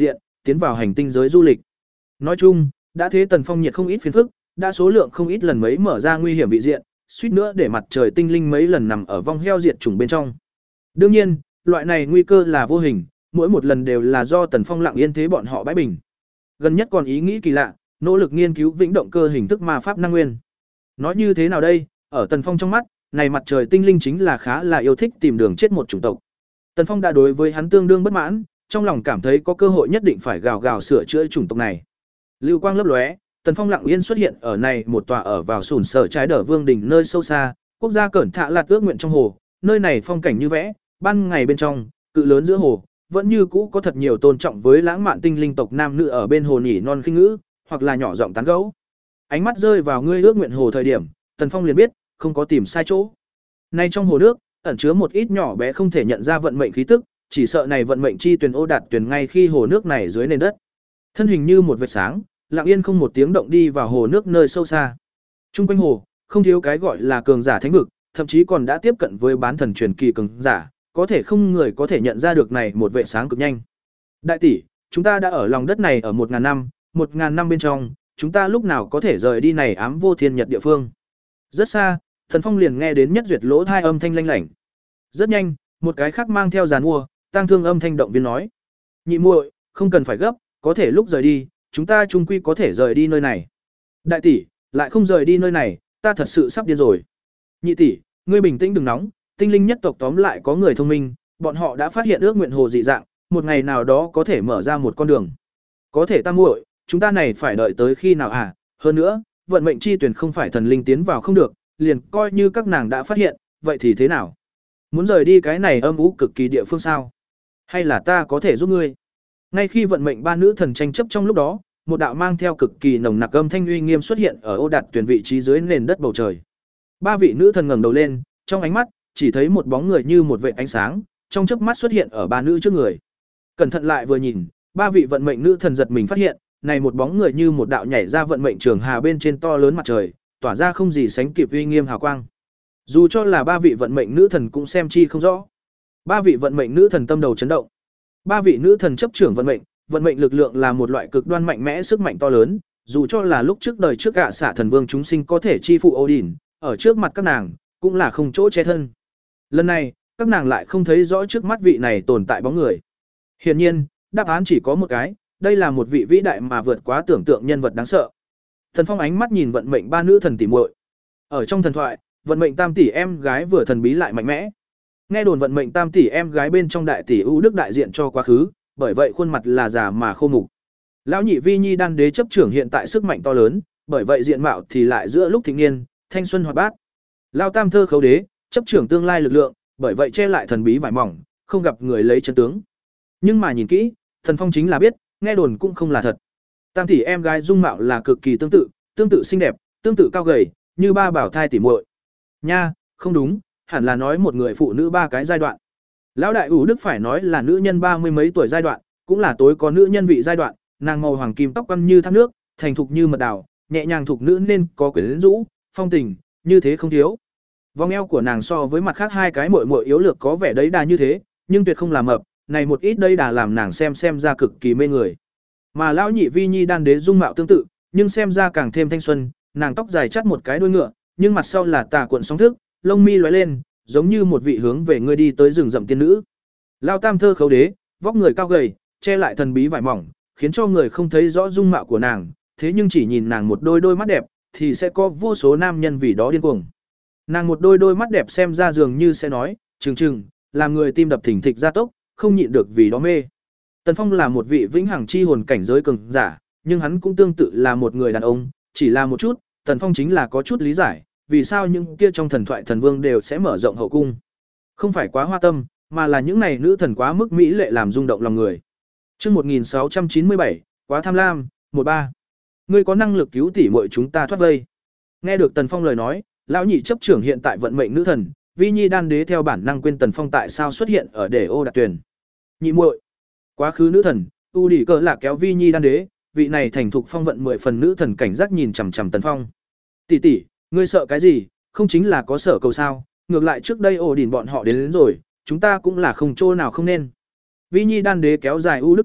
tiến vào hành tinh giới du lịch. Nói chung, đã thế Tần Phong nhiệt không ít phiền phức, đã số lượng không ít lần mấy mở ra nguy hiểm vị diện, suýt nữa để mặt trời tinh linh mấy lần nằm ở vong heo diệt chủng bên trong. Đương nhiên, loại này nguy cơ là vô hình, mỗi một lần đều là do Tần Phong lặng yên thế bọn họ bãi bình. Gần nhất còn ý nghĩ kỳ lạ, nỗ lực nghiên cứu vĩnh động cơ hình thức ma pháp năng nguyên. Nói như thế nào đây, ở Tần Phong trong mắt, này mặt trời tinh linh chính là khá là yêu thích tìm đường chết một chủng tộc. Tần Phong đã đối với hắn tương đương bất mãn, trong lòng cảm thấy có cơ hội nhất định phải gào gào sửa chữa chủng tộc này. Lưu quang lấp lóe, Tần Phong lặng yên xuất hiện ở này một tòa ở vào sùn sở trái đở vương đỉnh nơi sâu xa, quốc gia cẩn thạ lạt ước nguyện trong hồ, nơi này phong cảnh như vẽ, ban ngày bên trong, cự lớn giữa hồ, vẫn như cũ có thật nhiều tôn trọng với lãng mạn tinh linh tộc nam nữ ở bên hồ nhỉ non khinh ngữ, hoặc là nhỏ giọng tán gẫu. Ánh mắt rơi vào ngươi ước nguyện hồ thời điểm, Tần Phong liền biết, không có tìm sai chỗ. Nay trong hồ nước, ẩn chứa một ít nhỏ bé không thể nhận ra vận mệnh khí tức, chỉ sợ này vận mệnh chi tuyển ô đạt tuyển ngay khi hồ nước này dưới nền đất. Thân hình như một vệt sáng, lặng yên không một tiếng động đi vào hồ nước nơi sâu xa. Trung quanh hồ, không thiếu cái gọi là cường giả thánh vực, thậm chí còn đã tiếp cận với bán thần truyền kỳ cường giả, có thể không người có thể nhận ra được này một vệ sáng cực nhanh. Đại tỷ, chúng ta đã ở lòng đất này ở một ngàn năm, một ngàn năm bên trong, chúng ta lúc nào có thể rời đi này ám vô thiên nhật địa phương? Rất xa, Thần Phong liền nghe đến nhất duyệt lỗ hai âm thanh lanh lảnh. Rất nhanh, một cái khác mang theo giàn mua, tang thương âm thanh động viên nói: "Nhị muội, không cần phải gấp, có thể lúc rời đi, chúng ta chung quy có thể rời đi nơi này." "Đại tỷ, lại không rời đi nơi này, ta thật sự sắp điên rồi." "Nhị tỷ, ngươi bình tĩnh đừng nóng, tinh linh nhất tộc tóm lại có người thông minh, bọn họ đã phát hiện ước nguyện hồ dị dạng, một ngày nào đó có thể mở ra một con đường." "Có thể ta muội, chúng ta này phải đợi tới khi nào à? Hơn nữa, vận mệnh chi tuyển không phải thần linh tiến vào không được, liền coi như các nàng đã phát hiện, vậy thì thế nào? Muốn rời đi cái này âm u cực kỳ địa phương sao? Hay là ta có thể giúp ngươi?" Ngay khi vận mệnh ba nữ thần tranh chấp trong lúc đó, một đạo mang theo cực kỳ nồng nặc âm thanh uy nghiêm xuất hiện ở ô đạt tuyển vị trí dưới nền đất bầu trời. Ba vị nữ thần ngẩng đầu lên, trong ánh mắt chỉ thấy một bóng người như một vệt ánh sáng, trong chớp mắt xuất hiện ở ba nữ trước người. Cẩn thận lại vừa nhìn, ba vị vận mệnh nữ thần giật mình phát hiện, này một bóng người như một đạo nhảy ra vận mệnh trường hà bên trên to lớn mặt trời, tỏa ra không gì sánh kịp uy nghiêm hào quang. Dù cho là ba vị vận mệnh nữ thần cũng xem chi không rõ. Ba vị vận mệnh nữ thần tâm đầu chấn động. Ba vị nữ thần chấp trưởng vận mệnh, vận mệnh lực lượng là một loại cực đoan mạnh mẽ sức mạnh to lớn, dù cho là lúc trước đời trước gạ xạ thần vương chúng sinh có thể chi phụ Odin, ở trước mặt các nàng cũng là không chỗ che thân. Lần này, các nàng lại không thấy rõ trước mắt vị này tồn tại bóng người. Hiển nhiên, đáp án chỉ có một cái, đây là một vị vĩ đại mà vượt quá tưởng tượng nhân vật đáng sợ. Thần Phong ánh mắt nhìn vận mệnh ba nữ thần tỷ muội. Ở trong thần thoại, vận mệnh tam tỷ em gái vừa thần bí lại mạnh mẽ. Nghe đồn vận mệnh tam tỷ em gái bên trong đại tỷ ưu đức đại diện cho quá khứ, bởi vậy khuôn mặt là già mà khô mục. Lão nhị Vi Nhi đan đế chấp trưởng hiện tại sức mạnh to lớn, bởi vậy diện mạo thì lại giữa lúc thịnh niên, thanh xuân hoạt bát. Lão tam thơ khấu đế, chấp trưởng tương lai lực lượng, bởi vậy che lại thần bí vải mỏng, không gặp người lấy chân tướng. Nhưng mà nhìn kỹ, Thần Phong chính là biết, nghe đồn cũng không là thật. Tam tỷ em gái dung mạo là cực kỳ tương tự, tương tự xinh đẹp, tương tự cao gầy, như ba bảo thai tỷ muội. Nha, không đúng, hẳn là nói một người phụ nữ ba cái giai đoạn. Lão đại ủ đức phải nói là nữ nhân ba mươi mấy tuổi giai đoạn, cũng là tối có nữ nhân vị giai đoạn, nàng màu hoàng kim tóc quăn như thác nước, thành thục như mật đào, nhẹ nhàng thục nữ nên có quyến rũ, phong tình, như thế không thiếu. Vòng eo của nàng so với mặt khác hai cái muội muội yếu lược có vẻ đấy đà như thế, nhưng tuyệt không làm mập, này một ít đây đà làm nàng xem xem ra cực kỳ mê người. Mà lão nhị Vi Nhi đan đế dung mạo tương tự, nhưng xem ra càng thêm thanh xuân, nàng tóc dài chắt một cái đuôi ngựa, nhưng mặt sau là tà cuộn sóng thức, lông mi lóe lên, giống như một vị hướng về người đi tới rừng rậm tiên nữ. Lão tam thơ khấu đế, vóc người cao gầy, che lại thần bí vải mỏng, khiến cho người không thấy rõ dung mạo của nàng, thế nhưng chỉ nhìn nàng một đôi đôi mắt đẹp, thì sẽ có vô số nam nhân vì đó điên cuồng. Nàng một đôi đôi mắt đẹp xem ra dường như sẽ nói, trừng trừng, làm người tim đập thình thịch gia tốc, không nhịn được vì đó mê. Tần Phong là một vị vĩnh hằng chi hồn cảnh giới cường giả, nhưng hắn cũng tương tự là một người đàn ông, chỉ là một chút, Tần Phong chính là có chút lý giải, vì sao những kia trong thần thoại thần vương đều sẽ mở rộng hậu cung. Không phải quá hoa tâm, mà là những này nữ thần quá mức mỹ lệ làm rung động lòng người. Chương một nghìn sáu trăm chín mươi bảy, quá tham lam, một ba. Ngươi có năng lực cứu tỷ muội chúng ta thoát vây. Nghe được Tần Phong lời nói, lão nhị chấp trưởng hiện tại vận mệnh nữ thần, Vi Nhi đan đế theo bản năng quên Tần Phong tại sao xuất hiện ở để ô đạt tuyển. Nhị muội, quá khứ nữ thần, u đỉ cờ là kéo Vi Nhi đan đế, vị này thành thục phong vận mười phần nữ thần cảnh giác nhìn chằm chằm Tần Phong. Tỷ tỷ, ngươi sợ cái gì, không chính là có sở cầu sao, ngược lại trước đây ổ đỉnh bọn họ đến, đến rồi, chúng ta cũng là không chỗ nào không nên. Vi Nhi đan đế kéo dài u đức tay,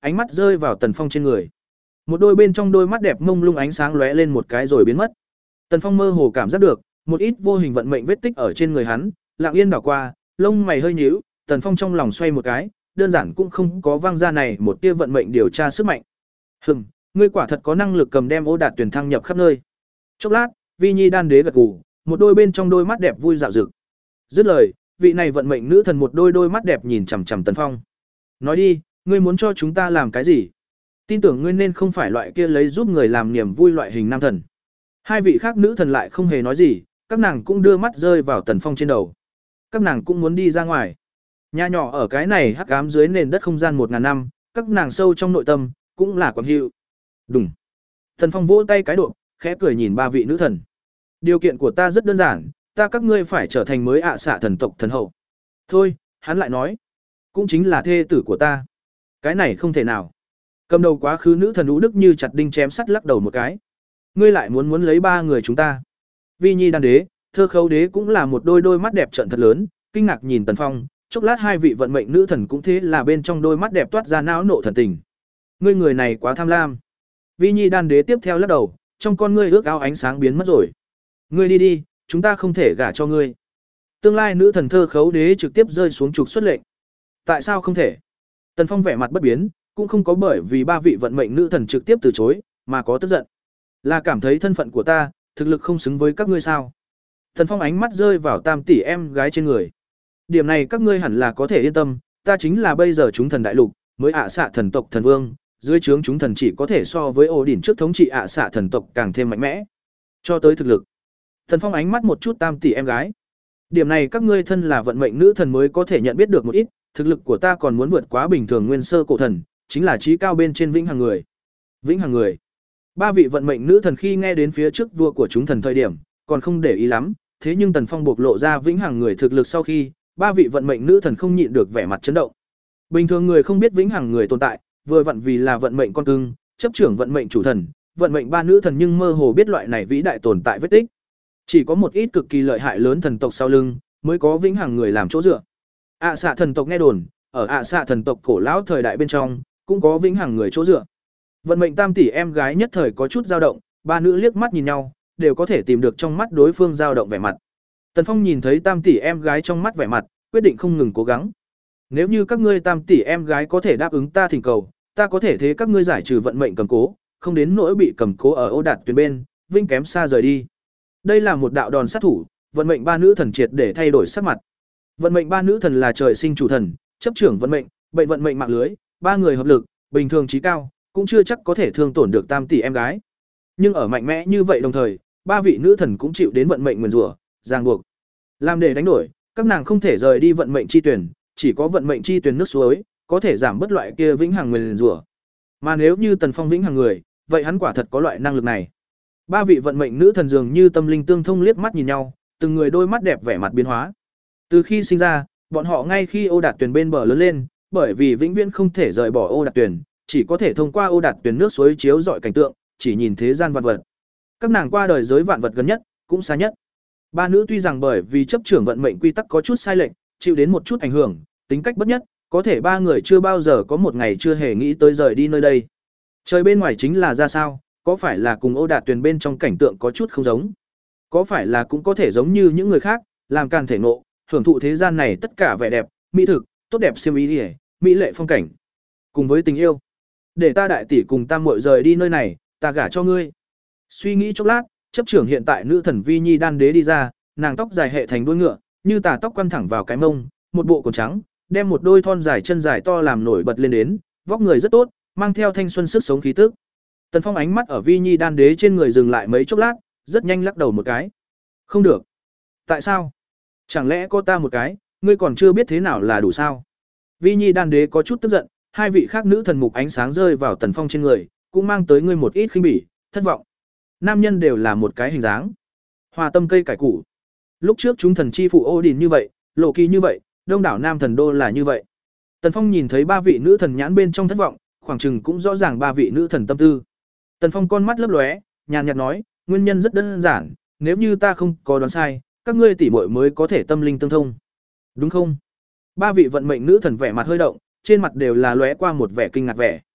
ánh mắt rơi vào Tần Phong trên người. Một đôi bên trong đôi mắt đẹp mông lung ánh sáng lóe lên một cái rồi biến mất. Tần Phong mơ hồ cảm giác được một ít vô hình vận mệnh vết tích ở trên người hắn, lặng yên đảo qua, lông mày hơi nhíu, Tần Phong trong lòng xoay một cái, đơn giản cũng không có vang ra này một tia vận mệnh điều tra sức mạnh. Hừm, ngươi quả thật có năng lực cầm đem Ô Đạt tuyển thăng nhập khắp nơi. Chốc lát, Vi Nhi Đan Đế gật gù, một đôi bên trong đôi mắt đẹp vui dạo rực. Dứt lời, vị này vận mệnh nữ thần một đôi đôi mắt đẹp nhìn chằm chằm Tần Phong. Nói đi, ngươi muốn cho chúng ta làm cái gì? Tin tưởng ngươi nên không phải loại kia lấy giúp người làm niềm vui loại hình nam thần. Hai vị khác nữ thần lại không hề nói gì, các nàng cũng đưa mắt rơi vào Tần Phong trên đầu. Các nàng cũng muốn đi ra ngoài. Nhà nhỏ ở cái này hắc ám dưới nền đất không gian một ngàn năm, các nàng sâu trong nội tâm cũng là quảng hiệu. Đùng. Tần Phong vỗ tay cái độ, khẽ cười nhìn ba vị nữ thần. Điều kiện của ta rất đơn giản, ta các ngươi phải trở thành mới ạ xạ thần tộc thần hậu. Thôi, hắn lại nói, cũng chính là thê tử của ta. Cái này không thể nào. Cầm đầu quá khứ nữ thần Ú Đức như chặt đinh chém sắt lắc đầu một cái. Ngươi lại muốn muốn lấy ba người chúng ta. Vi Nhi Đan Đế, Thơ Khấu Đế cũng là một đôi đôi mắt đẹp trợn thật lớn, kinh ngạc nhìn Tần Phong, chốc lát hai vị vận mệnh nữ thần cũng thế là bên trong đôi mắt đẹp toát ra não nộ thần tình. Ngươi người này quá tham lam. Vi Nhi Đan Đế tiếp theo lắc đầu, trong con ngươi ước ao ánh sáng biến mất rồi. Ngươi đi đi, chúng ta không thể gả cho ngươi. Tương lai nữ thần Thơ Khấu Đế trực tiếp rơi xuống trục xuất lệnh. Tại sao không thể? Tần Phong vẻ mặt bất biến, cũng không có bởi vì ba vị vận mệnh nữ thần trực tiếp từ chối, mà có tức giận. Là cảm thấy thân phận của ta, thực lực không xứng với các ngươi sao? Tần Phong ánh mắt rơi vào tam tỷ em gái trên người. Điểm này các ngươi hẳn là có thể yên tâm, ta chính là bây giờ chúng thần đại lục, mới ạ xạ thần tộc thần vương, dưới trướng chúng thần chỉ có thể so với ổ đỉnh trước thống trị ạ xạ thần tộc càng thêm mạnh mẽ. Cho tới thực lực. Tần Phong ánh mắt một chút tam tỷ em gái. Điểm này các ngươi thân là vận mệnh nữ thần mới có thể nhận biết được một ít, thực lực của ta còn muốn vượt quá bình thường nguyên sơ cổ thần, chính là trí cao bên trên vĩnh hằng người. Vĩnh hằng người. Ba vị vận mệnh nữ thần khi nghe đến phía trước vua của chúng thần thời điểm, còn không để ý lắm, thế nhưng Tần Phong bộc lộ ra vĩnh hằng người thực lực sau khi, ba vị vận mệnh nữ thần không nhịn được vẻ mặt chấn động. Bình thường người không biết vĩnh hằng người tồn tại, vừa vặn vì là vận mệnh con cưng, chấp trưởng vận mệnh chủ thần, vận mệnh ba nữ thần nhưng mơ hồ biết loại này vĩ đại tồn tại vết tích. Chỉ có một ít cực kỳ lợi hại lớn thần tộc sau lưng, mới có vĩnh hằng người làm chỗ dựa. ạ xạ thần tộc nghe đồn, ở ạ xạ thần tộc cổ lão thời đại bên trong, cũng có vĩnh hằng người chỗ dựa. Vận mệnh tam tỷ em gái nhất thời có chút dao động, ba nữ liếc mắt nhìn nhau, đều có thể tìm được trong mắt đối phương dao động vẻ mặt. Tần Phong nhìn thấy tam tỷ em gái trong mắt vẻ mặt, quyết định không ngừng cố gắng. Nếu như các ngươi tam tỷ em gái có thể đáp ứng ta thỉnh cầu, ta có thể thế các ngươi giải trừ vận mệnh cầm cố, không đến nỗi bị cầm cố ở Ô Đạt tuyến bên, vinh kém xa rời đi. Đây là một đạo đòn sát thủ, vận mệnh ba nữ thần triệt để thay đổi sắc mặt. Vận mệnh ba nữ thần là trời sinh chủ thần, chấp trưởng vận mệnh, bệnh vận mệnh mạng lưới, ba người hợp lực, bình thường trí cao, cũng chưa chắc có thể thương tổn được tam tỷ em gái. Nhưng ở mạnh mẽ như vậy đồng thời, ba vị nữ thần cũng chịu đến vận mệnh nguyền rủa, ràng buộc. Làm để đánh đổi, các nàng không thể rời đi vận mệnh chi tuyển, chỉ có vận mệnh chi tuyển nước suối, có thể giảm bớt loại kia vĩnh hằng nguyền rủa. Mà nếu như Tần Phong vĩnh hằng người, vậy hắn quả thật có loại năng lực này. Ba vị vận mệnh nữ thần dường như tâm linh tương thông liếc mắt nhìn nhau, từng người đôi mắt đẹp vẻ mặt biến hóa. Từ khi sinh ra, bọn họ ngay khi Ô Đạt tuyển bên bờ lớn lên, bởi vì vĩnh viễn không thể rời bỏ Ô Đạt tuyển, chỉ có thể thông qua Ô Đạt tuyển nước suối chiếu rọi cảnh tượng, chỉ nhìn thế gian vạn vật. Các nàng qua đời giới vạn vật gần nhất, cũng xa nhất. Ba nữ tuy rằng bởi vì chấp trưởng vận mệnh quy tắc có chút sai lệch, chịu đến một chút ảnh hưởng, tính cách bất nhất, có thể ba người chưa bao giờ có một ngày chưa hề nghĩ tới rời đi nơi đây. Trời bên ngoài chính là ra sao, có phải là cùng Ô Đạt tuyển bên trong cảnh tượng có chút không giống? Có phải là cũng có thể giống như những người khác, làm càn thể ngộ, hưởng thụ thế gian này tất cả vẻ đẹp, mỹ thực, tốt đẹp xiêm y, mỹ lệ phong cảnh, cùng với tình yêu. Để ta đại tỷ cùng tam muội rời đi nơi này, ta gả cho ngươi. Suy nghĩ chốc lát, chấp trưởng hiện tại nữ thần Vi Nhi Đan Đế đi ra, nàng tóc dài hệ thành đuôi ngựa, như tà tóc quăn thẳng vào cái mông, một bộ quần trắng, đem một đôi thon dài chân dài to làm nổi bật lên đến, vóc người rất tốt, mang theo thanh xuân sức sống khí tức. Tần Phong ánh mắt ở Vi Nhi Đan Đế trên người dừng lại mấy chốc lát, rất nhanh lắc đầu một cái. Không được. Tại sao? Chẳng lẽ có ta một cái, ngươi còn chưa biết thế nào là đủ sao? Vi Nhi Đan Đế có chút tức giận, hai vị khác nữ thần mục ánh sáng rơi vào Tần Phong trên người, cũng mang tới ngươi một ít khinh bỉ, thất vọng. Nam nhân đều là một cái hình dáng. Hòa tâm cây cải củ. Lúc trước chúng thần chi phụ Odin như vậy, Lộ Kỳ như vậy, đông đảo nam thần đô là như vậy. Tần Phong nhìn thấy ba vị nữ thần nhãn bên trong thất vọng, khoảng chừng cũng rõ ràng ba vị nữ thần tâm tư. Tần Phong con mắt lấp lóe, nhàn nhạt nói, nguyên nhân rất đơn giản, nếu như ta không có đoán sai, các ngươi tỷ muội mới có thể tâm linh tương thông. Đúng không? Ba vị vận mệnh nữ thần vẻ mặt hơi động, trên mặt đều là lóe qua một vẻ kinh ngạc vẻ.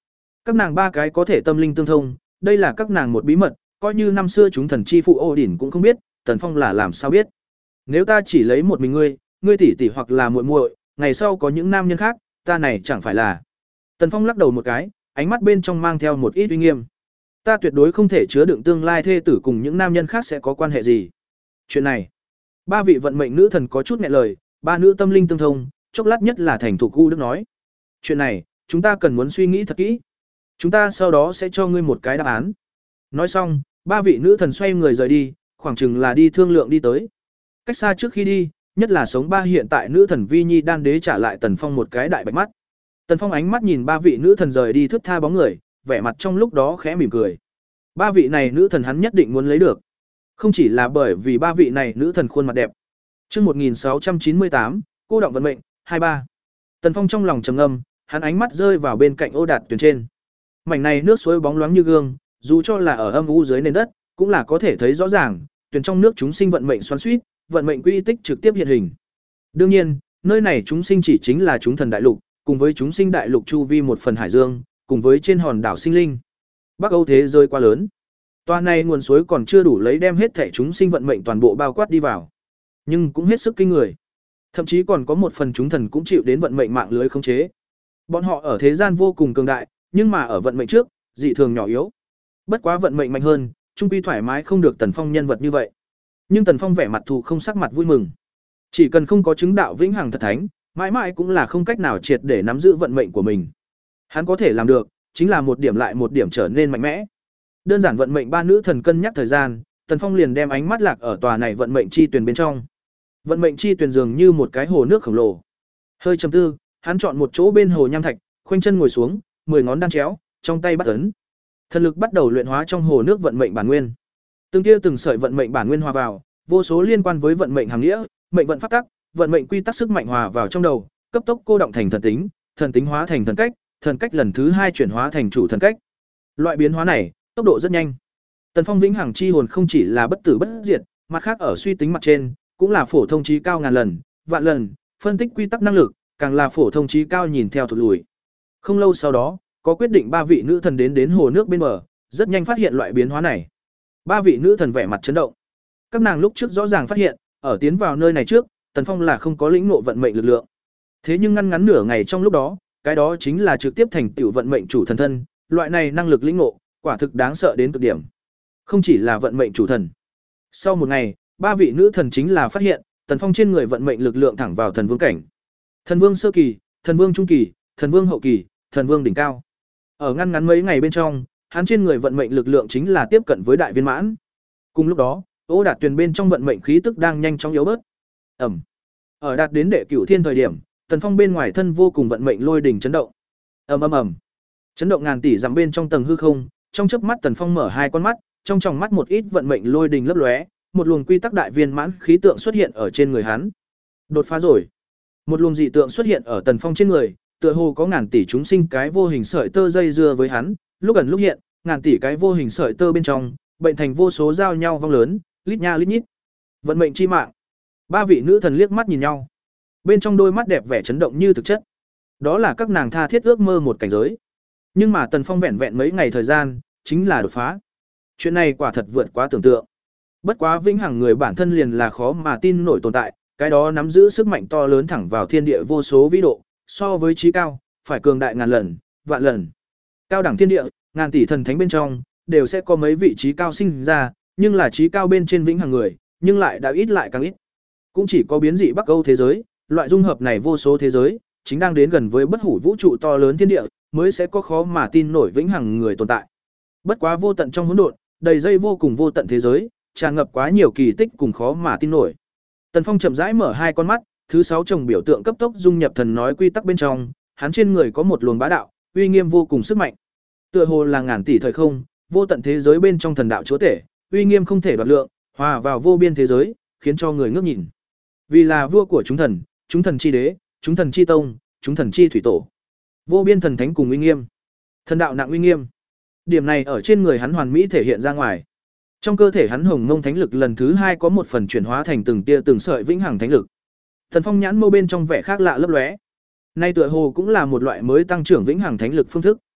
Các nàng ba cái có thể tâm linh tương thông, đây là các nàng một bí mật, coi như năm xưa chúng thần chi phụ Odin cũng không biết, Tần Phong là làm sao biết. Nếu ta chỉ lấy một mình ngươi, ngươi tỷ tỷ hoặc là muội muội, ngày sau có những nam nhân khác, ta này chẳng phải là. Tần Phong lắc đầu một cái, ánh mắt bên trong mang theo một ít uy nghiêm. Ta tuyệt đối không thể chứa đựng tương lai thê tử cùng những nam nhân khác sẽ có quan hệ gì. Chuyện này, ba vị vận mệnh nữ thần có chút nghẹn lời, ba nữ tâm linh tương thông, chốc lát nhất là thành thủ cu đức nói. Chuyện này, chúng ta cần muốn suy nghĩ thật kỹ. Chúng ta sau đó sẽ cho ngươi một cái đáp án. Nói xong, ba vị nữ thần xoay người rời đi, khoảng chừng là đi thương lượng đi tới. Cách xa trước khi đi, nhất là sống ba hiện tại nữ thần Vi Nhi Đan Đế trả lại Tần Phong một cái đại bạch mắt. Tần Phong ánh mắt nhìn ba vị nữ thần rời đi thướt tha bóng người, vẻ mặt trong lúc đó khẽ mỉm cười. Ba vị này nữ thần hắn nhất định muốn lấy được. Không chỉ là bởi vì ba vị này nữ thần khuôn mặt đẹp. Chương một nghìn sáu trăm chín mươi tám, cô động vận mệnh, hai ba. Tần Phong trong lòng trầm ngâm, hắn ánh mắt rơi vào bên cạnh ô đạt tuyển trên. Mảnh này nước suối bóng loáng như gương, dù cho là ở âm u dưới nền đất, cũng là có thể thấy rõ ràng, tuyển trong nước chúng sinh vận mệnh xoắn xuýt, vận mệnh quy tích trực tiếp hiện hình. Đương nhiên, nơi này chúng sinh chỉ chính là chúng thần đại lục, cùng với chúng sinh đại lục chu vi một phần hải dương, cùng với trên hòn đảo sinh linh. Bắc Âu thế giới quá lớn. Toa này nguồn suối còn chưa đủ lấy đem hết thảy chúng sinh vận mệnh toàn bộ bao quát đi vào, nhưng cũng hết sức kinh người. Thậm chí còn có một phần chúng thần cũng chịu đến vận mệnh mạng lưới khống chế. Bọn họ ở thế gian vô cùng cường đại, nhưng mà ở vận mệnh trước, dị thường nhỏ yếu. Bất quá vận mệnh mạnh hơn, trung quy thoải mái không được Tần Phong nhân vật như vậy. Nhưng Tần Phong vẻ mặt thù không sắc mặt vui mừng. Chỉ cần không có chứng đạo vĩnh hằng thật thánh, mãi mãi cũng là không cách nào triệt để nắm giữ vận mệnh của mình. Hắn có thể làm được, chính là một điểm lại một điểm trở nên mạnh mẽ. Đơn giản vận mệnh ba nữ thần cân nhắc thời gian, Tần Phong liền đem ánh mắt lạc ở tòa này vận mệnh chi tuyển bên trong. Vận mệnh chi tuyển dường như một cái hồ nước khổng lồ. Hơi trầm tư, hắn chọn một chỗ bên hồ nham thạch, khoanh chân ngồi xuống, mười ngón đan chéo, trong tay bắt ấn. Thần lực bắt đầu luyện hóa trong hồ nước vận mệnh bản nguyên. Từng tia từng sợi vận mệnh bản nguyên hòa vào, vô số liên quan với vận mệnh hàm nghĩa, mệnh vận pháp tắc, vận mệnh quy tắc sức mạnh hòa vào trong đầu, cấp tốc cô động thành thần tính, thần tính hóa thành thần cách, thần cách lần thứ hai chuyển hóa thành chủ thần cách. Loại biến hóa này, tốc độ rất nhanh. Tần Phong vĩnh hằng chi hồn không chỉ là bất tử bất diệt, mặt khác ở suy tính mặt trên, cũng là phổ thông trí cao ngàn lần, vạn lần, phân tích quy tắc năng lực, càng là phổ thông trí cao nhìn theo thụt lùi. Không lâu sau đó, có quyết định ba vị nữ thần đến đến hồ nước bên bờ, rất nhanh phát hiện loại biến hóa này. Ba vị nữ thần vẻ mặt chấn động. Các nàng lúc trước rõ ràng phát hiện, ở tiến vào nơi này trước, Tần Phong là không có lĩnh ngộ vận mệnh lực lượng. Thế nhưng ngăn ngắn nửa ngày trong lúc đó, cái đó chính là trực tiếp thành tựu vận mệnh chủ thần thân, loại này năng lực lĩnh ngộ, quả thực đáng sợ đến cực điểm. Không chỉ là vận mệnh chủ thần. Sau một ngày, ba vị nữ thần chính là phát hiện, Tần Phong trên người vận mệnh lực lượng thẳng vào thần vương cảnh. Thần vương sơ kỳ, thần vương trung kỳ, thần vương hậu kỳ, thần vương đỉnh cao. Ở ngăn ngắn mấy ngày bên trong, hắn trên người vận mệnh lực lượng chính là tiếp cận với đại viên mãn. Cùng lúc đó, Ô Đạt Tuyền bên trong vận mệnh khí tức đang nhanh chóng yếu bớt. Ẩm. Ở đạt đến đệ cửu thiên thời điểm, Tần Phong bên ngoài thân vô cùng vận mệnh lôi đỉnh chấn động. Ầm ầm ầm. Chấn động ngàn tỷ dặm bên trong tầng hư không, trong chớp mắt Tần Phong mở hai con mắt, trong tròng mắt một ít vận mệnh lôi đỉnh lấp lóe, một luồng quy tắc đại viên mãn khí tượng xuất hiện ở trên người hắn. Đột phá rồi. Một luồng dị tượng xuất hiện ở Tần Phong trên người, tựa hồ có ngàn tỷ chúng sinh cái vô hình sợi tơ dây dưa với hắn, lúc ẩn lúc hiện, ngàn tỷ cái vô hình sợi tơ bên trong, bệnh thành vô số giao nhau vong lớn, lít nha lít nhít. Vận mệnh chi mạng. Ba vị nữ thần liếc mắt nhìn nhau. Bên trong đôi mắt đẹp vẻ chấn động như thực chất. Đó là các nàng tha thiết ước mơ một cảnh giới. Nhưng mà Tần Phong vẹn vẹn mấy ngày thời gian, chính là đột phá. Chuyện này quả thật vượt quá tưởng tượng. Bất quá vĩnh hằng người bản thân liền là khó mà tin nổi tồn tại, cái đó nắm giữ sức mạnh to lớn thẳng vào thiên địa vô số vĩ độ, so với trí cao, phải cường đại ngàn lần, vạn lần. Cao đẳng thiên địa, ngàn tỷ thần thánh bên trong, đều sẽ có mấy vị trí cao sinh ra, nhưng là trí cao bên trên vĩnh hằng người, nhưng lại đã ít lại càng ít. Cũng chỉ có biến dị Bắc Âu thế giới, loại dung hợp này vô số thế giới, chính đang đến gần với bất hủ vũ trụ to lớn thiên địa, mới sẽ có khó mà tin nổi vĩnh hằng người tồn tại. Bất quá vô tận trong hỗn độn, đầy dây vô cùng vô tận thế giới, tràn ngập quá nhiều kỳ tích cùng khó mà tin nổi. Tần Phong chậm rãi mở hai con mắt, thứ sáu chồng biểu tượng cấp tốc dung nhập thần nói quy tắc bên trong, hắn trên người có một luồng bá đạo, uy nghiêm vô cùng sức mạnh. Tựa hồ là ngàn tỷ thời không, vô tận thế giới bên trong thần đạo chúa tể, uy nghiêm không thể đoạt lượng, hòa vào vô biên thế giới, khiến cho người ngước nhìn. Vì là vua của chúng thần, chúng thần chi đế, chúng thần chi tông, chúng thần chi thủy tổ. Vô biên thần thánh cùng uy nghiêm. Thần đạo nặng uy nghiêm. Điểm này ở trên người hắn hoàn mỹ thể hiện ra ngoài. Trong cơ thể hắn hồng ngông thánh lực lần thứ hai có một phần chuyển hóa thành từng tia từng sợi vĩnh hằng thánh lực. Thần Phong nhãn mâu bên trong vẻ khác lạ lấp lóe. Nay tựa hồ cũng là một loại mới tăng trưởng vĩnh hằng thánh lực phương thức.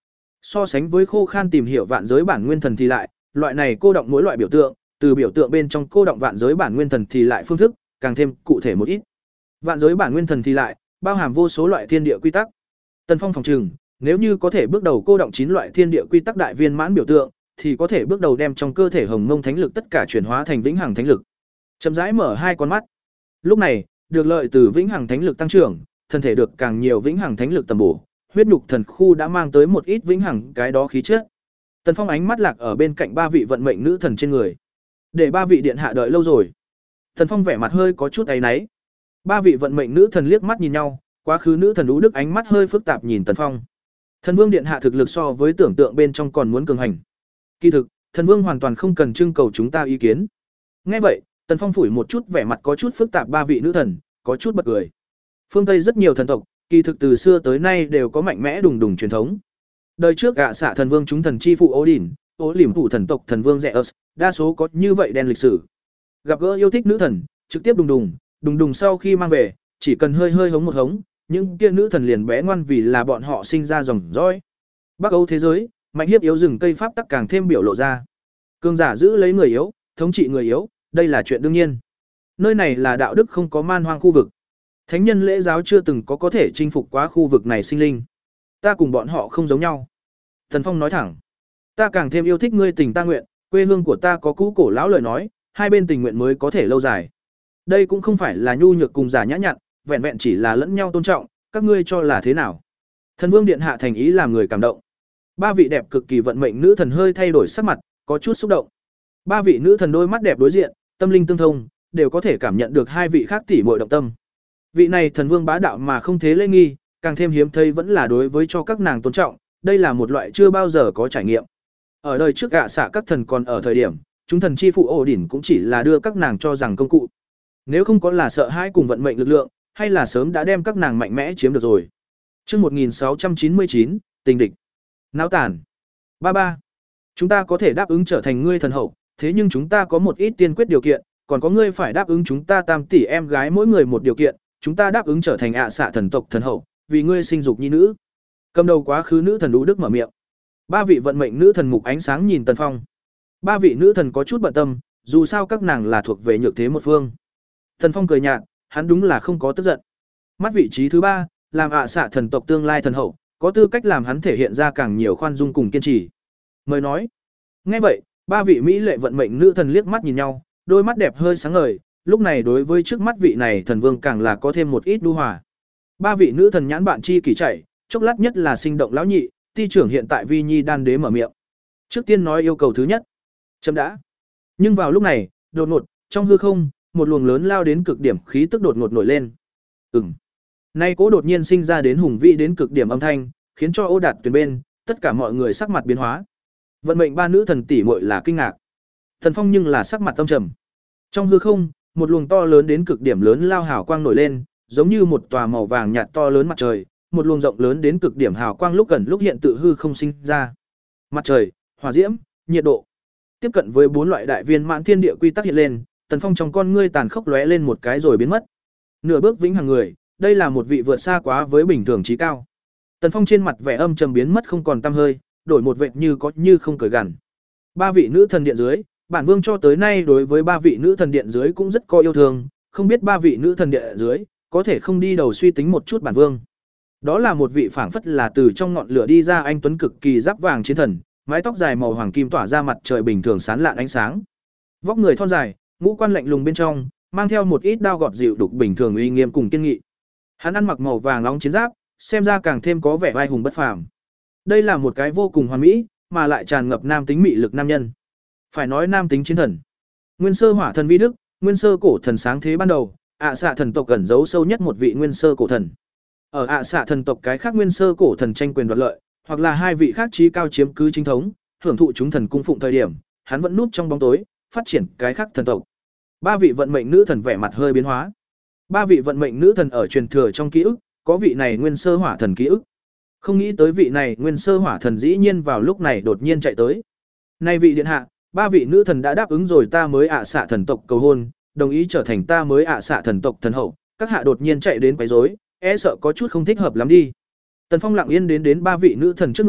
So sánh với khô khan tìm hiểu vạn giới bản nguyên thần thì lại, loại này cô động mỗi loại biểu tượng, từ biểu tượng bên trong cô động vạn giới bản nguyên thần thì lại phương thức, càng thêm cụ thể một ít. Vạn giới bản nguyên thần thì lại, bao hàm vô số loại thiên địa quy tắc. Tần Phong phòng trừng, nếu như có thể bước đầu cô động chín loại thiên địa quy tắc đại viên mãn biểu tượng, thì có thể bước đầu đem trong cơ thể Hồng Mông Thánh lực tất cả chuyển hóa thành vĩnh hằng thánh lực. Chậm rãi mở hai con mắt. Lúc này, được lợi từ vĩnh hằng thánh lực tăng trưởng, thân thể được càng nhiều vĩnh hằng thánh lực tầm bổ, huyết nhục thần khu đã mang tới một ít vĩnh hằng cái đó khí chất. Tần Phong ánh mắt lạc ở bên cạnh ba vị vận mệnh nữ thần trên người. Để ba vị điện hạ đợi lâu rồi. Tần Phong vẻ mặt hơi có chút áy náy. Ba vị vận mệnh nữ thần liếc mắt nhìn nhau, quá khứ nữ thần Ú Đức ánh mắt hơi phức tạp nhìn Tần Phong. Thần Vương điện hạ thực lực so với tưởng tượng bên trong còn muốn cường hành. Kỳ thực, Thần Vương hoàn toàn không cần trưng cầu chúng ta ý kiến. Nghe vậy, Tần Phong phủi một chút vẻ mặt có chút phức tạp ba vị nữ thần, có chút bật cười. Phương Tây rất nhiều thần tộc, kỳ thực từ xưa tới nay đều có mạnh mẽ đùng đùng truyền thống. Đời trước gạ xạ thần vương chúng thần chi phụ Odin, Ô Liềm thủ thần tộc thần vương Zeus, đa số có như vậy đen lịch sử. Gặp gỡ yêu thích nữ thần, trực tiếp đùng đùng, đùng đùng sau khi mang về, chỉ cần hơi hơi hống một hống, những kia nữ thần liền bé ngoan vì là bọn họ sinh ra dòng dõi. Bắc Âu thế giới, mạnh hiếp yếu rừng cây pháp tắc càng thêm biểu lộ ra. Cường giả giữ lấy người yếu, thống trị người yếu, đây là chuyện đương nhiên. Nơi này là đạo đức không có man hoang khu vực. Thánh nhân lễ giáo chưa từng có có thể chinh phục quá khu vực này sinh linh. Ta cùng bọn họ không giống nhau. Tần Phong nói thẳng. Ta càng thêm yêu thích ngươi tình ta nguyện, quê hương của ta có cũ cổ lão lời nói, hai bên tình nguyện mới có thể lâu dài. Đây cũng không phải là nhu nhược cùng giả nhã nhặn, vẹn vẹn chỉ là lẫn nhau tôn trọng, các ngươi cho là thế nào? Thần Vương điện hạ thành ý làm người cảm động. Ba vị đẹp cực kỳ vận mệnh nữ thần hơi thay đổi sắc mặt, có chút xúc động. Ba vị nữ thần đôi mắt đẹp đối diện, tâm linh tương thông, đều có thể cảm nhận được hai vị khác tỉ muội động tâm. Vị này thần vương bá đạo mà không thế lễ nghi, càng thêm hiếm thấy vẫn là đối với cho các nàng tôn trọng, đây là một loại chưa bao giờ có trải nghiệm. Ở đời trước gạ xạ các thần còn ở thời điểm, chúng thần chi phụ ổ đỉnh cũng chỉ là đưa các nàng cho rằng công cụ. Nếu không có là sợ hãi cùng vận mệnh lực lượng, hay là sớm đã đem các nàng mạnh mẽ chiếm được rồi. Chương một nghìn sáu trăm chín mươi chín, tình địch. Náo tản. Ba ba. Chúng ta có thể đáp ứng trở thành ngươi thần hậu, thế nhưng chúng ta có một ít tiên quyết điều kiện, còn có ngươi phải đáp ứng chúng ta tam tỷ em gái mỗi người một điều kiện, chúng ta đáp ứng trở thành ạ xạ thần tộc thần hậu, vì ngươi sinh dục nhi nữ. Cầm đầu quá khứ nữ thần Đũ Đức mở miệng. Ba vị vận mệnh nữ thần mục ánh sáng nhìn Tần Phong. Ba vị nữ thần có chút bận tâm, dù sao các nàng là thuộc về nhược thế một phương. Tần Phong cười nhạt, hắn đúng là không có tức giận. Mắt vị trí thứ ba, làm ạ xạ thần tộc tương lai thần hậu, có tư cách làm hắn thể hiện ra càng nhiều khoan dung cùng kiên trì. Mời nói. Nghe vậy, ba vị mỹ lệ vận mệnh nữ thần liếc mắt nhìn nhau, đôi mắt đẹp hơi sáng ngời, lúc này đối với trước mắt vị này thần vương càng là có thêm một ít nhu hòa. Ba vị nữ thần nhãn bạn chi kỳ chạy, chốc lát nhất là sinh động lão nhị, ti trưởng hiện tại Vi Nhi đan đế mở miệng. Trước tiên nói yêu cầu thứ nhất. Chấm đã. Nhưng vào lúc này, đột ngột, trong hư không, một luồng lớn lao đến cực điểm khí tức đột ngột nổi lên. Ừm. Nay cố đột nhiên sinh ra đến hùng vĩ đến cực điểm âm thanh, khiến cho Ô Đạt Tuyền bên, tất cả mọi người sắc mặt biến hóa. Vận mệnh ba nữ thần tỷ muội là kinh ngạc. Thần Phong nhưng là sắc mặt tâm trầm. Trong hư không, một luồng to lớn đến cực điểm lớn lao hào quang nổi lên, giống như một tòa màu vàng nhạt to lớn mặt trời, một luồng rộng lớn đến cực điểm hào quang lúc gần lúc hiện tự hư không sinh ra. Mặt trời, hỏa diễm, nhiệt độ. Tiếp cận với bốn loại đại viên mãn thiên địa quy tắc hiện lên, Tần Phong trong con ngươi tàn khốc lóe lên một cái rồi biến mất. Nửa bước vĩnh hằng người, đây là một vị vượt xa quá với bình thường trí cao. Tần Phong trên mặt vẻ âm trầm biến mất không còn tăm hơi, đổi một vệt như có như không cười gằn. Ba vị nữ thần điện dưới, bản vương cho tới nay đối với ba vị nữ thần điện dưới cũng rất có yêu thương, không biết ba vị nữ thần điện dưới có thể không đi đầu suy tính một chút bản vương. Đó là một vị phảng phất là từ trong ngọn lửa đi ra anh tuấn cực kỳ giáp vàng chiến thần, mái tóc dài màu hoàng kim tỏa ra mặt trời bình thường sáng lạn ánh sáng. Vóc người thon dài, ngũ quan lạnh lùng bên trong, mang theo một ít đao gọt dịu đục bình thường uy nghiêm cùng kiên nghị. Hắn ăn mặc màu vàng nóng chiến giáp, xem ra càng thêm có vẻ vai hùng bất phàm. Đây là một cái vô cùng hoàn mỹ, mà lại tràn ngập nam tính mị lực nam nhân. Phải nói nam tính chiến thần. Nguyên sơ hỏa thần vi đức, nguyên sơ cổ thần sáng thế ban đầu, ạ xạ thần tộc cẩn giấu sâu nhất một vị nguyên sơ cổ thần. Ở ạ xạ thần tộc cái khác nguyên sơ cổ thần tranh quyền đoạt lợi, hoặc là hai vị khác trí cao chiếm cứ chính thống, hưởng thụ chúng thần cung phụng thời điểm, hắn vẫn núp trong bóng tối, phát triển cái khác thần tộc. Ba vị vận mệnh nữ thần vẻ mặt hơi biến hóa. Ba vị vận mệnh nữ thần ở truyền thừa trong ký ức, có vị này nguyên sơ hỏa thần ký ức. Không nghĩ tới vị này nguyên sơ hỏa thần dĩ nhiên vào lúc này đột nhiên chạy tới. Nay vị điện hạ, ba vị nữ thần đã đáp ứng rồi ta mới ạ xạ thần tộc cầu hôn, đồng ý trở thành ta mới ạ xạ thần tộc thần hậu, các hạ đột nhiên chạy đến quấy rối, e sợ có chút không thích hợp lắm đi. Tần Phong lặng yên đến đến ba vị nữ thần trước người,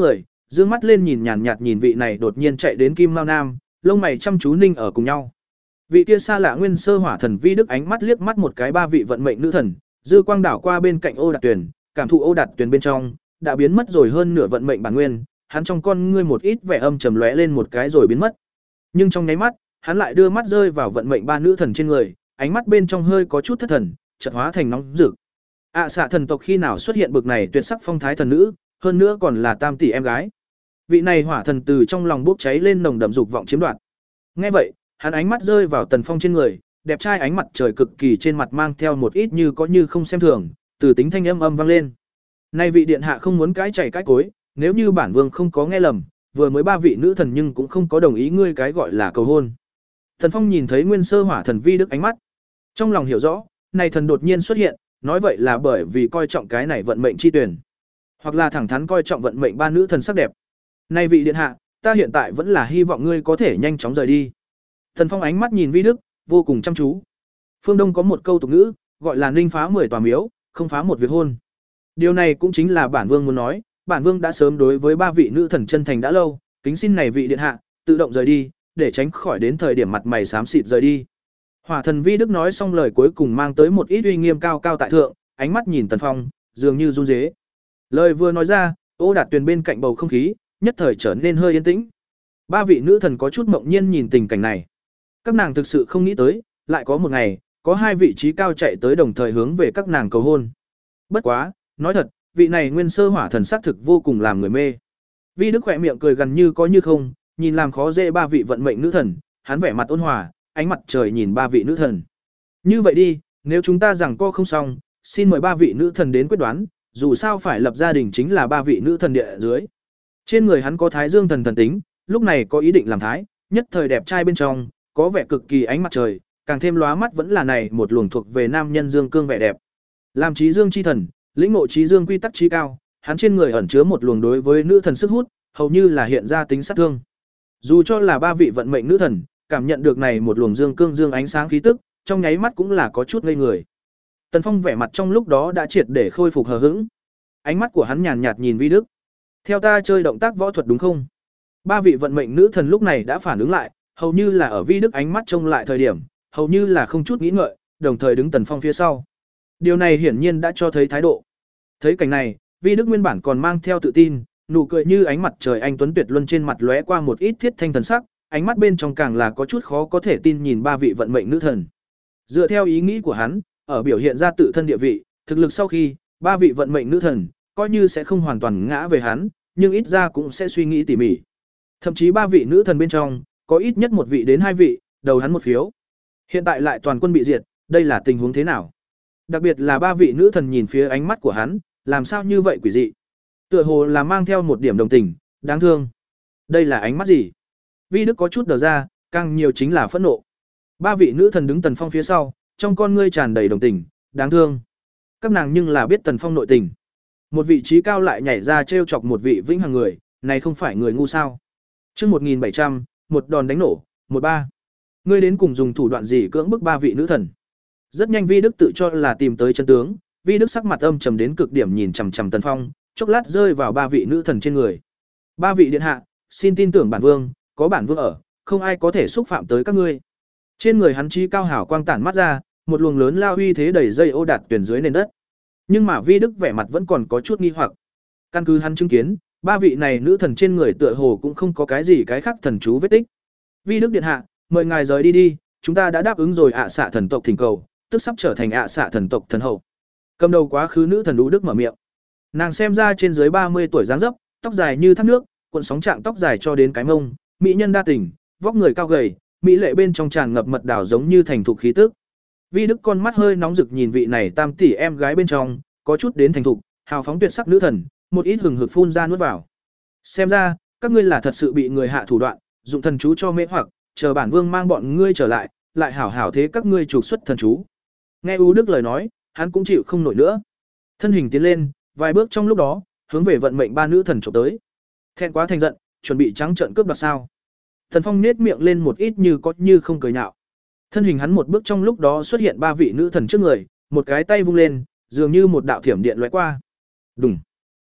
dương mắt lên nhìn nhàn nhạt nhìn vị này đột nhiên chạy đến Kim Mao Nam, lông mày chăm chú ninh ở cùng nhau. Vị kia xa lạ nguyên sơ hỏa thần Vi Đức ánh mắt liếc mắt một cái ba vị vận mệnh nữ thần, dư quang đảo qua bên cạnh Ô Đạt Tuyền, cảm thụ Ô Đạt Tuyền bên trong đã biến mất rồi hơn nửa vận mệnh bản nguyên, hắn trong con ngươi một ít vẻ âm trầm lóe lên một cái rồi biến mất. Nhưng trong nháy mắt, hắn lại đưa mắt rơi vào vận mệnh ba nữ thần trên người, ánh mắt bên trong hơi có chút thất thần, chợt hóa thành nóng rực. ạ xạ thần tộc khi nào xuất hiện bực này tuyệt sắc phong thái thần nữ, hơn nữa còn là tam tỷ em gái. Vị này hỏa thần từ trong lòng bốc cháy lên nồng đậm dục vọng chiếm đoạt. Nghe vậy, hắn ánh mắt rơi vào Tần Phong trên người, đẹp trai ánh mặt trời cực kỳ trên mặt mang theo một ít như có như không xem thường, từ tính thanh âm âm vang lên. Nay vị điện hạ không muốn cãi chảy cãi cối, nếu như bản vương không có nghe lầm, vừa mới ba vị nữ thần nhưng cũng không có đồng ý ngươi cái gọi là cầu hôn. Tần Phong nhìn thấy nguyên sơ hỏa thần Vi Đức ánh mắt, trong lòng hiểu rõ, này thần đột nhiên xuất hiện, nói vậy là bởi vì coi trọng cái này vận mệnh chi tuyển, hoặc là thẳng thắn coi trọng vận mệnh ba nữ thần sắc đẹp. Nay vị điện hạ, ta hiện tại vẫn là hy vọng ngươi có thể nhanh chóng rời đi. Tần Phong ánh mắt nhìn Vi Đức, vô cùng chăm chú. Phương Đông có một câu tục ngữ, gọi là ninh phá mười tòa miếu, không phá một việc hôn. Điều này cũng chính là bản vương muốn nói, bản vương đã sớm đối với ba vị nữ thần chân thành đã lâu, kính xin này vị điện hạ, tự động rời đi, để tránh khỏi đến thời điểm mặt mày xám xịt rời đi. Hỏa thần Vi Đức nói xong lời cuối cùng mang tới một ít uy nghiêm cao cao tại thượng, ánh mắt nhìn Tần Phong, dường như run rế. Lời vừa nói ra, Ô Đạt Tuyền bên cạnh bầu không khí, nhất thời trở nên hơi yên tĩnh. Ba vị nữ thần có chút mộng nhiên nhìn tình cảnh này. Các nàng thực sự không nghĩ tới, lại có một ngày, có hai vị trí cao chạy tới đồng thời hướng về các nàng cầu hôn. Bất quá, nói thật, vị này nguyên sơ hỏa thần xác thực vô cùng làm người mê. Vi Đức khỏe miệng cười gần như có như không, nhìn làm khó dễ ba vị vận mệnh nữ thần, hắn vẻ mặt ôn hòa, ánh mặt trời nhìn ba vị nữ thần. Như vậy đi, nếu chúng ta rằng co không xong, xin mời ba vị nữ thần đến quyết đoán, dù sao phải lập gia đình chính là ba vị nữ thần địa dưới. Trên người hắn có Thái Dương thần thần tính, lúc này có ý định làm thái, nhất thời đẹp trai bên trong, có vẻ cực kỳ ánh mặt trời, càng thêm lóa mắt vẫn là này một luồng thuộc về nam nhân dương cương vẻ đẹp. Làm trí dương chi thần, lĩnh ngộ trí dương quy tắc trí cao, hắn trên người ẩn chứa một luồng đối với nữ thần sức hút, hầu như là hiện ra tính sát thương. Dù cho là ba vị vận mệnh nữ thần, cảm nhận được này một luồng dương cương dương ánh sáng khí tức, trong nháy mắt cũng là có chút ngây người. Tần Phong vẻ mặt trong lúc đó đã triệt để khôi phục hờ hững. Ánh mắt của hắn nhàn nhạt nhìn Vi Đức. Theo ta chơi động tác võ thuật đúng không? Ba vị vận mệnh nữ thần lúc này đã phản ứng lại, hầu như là ở Vi Đức ánh mắt trông lại thời điểm, hầu như là không chút nghĩ ngợi, đồng thời đứng Tần Phong phía sau. Điều này hiển nhiên đã cho thấy thái độ. Thấy cảnh này, Vi Đức nguyên bản còn mang theo tự tin, nụ cười như ánh mặt trời anh tuấn tuyệt luân trên mặt lóe qua một ít thiết thanh thần sắc, ánh mắt bên trong càng là có chút khó có thể tin nhìn ba vị vận mệnh nữ thần. Dựa theo ý nghĩ của hắn, ở biểu hiện ra tự thân địa vị, thực lực sau khi, ba vị vận mệnh nữ thần, coi như sẽ không hoàn toàn ngã về hắn, nhưng ít ra cũng sẽ suy nghĩ tỉ mỉ. Thậm chí ba vị nữ thần bên trong, có ít nhất một vị đến hai vị, đầu hắn một phiếu. Hiện tại lại toàn quân bị diệt, đây là tình huống thế nào? Đặc biệt là ba vị nữ thần nhìn phía ánh mắt của hắn, làm sao như vậy quỷ dị? Tựa hồ là mang theo một điểm đồng tình, đáng thương. Đây là ánh mắt gì? Vi Đức có chút đờ ra, càng nhiều chính là phẫn nộ. Ba vị nữ thần đứng Tần Phong phía sau, trong con ngươi tràn đầy đồng tình, đáng thương. Các nàng nhưng là biết Tần Phong nội tình. Một vị trí cao lại nhảy ra trêu chọc một vị vĩnh hằng người, này không phải người ngu sao? Chương một nghìn bảy trăm, một đòn đánh nổ, một ba. Ngươi đến cùng dùng thủ đoạn gì cưỡng bức ba vị nữ thần? Rất nhanh Vi Đức tự cho là tìm tới chân tướng, Vi Đức sắc mặt âm trầm đến cực điểm nhìn chằm chằm Tần Phong, chốc lát rơi vào ba vị nữ thần trên người. Ba vị điện hạ, xin tin tưởng bản vương, có bản vương ở, không ai có thể xúc phạm tới các ngươi. Trên người hắn chí cao hảo quang tản mắt ra, một luồng lớn lao uy thế đẩy dây Ô Đạt Tuyền dưới nền đất. Nhưng mà Vi Đức vẻ mặt vẫn còn có chút nghi hoặc. Căn cứ hắn chứng kiến, ba vị này nữ thần trên người tựa hồ cũng không có cái gì cái khác thần chú vết tích. Vi Đức điện hạ, mời ngài rời đi đi, chúng ta đã đáp ứng rồi ạ xạ thần tộc thỉnh cầu, tức sắp trở thành ạ xạ thần tộc thần hậu. Cầm đầu quá khứ nữ thần Đũ Đức mở miệng. Nàng xem ra trên dưới ba mươi tuổi dáng dấp, tóc dài như thác nước, cuộn sóng trạng tóc dài cho đến cái mông, mỹ nhân đa tình, vóc người cao gầy, mỹ lệ bên trong tràn ngập mật đảo giống như thành thục khí tức. Vi Đức con mắt hơi nóng rực nhìn vị này tam tỷ em gái bên trong, có chút đến thành thục, hào phóng tuyệt sắc nữ thần, một ít hừng hực phun ra nuốt vào. Xem ra, các ngươi là thật sự bị người hạ thủ đoạn, dụng thần chú cho mê hoặc, chờ bản vương mang bọn ngươi trở lại, lại hảo hảo thế các ngươi trục xuất thần chú. Nghe U Đức lời nói, hắn cũng chịu không nổi nữa. Thân hình tiến lên, vài bước trong lúc đó, hướng về vận mệnh ba nữ thần chụp tới. Thẹn quá thành giận, chuẩn bị trắng trợn cướp đoạt sao? Thần Phong nhếch miệng lên một ít như có như không cười nhạo. Thân hình hắn một bước trong lúc đó xuất hiện ba vị nữ thần trước người, một cái tay vung lên, dường như một đạo thiểm điện lóe qua. Đùng.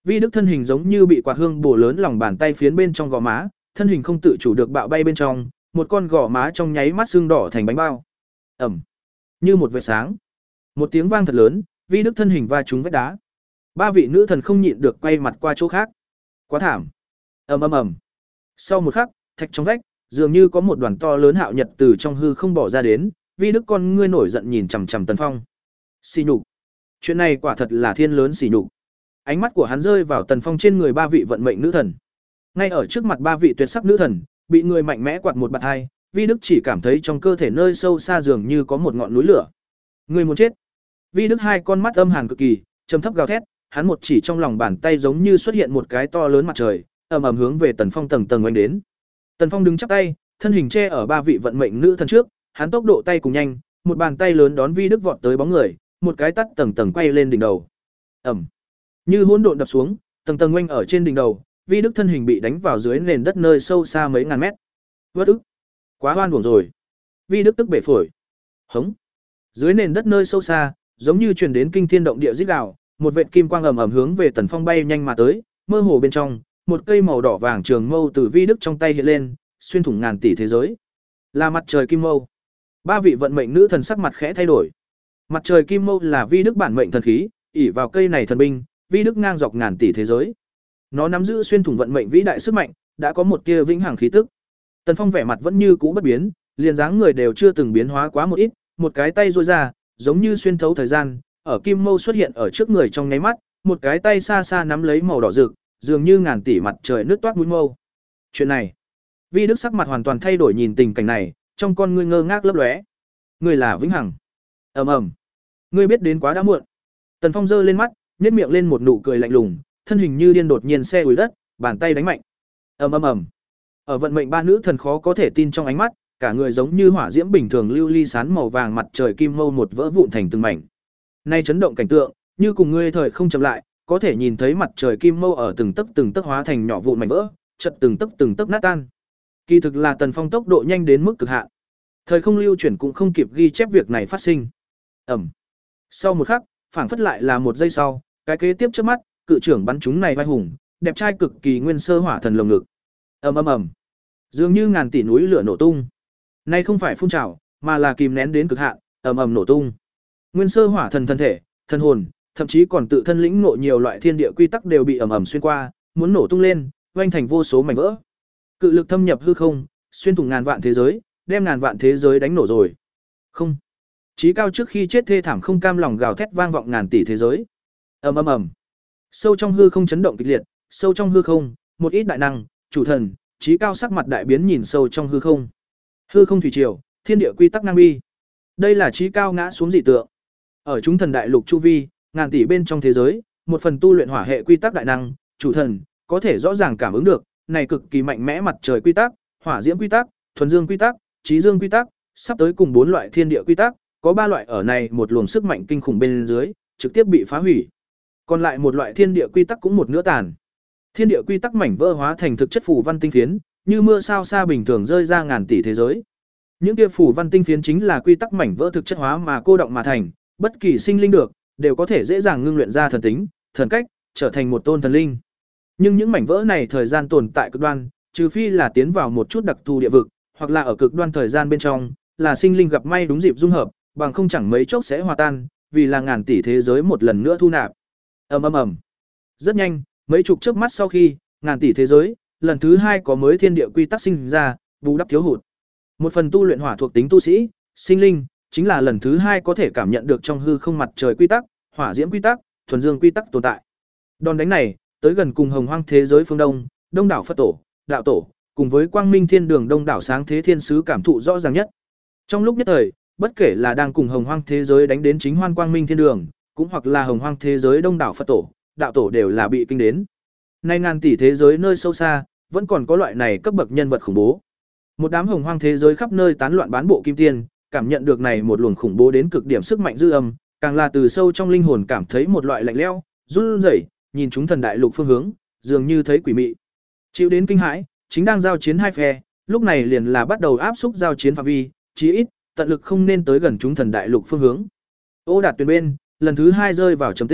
Vi Đức thân hình giống như bị quạt hương bổ lớn lòng bàn tay phiến bên trong gò má, thân hình không tự chủ được bạo bay bên trong, một con gò má trong nháy mắt sưng đỏ thành bánh bao. Ẩm, như một vệt sáng. Một tiếng vang thật lớn, Vi Đức thân hình va trúng vách đá. Ba vị nữ thần không nhịn được quay mặt qua chỗ khác. Quá thảm. Ầm ầm ầm. Sau một khắc, thạch trong vách, dường như có một đoàn to lớn hạo nhật từ trong hư không bỏ ra đến, Vi Đức con ngươi nổi giận nhìn chằm chằm Tần Phong. Xỉ nhục. Chuyện này quả thật là thiên lớn xỉ nhục. Ánh mắt của hắn rơi vào Tần Phong trên người ba vị vận mệnh nữ thần. Ngay ở trước mặt ba vị tuyệt sắc nữ thần, bị người mạnh mẽ quạt một bạt hai, Vi Đức chỉ cảm thấy trong cơ thể nơi sâu xa dường như có một ngọn núi lửa. Người muốn chết. Vi Đức hai con mắt âm hàn cực kỳ, trầm thấp gào thét, hắn một chỉ trong lòng bàn tay giống như xuất hiện một cái to lớn mặt trời, ầm ầm hướng về Tần Phong tầng tầng oanh đến. Tần Phong đứng chắp tay, thân hình che ở ba vị vận mệnh nữ thần trước, hắn tốc độ tay cùng nhanh, một bàn tay lớn đón Vi Đức vọt tới bóng người, một cái tát tầng tầng quay lên đỉnh đầu. Ầm. Như hỗn độn đập xuống, tầng tầng oanh ở trên đỉnh đầu, Vi Đức thân hình bị đánh vào dưới nền đất nơi sâu xa mấy ngàn mét. Vất ức. Quá oan uổng rồi. Vi Đức tức bể phổi. Hống. Dưới nền đất nơi sâu xa, giống như truyền đến kinh thiên động địa rít gào, một vệt kim quang ầm ầm hướng về Tần Phong bay nhanh mà tới, mơ hồ bên trong, một cây màu đỏ vàng trường mâu từ Vi Đức trong tay hiện lên, xuyên thủng ngàn tỷ thế giới. Là mặt trời kim mâu. Ba vị vận mệnh nữ thần sắc mặt khẽ thay đổi. Mặt trời kim mâu là Vi Đức bản mệnh thần khí, ỷ vào cây này thần binh, Vi Đức ngang dọc ngàn tỷ thế giới. Nó nắm giữ xuyên thủng vận mệnh vĩ đại sức mạnh, đã có một tia vĩnh hằng khí tức. Tần Phong vẻ mặt vẫn như cũ bất biến, liền dáng người đều chưa từng biến hóa quá một ít, một cái tay duỗi ra, giống như xuyên thấu thời gian, ở kim mâu xuất hiện ở trước người trong nháy mắt, một cái tay xa xa nắm lấy màu đỏ rực, dường như ngàn tỷ mặt trời nứt toát mũi mâu. Chuyện này, Vi Đức sắc mặt hoàn toàn thay đổi nhìn tình cảnh này, trong con ngươi ngơ ngác lấp lóe. Ngươi là vĩnh hằng. Ầm ầm. Ngươi biết đến quá đã muộn. Tần Phong giơ lên mắt, nhếch miệng lên một nụ cười lạnh lùng, thân hình như điên đột nhiên xe ủi đất, bàn tay đánh mạnh. Ầm ầm ầm. Ở vận mệnh ba nữ thần khó có thể tin trong ánh mắt, cả người giống như hỏa diễm bình thường lưu ly sán màu vàng mặt trời kim mâu một vỡ vụn thành từng mảnh. Nay chấn động cảnh tượng, như cùng ngươi thời không chậm lại, có thể nhìn thấy mặt trời kim mâu ở từng tấc từng tấc hóa thành nhỏ vụn mảnh vỡ, chợt từng tấc từng tấc nát tan. Kỳ thực là Tần Phong tốc độ nhanh đến mức cực hạn. Thời không lưu chuyển cũng không kịp ghi chép việc này phát sinh. Ầm. Sau một khắc, phảng phất lại là một giây sau, cái kế tiếp trước mắt, cự trưởng bắn chúng này vai hùng, đẹp trai cực kỳ nguyên sơ hỏa thần lồng ngực. Ầm ầm ầm. Dường như ngàn tỷ núi lửa nổ tung. Nay không phải phun trào, mà là kìm nén đến cực hạn, ầm ầm nổ tung. Nguyên sơ hỏa thần thân thể, thân hồn, thậm chí còn tự thân lĩnh ngộ nhiều loại thiên địa quy tắc đều bị ầm ầm xuyên qua, muốn nổ tung lên, oanh thành vô số mảnh vỡ. Cự lực thâm nhập hư không, xuyên thủng ngàn vạn thế giới, đem ngàn vạn thế giới đánh nổ rồi. Không. Chí cao trước khi chết thê thảm không cam lòng gào thét vang vọng ngàn tỷ thế giới. Ầm ầm ầm. Sâu trong hư không chấn động kịch liệt, sâu trong hư không, một ít đại năng, chủ thần, chí cao sắc mặt đại biến nhìn sâu trong hư không. Hư không thủy triều, thiên địa quy tắc năng bi. Đây là chí cao ngã xuống dị tượng. Ở chúng thần đại lục chu vi, ngàn tỷ bên trong thế giới, một phần tu luyện hỏa hệ quy tắc đại năng, chủ thần, có thể rõ ràng cảm ứng được, này cực kỳ mạnh mẽ mặt trời quy tắc, hỏa diễm quy tắc, thuần dương quy tắc, trí dương quy tắc, sắp tới cùng bốn loại thiên địa quy tắc, có ba loại ở này một luồng sức mạnh kinh khủng bên dưới, trực tiếp bị phá hủy. Còn lại một loại thiên địa quy tắc cũng một nửa tàn. Thiên địa quy tắc mảnh vỡ hóa thành thực chất phù văn tinh phiến, như mưa sao xa bình thường rơi ra ngàn tỷ thế giới. Những kia phù văn tinh phiến chính là quy tắc mảnh vỡ thực chất hóa mà cô động mà thành, bất kỳ sinh linh được đều có thể dễ dàng ngưng luyện ra thần tính, thần cách, trở thành một tôn thần linh. Nhưng những mảnh vỡ này thời gian tồn tại cực đoan, trừ phi là tiến vào một chút đặc thù địa vực, hoặc là ở cực đoan thời gian bên trong, là sinh linh gặp may đúng dịp dung hợp, bằng không chẳng mấy chốc sẽ hòa tan, vì là ngàn tỷ thế giới một lần nữa thu nạp. Ầm ầm ầm. Rất nhanh, mấy chục chớp mắt sau khi, ngàn tỷ thế giới, lần thứ hai có mới thiên địa quy tắc sinh ra, bù đắp thiếu hụt. Một phần tu luyện hỏa thuộc tính tu sĩ, sinh linh, chính là lần thứ hai có thể cảm nhận được trong hư không mặt trời quy tắc, hỏa diễm quy tắc, thuần dương quy tắc tồn tại. Đòn đánh này, tới gần cùng hồng hoang thế giới phương Đông, Đông đảo Phật tổ, đạo tổ, cùng với Quang Minh Thiên Đường Đông đảo Sáng Thế Thiên sứ cảm thụ rõ ràng nhất. Trong lúc nhất thời, bất kể là đang cùng hồng hoang thế giới đánh đến chính hoan Quang Minh Thiên Đường, cũng hoặc là hồng hoang thế giới Đông đảo Phật tổ, đạo tổ đều là bị kinh đến. Nay ngàn tỷ thế giới nơi sâu xa, vẫn còn có loại này cấp bậc nhân vật khủng bố. Một đám hồng hoang thế giới khắp nơi tán loạn bán bộ kim tiên, cảm nhận được này một luồng khủng bố đến cực điểm sức mạnh dư âm, càng là từ sâu trong linh hồn cảm thấy một loại lạnh lẽo, run rẩy, nhìn chúng thần đại lục phương hướng, dường như thấy quỷ mị. Chịu đến kinh hãi, chính đang giao chiến hai phe, lúc này liền là bắt đầu áp xúc giao chiến phạm vi, chí ít, tận lực không nên tới gần chúng thần đại lục phương hướng. Ô Đạt Tuyền bên, lần thứ hai rơi vào trầm tĩnh,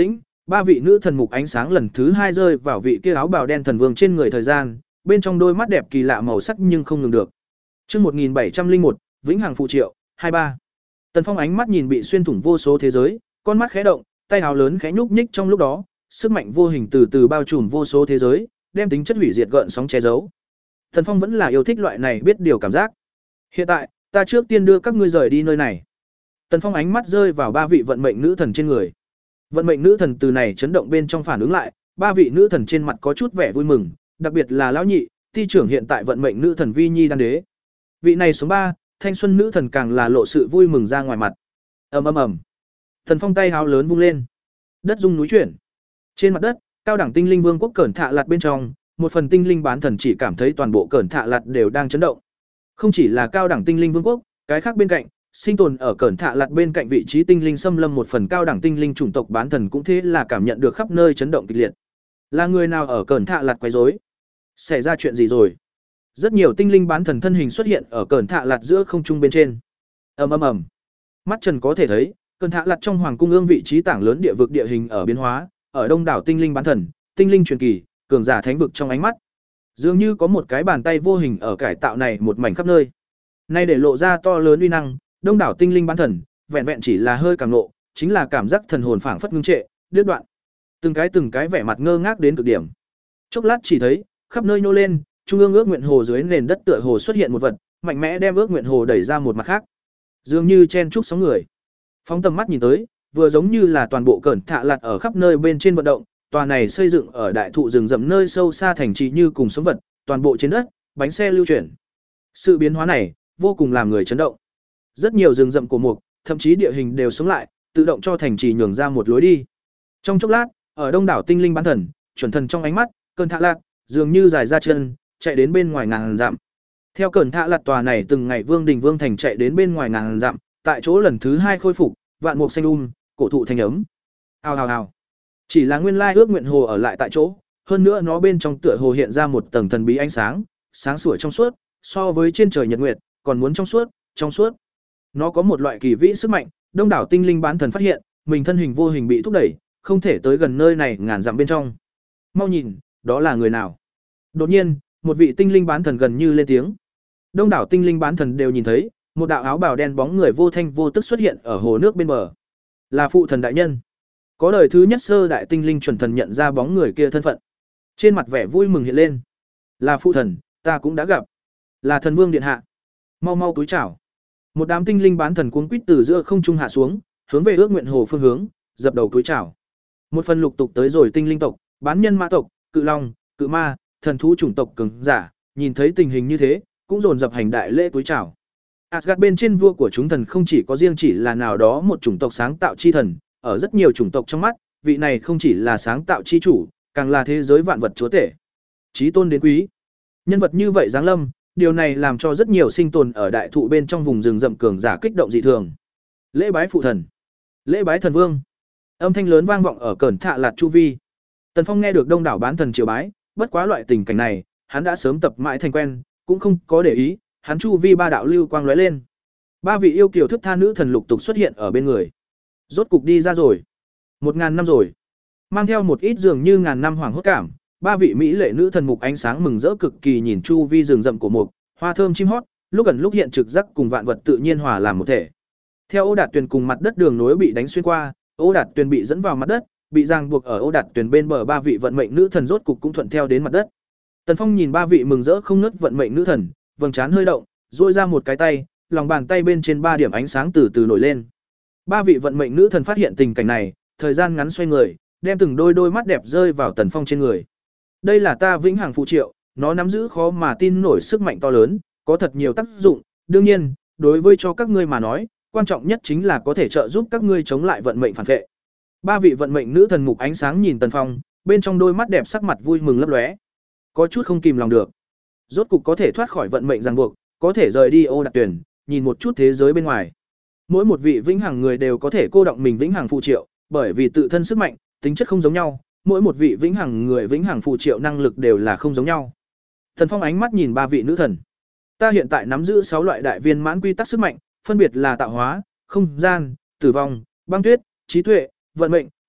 ba vị nữ thần mục ánh sáng lần thứ hai rơi vào vị kia áo bào đen thần vương trên người thời gian, bên trong đôi mắt đẹp kỳ lạ màu sắc nhưng không ngừng được. Chương một nghìn bảy trăm lẻ một, Vĩnh Hằng phụ triệu, hai ba. Tần Phong ánh mắt nhìn bị xuyên thủng vô số thế giới, con mắt khẽ động, tay áo lớn khẽ nhúc nhích trong lúc đó, sức mạnh vô hình từ từ bao trùm vô số thế giới, đem tính chất hủy diệt gợn sóng che giấu. Tần Phong vẫn là yêu thích loại này biết điều cảm giác. Hiện tại, ta trước tiên đưa các ngươi rời đi nơi này. Tần Phong ánh mắt rơi vào ba vị vận mệnh nữ thần trên người. Vận mệnh nữ thần từ này chấn động bên trong phản ứng lại, ba vị nữ thần trên mặt có chút vẻ vui mừng, đặc biệt là lão nhị, ty trưởng hiện tại vận mệnh nữ thần Vi Nhi Đan Đế. Vị này số ba, thanh xuân nữ thần càng là lộ sự vui mừng ra ngoài mặt. Ầm ầm ầm. Tần Phong tay háo lớn vung lên, đất rung núi chuyển. Trên mặt đất, cao đẳng tinh linh vương quốc cẩn thạ lạt bên trong, một phần tinh linh bán thần chỉ cảm thấy toàn bộ cẩn thạ lạt đều đang chấn động. Không chỉ là cao đẳng tinh linh vương quốc, cái khác bên cạnh, sinh tồn ở cẩn thạ lạt bên cạnh vị trí tinh linh xâm lâm một phần cao đẳng tinh linh chủng tộc bán thần cũng thế là cảm nhận được khắp nơi chấn động kịch liệt. Là người nào ở cẩn thạ lạt quấy rối? Xảy ra chuyện gì rồi? Rất nhiều tinh linh bán thần thân hình xuất hiện ở cẩn thạ lạt giữa không trung bên trên. Ầm ầm ầm. Mắt Trần có thể thấy, cẩn thạ lạt trong hoàng cung ương vị trí tảng lớn địa vực địa hình ở biến hóa, ở đông đảo tinh linh bán thần, tinh linh truyền kỳ, cường giả thánh vực trong ánh mắt. Dường như có một cái bàn tay vô hình ở cải tạo này một mảnh khắp nơi. Nay để lộ ra to lớn uy năng, đông đảo tinh linh bán thần, vẹn vẹn chỉ là hơi cảm nộ, chính là cảm giác thần hồn phảng phất ngưng trệ, đứt đoạn. Từng cái từng cái vẻ mặt ngơ ngác đến cực điểm. Chốc lát chỉ thấy, khắp nơi nô lên, trung ương ước nguyện hồ dưới nền đất tựa hồ xuất hiện một vật, mạnh mẽ đem ước nguyện hồ đẩy ra một mặt khác. Dường như chen chúc sóng người. Phóng tầm mắt nhìn tới, vừa giống như là toàn bộ cẩn thạ lạt ở khắp nơi bên trên vận động, tòa này xây dựng ở đại thụ rừng rậm nơi sâu xa thành trì như cùng sống vật, toàn bộ trên đất, bánh xe lưu chuyển. Sự biến hóa này, vô cùng làm người chấn động. Rất nhiều rừng rậm cổ mục, thậm chí địa hình đều sống lại, tự động cho thành trì nhường ra một lối đi. Trong chốc lát, ở đông đảo tinh linh bán thần, chuẩn thần trong ánh mắt, cẩn thạ lạt dường như dài ra chân, chạy đến bên ngoài ngàn dặm. Theo cẩn thạ lạt tòa này từng ngày vương đình vương thành chạy đến bên ngoài ngàn dặm, tại chỗ lần thứ hai khôi phục, vạn mục xanh um, cổ thụ thanh ấm. Ào ào ào. Chỉ là nguyên lai ước nguyện hồ ở lại tại chỗ, hơn nữa nó bên trong tựa hồ hiện ra một tầng thần bí ánh sáng, sáng sủa trong suốt, so với trên trời nhật nguyệt, còn muốn trong suốt, trong suốt. Nó có một loại kỳ vĩ sức mạnh, đông đảo tinh linh bán thần phát hiện, mình thân hình vô hình bị thúc đẩy, không thể tới gần nơi này ngàn dặm bên trong. Mau nhìn, đó là người nào? Đột nhiên, một vị tinh linh bán thần gần như lên tiếng. Đông đảo tinh linh bán thần đều nhìn thấy, một đạo áo bào đen bóng người vô thanh vô tức xuất hiện ở hồ nước bên bờ. Là phụ thần đại nhân. Có đời thứ nhất sơ đại tinh linh chuẩn thần nhận ra bóng người kia thân phận. Trên mặt vẻ vui mừng hiện lên. Là phụ thần, ta cũng đã gặp. Là thần vương điện hạ. Mau mau túi chào. Một đám tinh linh bán thần cuống quýt từ giữa không trung hạ xuống, hướng về ước nguyện hồ phương hướng, dập đầu túi chào. Một phần lục tục tới rồi tinh linh tộc, bán nhân mã tộc, cự long, cự ma, thần thú chủng tộc cường giả, nhìn thấy tình hình như thế, cũng dồn dập hành đại lễ túi chào. Asgard bên trên vua của chúng thần không chỉ có riêng chỉ là nào đó một chủng tộc sáng tạo chi thần, ở rất nhiều chủng tộc trong mắt, vị này không chỉ là sáng tạo chi chủ, càng là thế giới vạn vật chúa tể. Chí tôn đến quý. Nhân vật như vậy giáng lâm, điều này làm cho rất nhiều sinh tồn ở đại thụ bên trong vùng rừng rậm cường giả kích động dị thường. Lễ bái phụ thần, lễ bái thần vương. Âm thanh lớn vang vọng ở cẩn thạ lạt chu vi. Tần Phong nghe được đông đảo bán thần triều bái, bất quá loại tình cảnh này, hắn đã sớm tập mãi thành quen, cũng không có để ý, hắn chu vi ba đạo lưu quang lóe lên. Ba vị yêu kiều thức tha nữ thần lục tục xuất hiện ở bên người. Rốt cục đi ra rồi. Một ngàn năm rồi. Mang theo một ít dường như ngàn năm hoảng hốt cảm, ba vị mỹ lệ nữ thần mục ánh sáng mừng rỡ cực kỳ nhìn chu vi rừng rậm của mục, hoa thơm chim hót, lúc gần lúc hiện trực giác cùng vạn vật tự nhiên hòa làm một thể. Theo Ô Đạt Tuyền cùng mặt đất đường nối bị đánh xuyên qua, Ô Đạt Tuyền bị dẫn vào mặt đất, bị ràng buộc ở Ô Đạt Tuyền bên bờ ba vị vận mệnh nữ thần rốt cục cũng thuận theo đến mặt đất. Tần Phong nhìn ba vị mừng rỡ không ngớt vận mệnh nữ thần, vầng trán hơi động, duỗi ra một cái tay, lòng bàn tay bên trên ba điểm ánh sáng từ từ nổi lên. Ba vị vận mệnh nữ thần phát hiện tình cảnh này, thời gian ngắn xoay người, đem từng đôi đôi mắt đẹp rơi vào Tần Phong trên người. Đây là ta vĩnh hằng phù triệu, nó nắm giữ khó mà tin nổi sức mạnh to lớn, có thật nhiều tác dụng, đương nhiên, đối với cho các ngươi mà nói, quan trọng nhất chính là có thể trợ giúp các ngươi chống lại vận mệnh phản vệ. Ba vị vận mệnh nữ thần mục ánh sáng nhìn Tần Phong, bên trong đôi mắt đẹp sắc mặt vui mừng lấp lóe. Có chút không kìm lòng được. Rốt cục có thể thoát khỏi vận mệnh ràng buộc, có thể rời đi Ô Đạt Tuyển, nhìn một chút thế giới bên ngoài. Mỗi một vị vĩnh hằng người đều có thể cô động mình vĩnh hằng phù triệu, bởi vì tự thân sức mạnh, tính chất không giống nhau, mỗi một vị vĩnh hằng người vĩnh hằng phù triệu năng lực đều là không giống nhau. Tần Phong ánh mắt nhìn ba vị nữ thần. Ta hiện tại nắm giữ sáu loại đại viên mãn quy tắc sức mạnh, phân biệt là tạo hóa, không gian, tử vong, băng tuyết, trí tuệ, vận mệnh,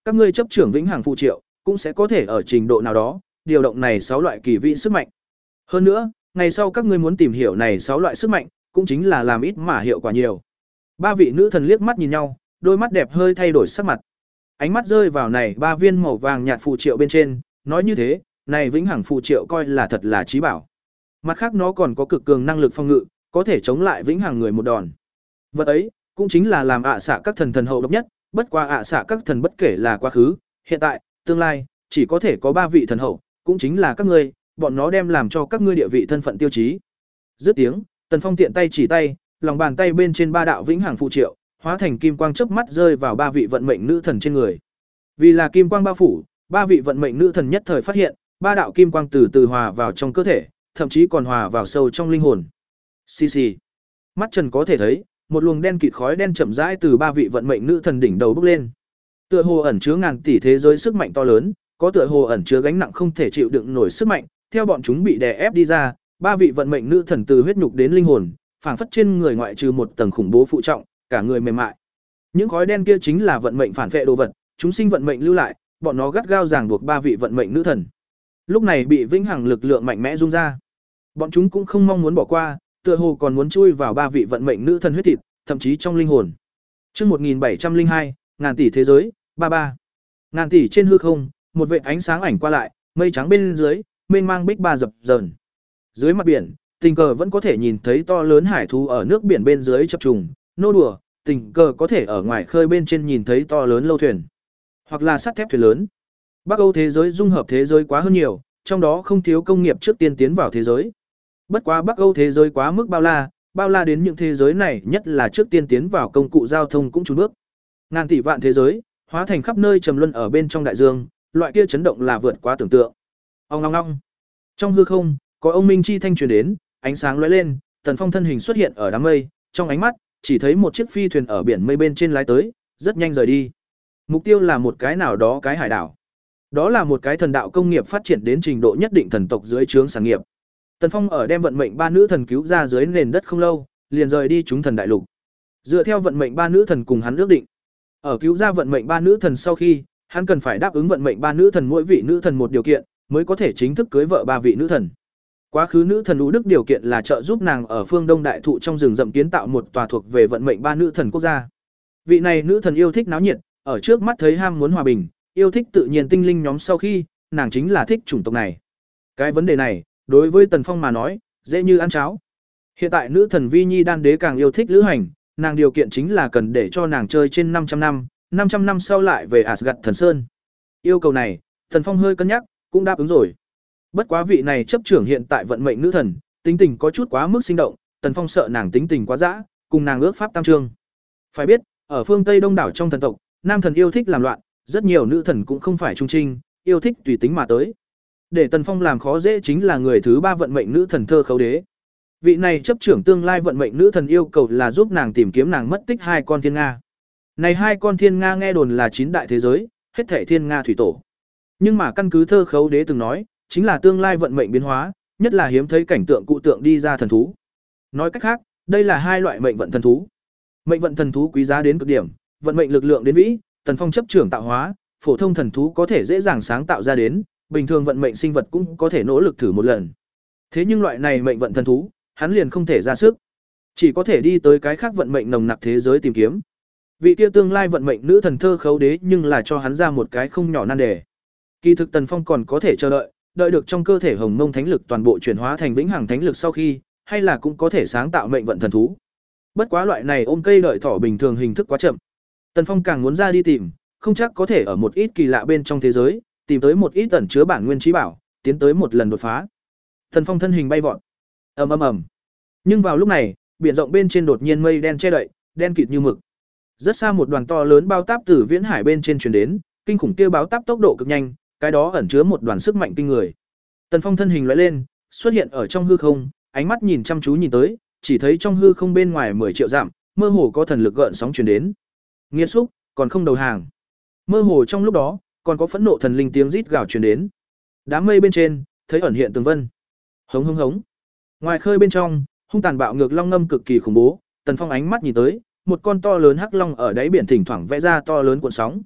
các ngươi chấp trưởng vĩnh hằng phù triệu, cũng sẽ có thể ở trình độ nào đó điều động này sáu loại kỳ vị sức mạnh. Hơn nữa, ngày sau các ngươi muốn tìm hiểu này sáu loại sức mạnh, cũng chính là làm ít mà hiệu quả nhiều. Ba vị nữ thần liếc mắt nhìn nhau, đôi mắt đẹp hơi thay đổi sắc mặt. Ánh mắt rơi vào này ba viên màu vàng nhạt phù triệu bên trên, nói như thế, này vĩnh hằng phù triệu coi là thật là chí bảo. Mặt khác nó còn có cực cường năng lực phòng ngự, có thể chống lại vĩnh hằng người một đòn. Vật ấy cũng chính là làm ạ xạ các thần thần hậu độc nhất, bất qua ạ xạ các thần bất kể là quá khứ, hiện tại, tương lai, chỉ có thể có ba vị thần hậu, cũng chính là các ngươi, bọn nó đem làm cho các ngươi địa vị thân phận tiêu chí. Dứt tiếng, Tần Phong tiện tay chỉ tay, lòng bàn tay bên trên ba đạo vĩnh hằng phù triệu, hóa thành kim quang chớp mắt rơi vào ba vị vận mệnh nữ thần trên người. Vì là kim quang bao phủ, ba vị vận mệnh nữ thần nhất thời phát hiện, ba đạo kim quang từ từ hòa vào trong cơ thể, thậm chí còn hòa vào sâu trong linh hồn. Xì xì. Mắt Trần có thể thấy, một luồng đen kịt khói đen chậm rãi từ ba vị vận mệnh nữ thần đỉnh đầu bốc lên. Tựa hồ ẩn chứa ngàn tỷ thế giới sức mạnh to lớn, có tựa hồ ẩn chứa gánh nặng không thể chịu đựng nổi sức mạnh, theo bọn chúng bị đè ép đi ra, ba vị vận mệnh nữ thần từ huyết nhục đến linh hồn, phảng phất trên người ngoại trừ một tầng khủng bố phụ trọng, cả người mềm mại. Những khói đen kia chính là vận mệnh phản vệ đồ vật, chúng sinh vận mệnh lưu lại, bọn nó gắt gao ràng buộc ba vị vận mệnh nữ thần. Lúc này bị vĩnh hằng lực lượng mạnh mẽ rung ra. Bọn chúng cũng không mong muốn bỏ qua, tựa hồ còn muốn chui vào ba vị vận mệnh nữ thần huyết thịt, thậm chí trong linh hồn. Chương một nghìn bảy trăm linh hai, ngàn tỷ thế giới, ba ba. Ngàn tỷ trên hư không, một vệt ánh sáng ảnh qua lại, mây trắng bên dưới, mênh mang bích ba dập dờn. Dưới mặt biển, tình cờ vẫn có thể nhìn thấy to lớn hải thú ở nước biển bên dưới chập trùng, nô đùa, tình cờ có thể ở ngoài khơi bên trên nhìn thấy to lớn lâu thuyền, hoặc là sắt thép thuyền lớn. Bắc Âu thế giới dung hợp thế giới quá hơn nhiều, trong đó không thiếu công nghiệp trước tiên tiến vào thế giới. Bất quá Bắc Âu thế giới quá mức bao la, bao la đến những thế giới này nhất là trước tiên tiến vào công cụ giao thông cũng chùn bước. Ngàn tỷ vạn thế giới, hóa thành khắp nơi trầm luân ở bên trong đại dương, loại kia chấn động là vượt quá tưởng tượng. Ong ong ong. Trong hư không, có ông minh chi thanh truyền đến, ánh sáng lóe lên, Tần Phong thân hình xuất hiện ở đám mây, trong ánh mắt chỉ thấy một chiếc phi thuyền ở biển mây bên trên lái tới, rất nhanh rời đi. Mục tiêu là một cái nào đó cái hải đảo. Đó là một cái thần đạo công nghiệp phát triển đến trình độ nhất định thần tộc dưới trướng sản nghiệp. Tần Phong ở đem vận mệnh ba nữ thần cứu ra dưới nền đất không lâu, liền rời đi chúng thần đại lục. Dựa theo vận mệnh ba nữ thần cùng hắn ước định, ở cứu ra vận mệnh ba nữ thần sau khi, hắn cần phải đáp ứng vận mệnh ba nữ thần mỗi vị nữ thần một điều kiện, mới có thể chính thức cưới vợ ba vị nữ thần. Quá khứ nữ thần Ú Đức điều kiện là trợ giúp nàng ở phương Đông đại thụ trong rừng rậm kiến tạo một tòa thuộc về vận mệnh ba nữ thần quốc gia. Vị này nữ thần yêu thích náo nhiệt, ở trước mắt thấy ham muốn hòa bình, yêu thích tự nhiên tinh linh nhóm sau khi, nàng chính là thích chủng tộc này. Cái vấn đề này, đối với Tần Phong mà nói, dễ như ăn cháo. Hiện tại nữ thần Vi Nhi Đan Đế càng yêu thích lữ hành, nàng điều kiện chính là cần để cho nàng chơi trên năm trăm năm, năm trăm năm sau lại về Asgard Thần Sơn. Yêu cầu này, Tần Phong hơi cân nhắc, cũng đáp ứng rồi. Bất quá vị này chấp trưởng hiện tại vận mệnh nữ thần, tính tình có chút quá mức sinh động, Tần Phong sợ nàng tính tình quá dã, cùng nàng ước pháp tam trương. Phải biết, ở phương Tây Đông đảo trong thần tộc, nam thần yêu thích làm loạn, rất nhiều nữ thần cũng không phải trung trinh, yêu thích tùy tính mà tới. Để Tần Phong làm khó dễ chính là người thứ ba vận mệnh nữ thần Thơ Khấu Đế. Vị này chấp trưởng tương lai vận mệnh nữ thần yêu cầu là giúp nàng tìm kiếm nàng mất tích hai con thiên nga. Này hai con thiên nga nghe đồn là chín đại thế giới, hết thảy thiên nga thủy tổ. Nhưng mà căn cứ Thơ Khấu Đế từng nói, chính là tương lai vận mệnh biến hóa, nhất là hiếm thấy cảnh tượng cụ tượng đi ra thần thú. Nói cách khác, đây là hai loại mệnh vận thần thú. Mệnh vận thần thú quý giá đến cực điểm, vận mệnh lực lượng đến vĩ, Tần Phong chấp trưởng tạo hóa, phổ thông thần thú có thể dễ dàng sáng tạo ra đến, bình thường vận mệnh sinh vật cũng có thể nỗ lực thử một lần. Thế nhưng loại này mệnh vận thần thú, hắn liền không thể ra sức, chỉ có thể đi tới cái khác vận mệnh nồng nặc thế giới tìm kiếm. Vị kia tương lai vận mệnh nữ thần Thơ Khấu Đế nhưng là cho hắn ra một cái không nhỏ nan đề. Kỳ thực Tần Phong còn có thể chờ đợi, đợi được trong cơ thể Hồng Mông Thánh lực toàn bộ chuyển hóa thành vĩnh hằng thánh lực sau khi, hay là cũng có thể sáng tạo mệnh vận thần thú. Bất quá loại này ôm cây đợi thỏ bình thường hình thức quá chậm. Tần Phong càng muốn ra đi tìm, không chắc có thể ở một ít kỳ lạ bên trong thế giới, tìm tới một ít ẩn chứa bản nguyên trí bảo, tiến tới một lần đột phá. Tần Phong thân hình bay vọt. Ầm ầm ầm. Nhưng vào lúc này, biển rộng bên trên đột nhiên mây đen che đậy, đen kịt như mực. Rất xa một đoàn to lớn bao táp từ viễn hải bên trên truyền đến, kinh khủng kia báo táp tốc độ cực nhanh, cái đó ẩn chứa một đoàn sức mạnh kinh người. Tần Phong thân hình lóe lên, xuất hiện ở trong hư không, ánh mắt nhìn chăm chú nhìn tới, chỉ thấy trong hư không bên ngoài mười triệu dặm, mơ hồ có thần lực gợn sóng truyền đến. Nghiệt xúc, còn không đầu hàng. Mơ hồ trong lúc đó, còn có phẫn nộ thần linh tiếng rít gào truyền đến. Đám mây bên trên, thấy ẩn hiện tường vân. Hống hống hống. Ngoài khơi bên trong, hung tàn bạo ngược long ngâm cực kỳ khủng bố, Tần Phong ánh mắt nhìn tới, một con to lớn hắc long ở đáy biển thỉnh thoảng vẽ ra to lớn cuộn sóng.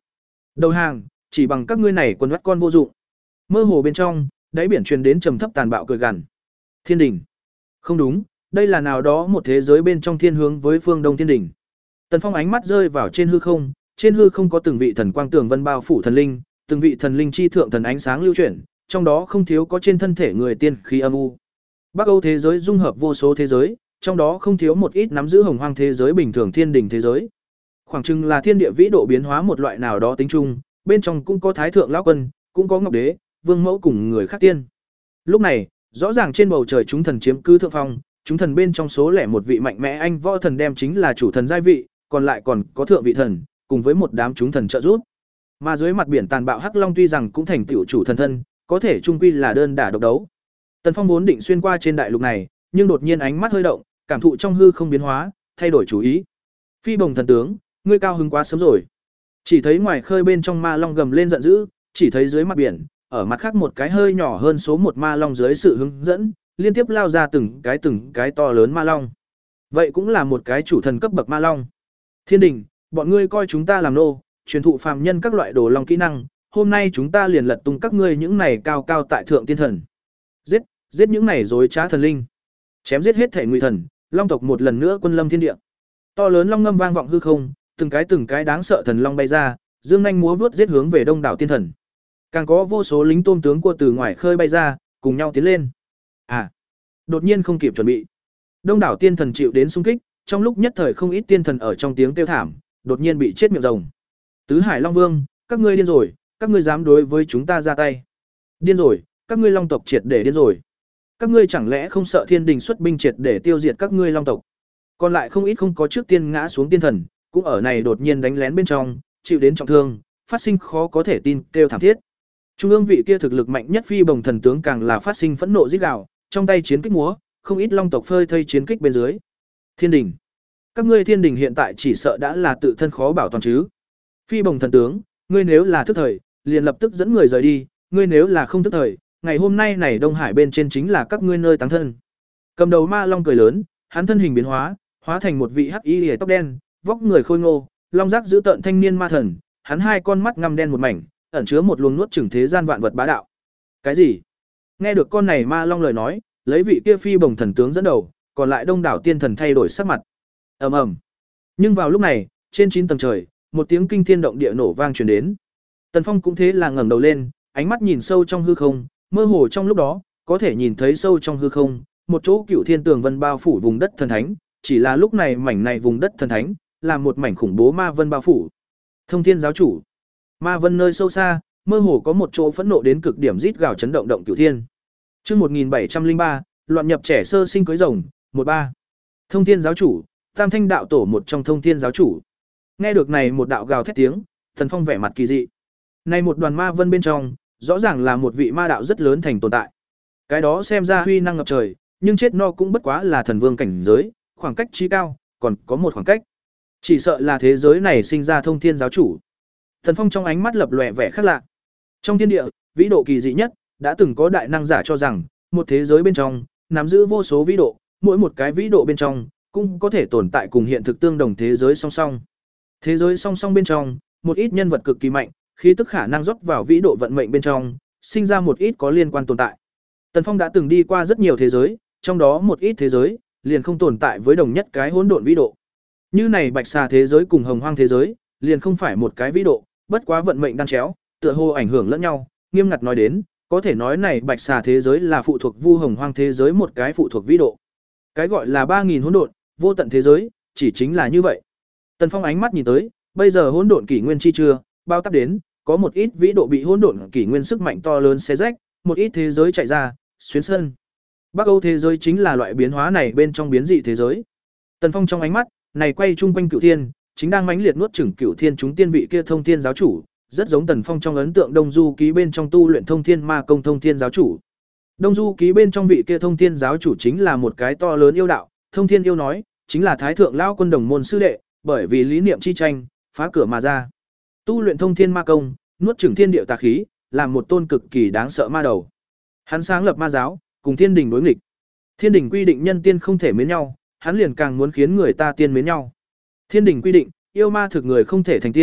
Đầu hàng, chỉ bằng các ngươi này quần vắt con vô dụng. Mơ hồ bên trong, đáy biển truyền đến trầm thấp tàn bạo cười gằn. Thiên đình. Không đúng, đây là nào đó một thế giới bên trong thiên hướng với phương Đông Thiên đình. Tần Phong ánh mắt rơi vào trên hư không, trên hư không có từng vị thần quang tường vân bao phủ thần linh, từng vị thần linh chi thượng thần ánh sáng lưu chuyển, trong đó không thiếu có trên thân thể người tiên khí âm u. Bắc Âu thế giới dung hợp vô số thế giới, trong đó không thiếu một ít nắm giữ hồng hoang thế giới bình thường thiên đình thế giới. Khoảng chừng là thiên địa vĩ độ biến hóa một loại nào đó tính chung, bên trong cũng có thái thượng lão quân, cũng có ngọc đế, vương mẫu cùng người khác tiên. Lúc này, rõ ràng trên bầu trời chúng thần chiếm cứ thượng phong, chúng thần bên trong số lẻ một vị mạnh mẽ anh võ thần đem chính là chủ thần giai vị, còn lại còn có thượng vị thần, cùng với một đám chúng thần trợ giúp. Mà dưới mặt biển tàn bạo hắc long tuy rằng cũng thành tiểu chủ thần thân, có thể trung quy là đơn đả độc đấu. Tần Phong vốn định xuyên qua trên đại lục này, nhưng đột nhiên ánh mắt hơi động, cảm thụ trong hư không biến hóa, thay đổi chủ ý. Phi bồng thần tướng, ngươi cao hứng quá sớm rồi. Chỉ thấy ngoài khơi bên trong ma long gầm lên giận dữ, chỉ thấy dưới mặt biển, ở mặt khác một cái hơi nhỏ hơn số một ma long dưới sự hướng dẫn, liên tiếp lao ra từng cái từng cái to lớn ma long. Vậy cũng là một cái chủ thần cấp bậc ma long. Thiên đình, bọn ngươi coi chúng ta làm nô, truyền thụ phàm nhân các loại đồ long kỹ năng, hôm nay chúng ta liền lật tung các ngươi những này cao cao tại thượng tiên thần. Giết, giết những này dối trá thần linh. Chém giết hết thể ngụy thần, long tộc một lần nữa quân lâm thiên địa. To lớn long ngâm vang vọng hư không, từng cái từng cái đáng sợ thần long bay ra, dương nhanh múa vuốt giết hướng về đông đảo tiên thần. Càng có vô số lính tôm tướng cua từ ngoài khơi bay ra, cùng nhau tiến lên. À, đột nhiên không kịp chuẩn bị. Đông đảo tiên thần chịu đến xung kích, trong lúc nhất thời không ít tiên thần ở trong tiếng kêu thảm, đột nhiên bị chết miệng rồng. Tứ Hải Long Vương, các ngươi điên rồi, các ngươi dám đối với chúng ta ra tay. Điên rồi, các ngươi long tộc triệt để điên rồi. Các ngươi chẳng lẽ không sợ thiên đình xuất binh triệt để tiêu diệt các ngươi long tộc? Còn lại không ít không có trước tiên ngã xuống tiên thần, cũng ở này đột nhiên đánh lén bên trong, chịu đến trọng thương, phát sinh khó có thể tin, kêu thảm thiết. Trung ương vị kia thực lực mạnh nhất phi bồng thần tướng càng là phát sinh phẫn nộ rít gào, trong tay chiến kích múa, không ít long tộc phơi thây chiến kích bên dưới. Thiên đình, các ngươi thiên đình hiện tại chỉ sợ đã là tự thân khó bảo toàn chứ? Phi bồng thần tướng, ngươi nếu là thức thời, liền lập tức dẫn người rời đi, ngươi nếu là không thức thời, ngày hôm nay này Đông Hải bên trên chính là các ngươi nơi táng thân. Cầm đầu ma long cười lớn, hắn thân hình biến hóa, hóa thành một vị hắc y liễu tóc đen, vóc người khôi ngô, long giác giữ tợn thanh niên ma thần, hắn hai con mắt ngăm đen một mảnh, ẩn chứa một luồng nuốt chửng thế gian vạn vật bá đạo. Cái gì? Nghe được con này ma long lời nói, lấy vị kia phi bồng thần tướng dẫn đầu, còn lại đông đảo tiên thần thay đổi sắc mặt. Ầm ầm. Nhưng vào lúc này, trên chín tầng trời, một tiếng kinh thiên động địa nổ vang truyền đến. Tần Phong cũng thế là ngẩng đầu lên, ánh mắt nhìn sâu trong hư không, mơ hồ trong lúc đó, có thể nhìn thấy sâu trong hư không, một chỗ cựu thiên tường vân bao phủ vùng đất thần thánh, chỉ là lúc này mảnh này vùng đất thần thánh, là một mảnh khủng bố ma vân bao phủ. Thông Thiên giáo chủ. Ma vân nơi sâu xa, mơ hồ có một chỗ phẫn nộ đến cực điểm rít gào chấn động động cửu thiên. Chương một nghìn bảy trăm linh ba, loạn nhập trẻ sơ sinh cưới rồng, một ba. Thông Thiên giáo chủ, Tam Thanh đạo tổ một trong Thông Thiên giáo chủ. Nghe được này một đạo gào thét tiếng, Thần Phong vẻ mặt kỳ dị. Này một đoàn ma vân bên trong, rõ ràng là một vị ma đạo rất lớn thành tồn tại. Cái đó xem ra huy năng ngập trời, nhưng chết no cũng bất quá là thần vương cảnh giới, khoảng cách chí cao, còn có một khoảng cách. Chỉ sợ là thế giới này sinh ra Thông Thiên giáo chủ. Thần Phong trong ánh mắt lập lòe vẻ khác lạ. Trong thiên địa, vĩ độ kỳ dị nhất, đã từng có đại năng giả cho rằng, một thế giới bên trong nắm giữ vô số vĩ độ, mỗi một cái vĩ độ bên trong cũng có thể tồn tại cùng hiện thực tương đồng thế giới song song. Thế giới song song bên trong, một ít nhân vật cực kỳ mạnh, khí tức khả năng rót vào vĩ độ vận mệnh bên trong, sinh ra một ít có liên quan tồn tại. Tần Phong đã từng đi qua rất nhiều thế giới, trong đó một ít thế giới liền không tồn tại với đồng nhất cái hỗn độn vĩ độ. Như này Bạch Xà thế giới cùng Hồng Hoang thế giới, liền không phải một cái vĩ độ, bất quá vận mệnh đan chéo, tựa hồ ảnh hưởng lẫn nhau, nghiêm ngặt nói đến, có thể nói này Bạch Xà thế giới là phụ thuộc Vu Hồng Hoang thế giới một cái phụ thuộc vĩ độ. Cái gọi là ba nghìn hỗn độn, vô tận thế giới, chỉ chính là như vậy. Tần Phong ánh mắt nhìn tới, bây giờ hỗn độn kỷ nguyên chi chưa bao tắp đến, có một ít vĩ độ bị hỗn độn kỷ nguyên sức mạnh to lớn xé rách, một ít thế giới chạy ra, xuyến sân. Bắc Âu thế giới chính là loại biến hóa này bên trong biến dị thế giới. Tần Phong trong ánh mắt này quay chung quanh Cửu Thiên, chính đang mãnh liệt nuốt chửng Cửu Thiên chúng tiên vị kia Thông Thiên giáo chủ, rất giống Tần Phong trong ấn tượng Đông Du ký bên trong tu luyện Thông Thiên ma công Thông Thiên giáo chủ. Đông Du ký bên trong vị kia Thông Thiên giáo chủ chính là một cái to lớn yêu đạo, Thông Thiên yêu nói, chính là Thái thượng lão quân đồng môn sư đệ, bởi vì lý niệm chi tranh, phá cửa mà ra. Tu luyện Thông Thiên ma công, nuốt chửng thiên địa tà khí, làm một tôn cực kỳ đáng sợ ma đầu. Hắn sáng lập ma giáo, cùng thiên đình đối nghịch. Thiên đình quy định nhân tiên không thể mến nhau, hắn liền càng muốn khiến người ta tiên mến nhau. Thiên đình quy định, yêu ma thực người không thể thành tiên,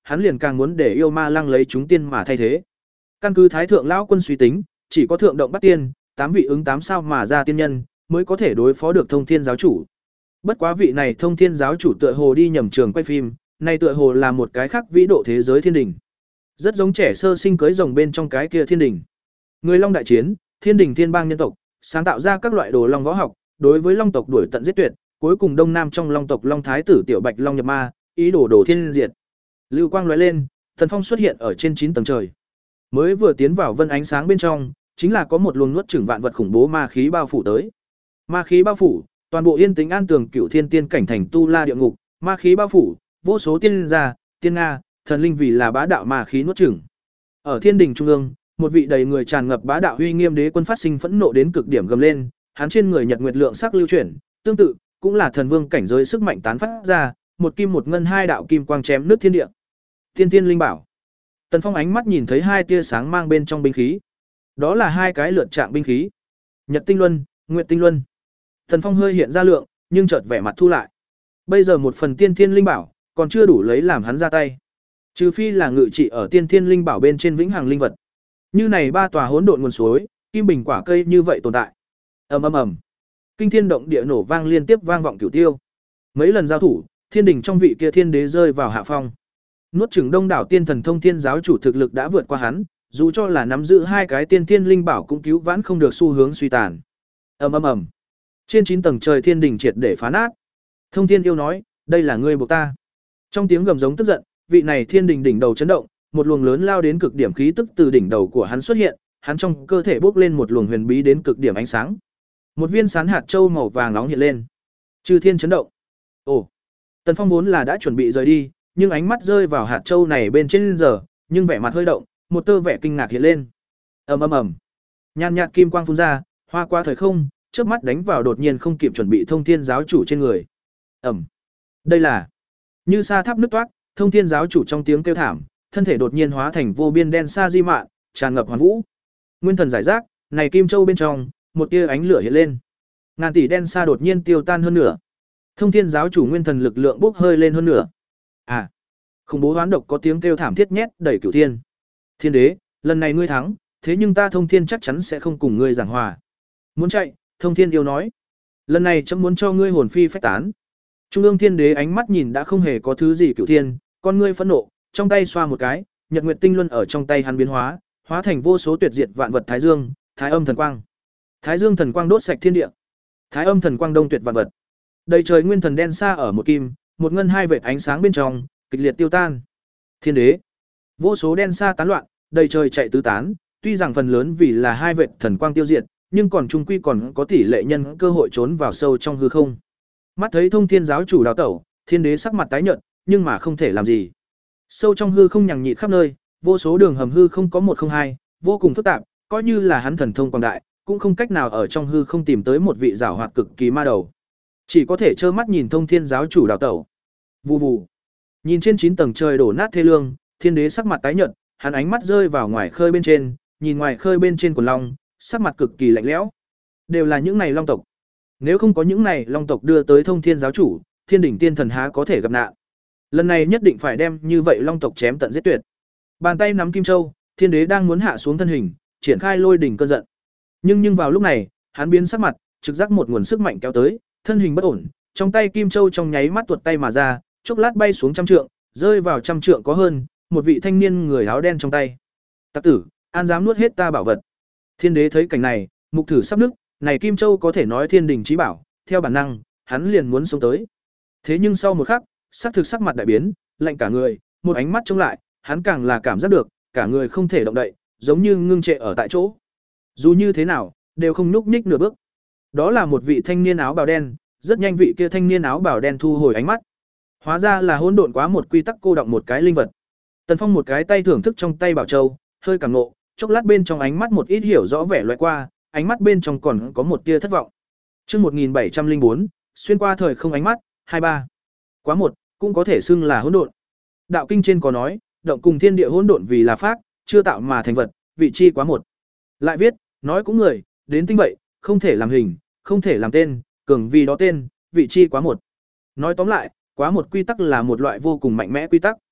hắn liền càng muốn để yêu ma lăng lấy chúng tiên mà thay thế. Căn cứ Thái thượng lão quân suy tính, chỉ có thượng động bắt tiên, tám vị ứng tám sao mà ra tiên nhân, mới có thể đối phó được Thông Thiên giáo chủ. Bất quá vị này Thông Thiên giáo chủ tựa hồ đi nhầm trường quay phim, này tựa hồ là một cái khác vĩ độ thế giới thiên đình. Rất giống trẻ sơ sinh cưới rồng bên trong cái kia thiên đình. Người Long đại chiến, thiên đình thiên bang nhân tộc, sáng tạo ra các loại đồ long võ học, đối với long tộc đuổi tận giết tuyệt, cuối cùng đông nam trong long tộc long thái tử tiểu bạch long nhập ma, ý đồ đổ thiên diệt. Lưu quang lóe lên, Thần Phong xuất hiện ở trên chín tầng trời. Mới vừa tiến vào vân ánh sáng bên trong, chính là có một luồng nuốt chửng vạn vật khủng bố ma khí bao phủ tới. Ma khí bao phủ, toàn bộ yên tĩnh an tường cửu thiên tiên cảnh thành tu la địa ngục, ma khí bao phủ, vô số tiên gia, tiên nga, thần linh vì là bá đạo ma khí nuốt chửng. Ở thiên đình trung ương, một vị đầy người tràn ngập bá đạo uy nghiêm đế quân phát sinh phẫn nộ đến cực điểm gầm lên, hắn trên người nhật nguyệt lượng sắc lưu chuyển, tương tự cũng là thần vương cảnh giới sức mạnh tán phát ra, một kim một ngân hai đạo kim quang chém nước thiên địa. Tiên tiên linh bảo. Tần Phong ánh mắt nhìn thấy hai tia sáng mang bên trong binh khí. Đó là hai cái lượn trạng binh khí. Nhật tinh luân, nguyệt tinh luân. Tần Phong hơi hiện ra lượng, nhưng chợt vẻ mặt thu lại. Bây giờ một phần tiên tiên linh bảo, còn chưa đủ lấy làm hắn ra tay. Trừ phi là ngự trị ở tiên tiên linh bảo bên trên vĩnh hằng linh vật. Như này ba tòa hỗn độn nguồn suối, kim bình quả cây như vậy tồn tại. Ầm ầm ầm. Kinh thiên động địa nổ vang liên tiếp vang vọng cửu tiêu. Mấy lần giao thủ, thiên đình trong vị kia thiên đế rơi vào hạ phong. Nuốt chửng đông đảo tiên thần Thông Thiên giáo chủ thực lực đã vượt qua hắn, dù cho là nắm giữ hai cái tiên thiên linh bảo cũng cứu vãn không được xu hướng suy tàn. Ầm ầm ầm. Trên chín tầng trời thiên đình triệt để phá nát. Thông Thiên yêu nói, đây là ngươi buộc ta. Trong tiếng gầm giống tức giận, vị này thiên đình đỉnh đầu chấn động, một luồng lớn lao đến cực điểm khí tức từ đỉnh đầu của hắn xuất hiện, hắn trong cơ thể bốc lên một luồng huyền bí đến cực điểm ánh sáng. Một viên sán hạt châu màu vàng nóng hiện lên. Chư thiên chấn động. Ồ. Tần Phong vốn là đã chuẩn bị rời đi, nhưng ánh mắt rơi vào hạt châu này bên trên giờ, nhưng vẻ mặt hơi động, một tơ vẻ kinh ngạc hiện lên. Ầm ầm ầm. Nhan nhạt kim quang phun ra, hoa qua thời không, chớp mắt đánh vào đột nhiên không kịp chuẩn bị Thông Thiên giáo chủ trên người. Ầm. Đây là như sa tháp nứt toác, Thông Thiên giáo chủ trong tiếng kêu thảm, thân thể đột nhiên hóa thành vô biên đen sa di mạn, tràn ngập hoàn vũ. Nguyên thần giải rác, này kim châu bên trong, một tia ánh lửa hiện lên. Ngàn tỷ đen sa đột nhiên tiêu tan hơn nửa. Thông Thiên giáo chủ nguyên thần lực lượng bốc hơi lên hơn nửa. À, khủng bố hoán độc có tiếng kêu thảm thiết nhét đẩy cửu thiên. Thiên đế, lần này ngươi thắng, thế nhưng ta Thông Thiên chắc chắn sẽ không cùng ngươi giảng hòa. Muốn chạy, Thông Thiên yêu nói. Lần này chấm muốn cho ngươi hồn phi phách tán. Trung ương thiên đế ánh mắt nhìn đã không hề có thứ gì cửu thiên, con ngươi phẫn nộ, trong tay xoa một cái, nhật nguyệt tinh luân ở trong tay hắn biến hóa, hóa thành vô số tuyệt diệt vạn vật thái dương, thái âm thần quang. Thái dương thần quang đốt sạch thiên địa. Thái âm thần quang đông tuyệt vạn vật. Đầy trời nguyên thần đen xa ở một kim, một ngân hai vệt ánh sáng bên trong, kịch liệt tiêu tan. Thiên đế. Vô số đen xa tán loạn, đầy trời chạy tứ tán, tuy rằng phần lớn vì là hai vệt thần quang tiêu diệt, nhưng còn trung quy còn có tỷ lệ nhân cơ hội trốn vào sâu trong hư không. Mắt thấy Thông Thiên giáo chủ đào tẩu, thiên đế sắc mặt tái nhợt, nhưng mà không thể làm gì. Sâu trong hư không nhằng nhịt khắp nơi, vô số đường hầm hư không có một không hai, vô cùng phức tạp, coi như là hắn thần thông quảng đại, cũng không cách nào ở trong hư không tìm tới một vị giảo hoạt cực kỳ ma đầu. Chỉ có thể trơ mắt nhìn Thông Thiên giáo chủ đào tẩu. Vù vù. Nhìn trên chín tầng trời đổ nát thê lương, thiên đế sắc mặt tái nhợt, hắn ánh mắt rơi vào ngoài khơi bên trên, nhìn ngoài khơi bên trên quần long, sắc mặt cực kỳ lạnh lẽo. Đều là những này long tộc. Nếu không có những này long tộc đưa tới Thông Thiên giáo chủ, thiên đỉnh tiên thần há có thể gặp nạn. Lần này nhất định phải đem như vậy long tộc chém tận giết tuyệt. Bàn tay nắm kim châu, thiên đế đang muốn hạ xuống thân hình, triển khai lôi đỉnh cơn giận. Nhưng nhưng vào lúc này, hắn biến sắc mặt, trực giác một nguồn sức mạnh kéo tới, thân hình bất ổn, trong tay kim châu trong nháy mắt tuột tay mà ra, chốc lát bay xuống trăm trượng, rơi vào trăm trượng có hơn, một vị thanh niên người áo đen trong tay. Tặc tử, an dám nuốt hết ta bảo vật. Thiên đế thấy cảnh này, mục thử sắp nứt, này kim châu có thể nói thiên đình chí bảo, theo bản năng, hắn liền muốn sống tới. Thế nhưng sau một khắc, sắc thực sắc mặt đại biến, lạnh cả người, một ánh mắt trông lại, hắn càng là cảm giác được, cả người không thể động đậy, giống như ngưng trệ ở tại chỗ. Dù như thế nào, đều không nhúc nhích nửa bước. Đó là một vị thanh niên áo bào đen, rất nhanh vị kia thanh niên áo bào đen thu hồi ánh mắt. Hóa ra là hỗn độn quá một quy tắc cô động một cái linh vật. Tần Phong một cái tay thưởng thức trong tay bảo châu, hơi cảm nộ, chốc lát bên trong ánh mắt một ít hiểu rõ vẻ loại qua, ánh mắt bên trong còn có một tia thất vọng. Chương một nghìn bảy trăm lẻ bốn, xuyên qua thời không ánh mắt, hai ba. Quá một, cũng có thể xưng là hỗn độn. Đạo kinh trên có nói, động cùng thiên địa hỗn độn vì là pháp, chưa tạo mà thành vật, vị chi quá một. Lại viết, nói cũng người, đến tinh vậy, không thể làm hình, không thể làm tên, cường vì đó tên, vị chi quá một. Nói tóm lại, quá một quy tắc là một loại vô cùng mạnh mẽ quy tắc.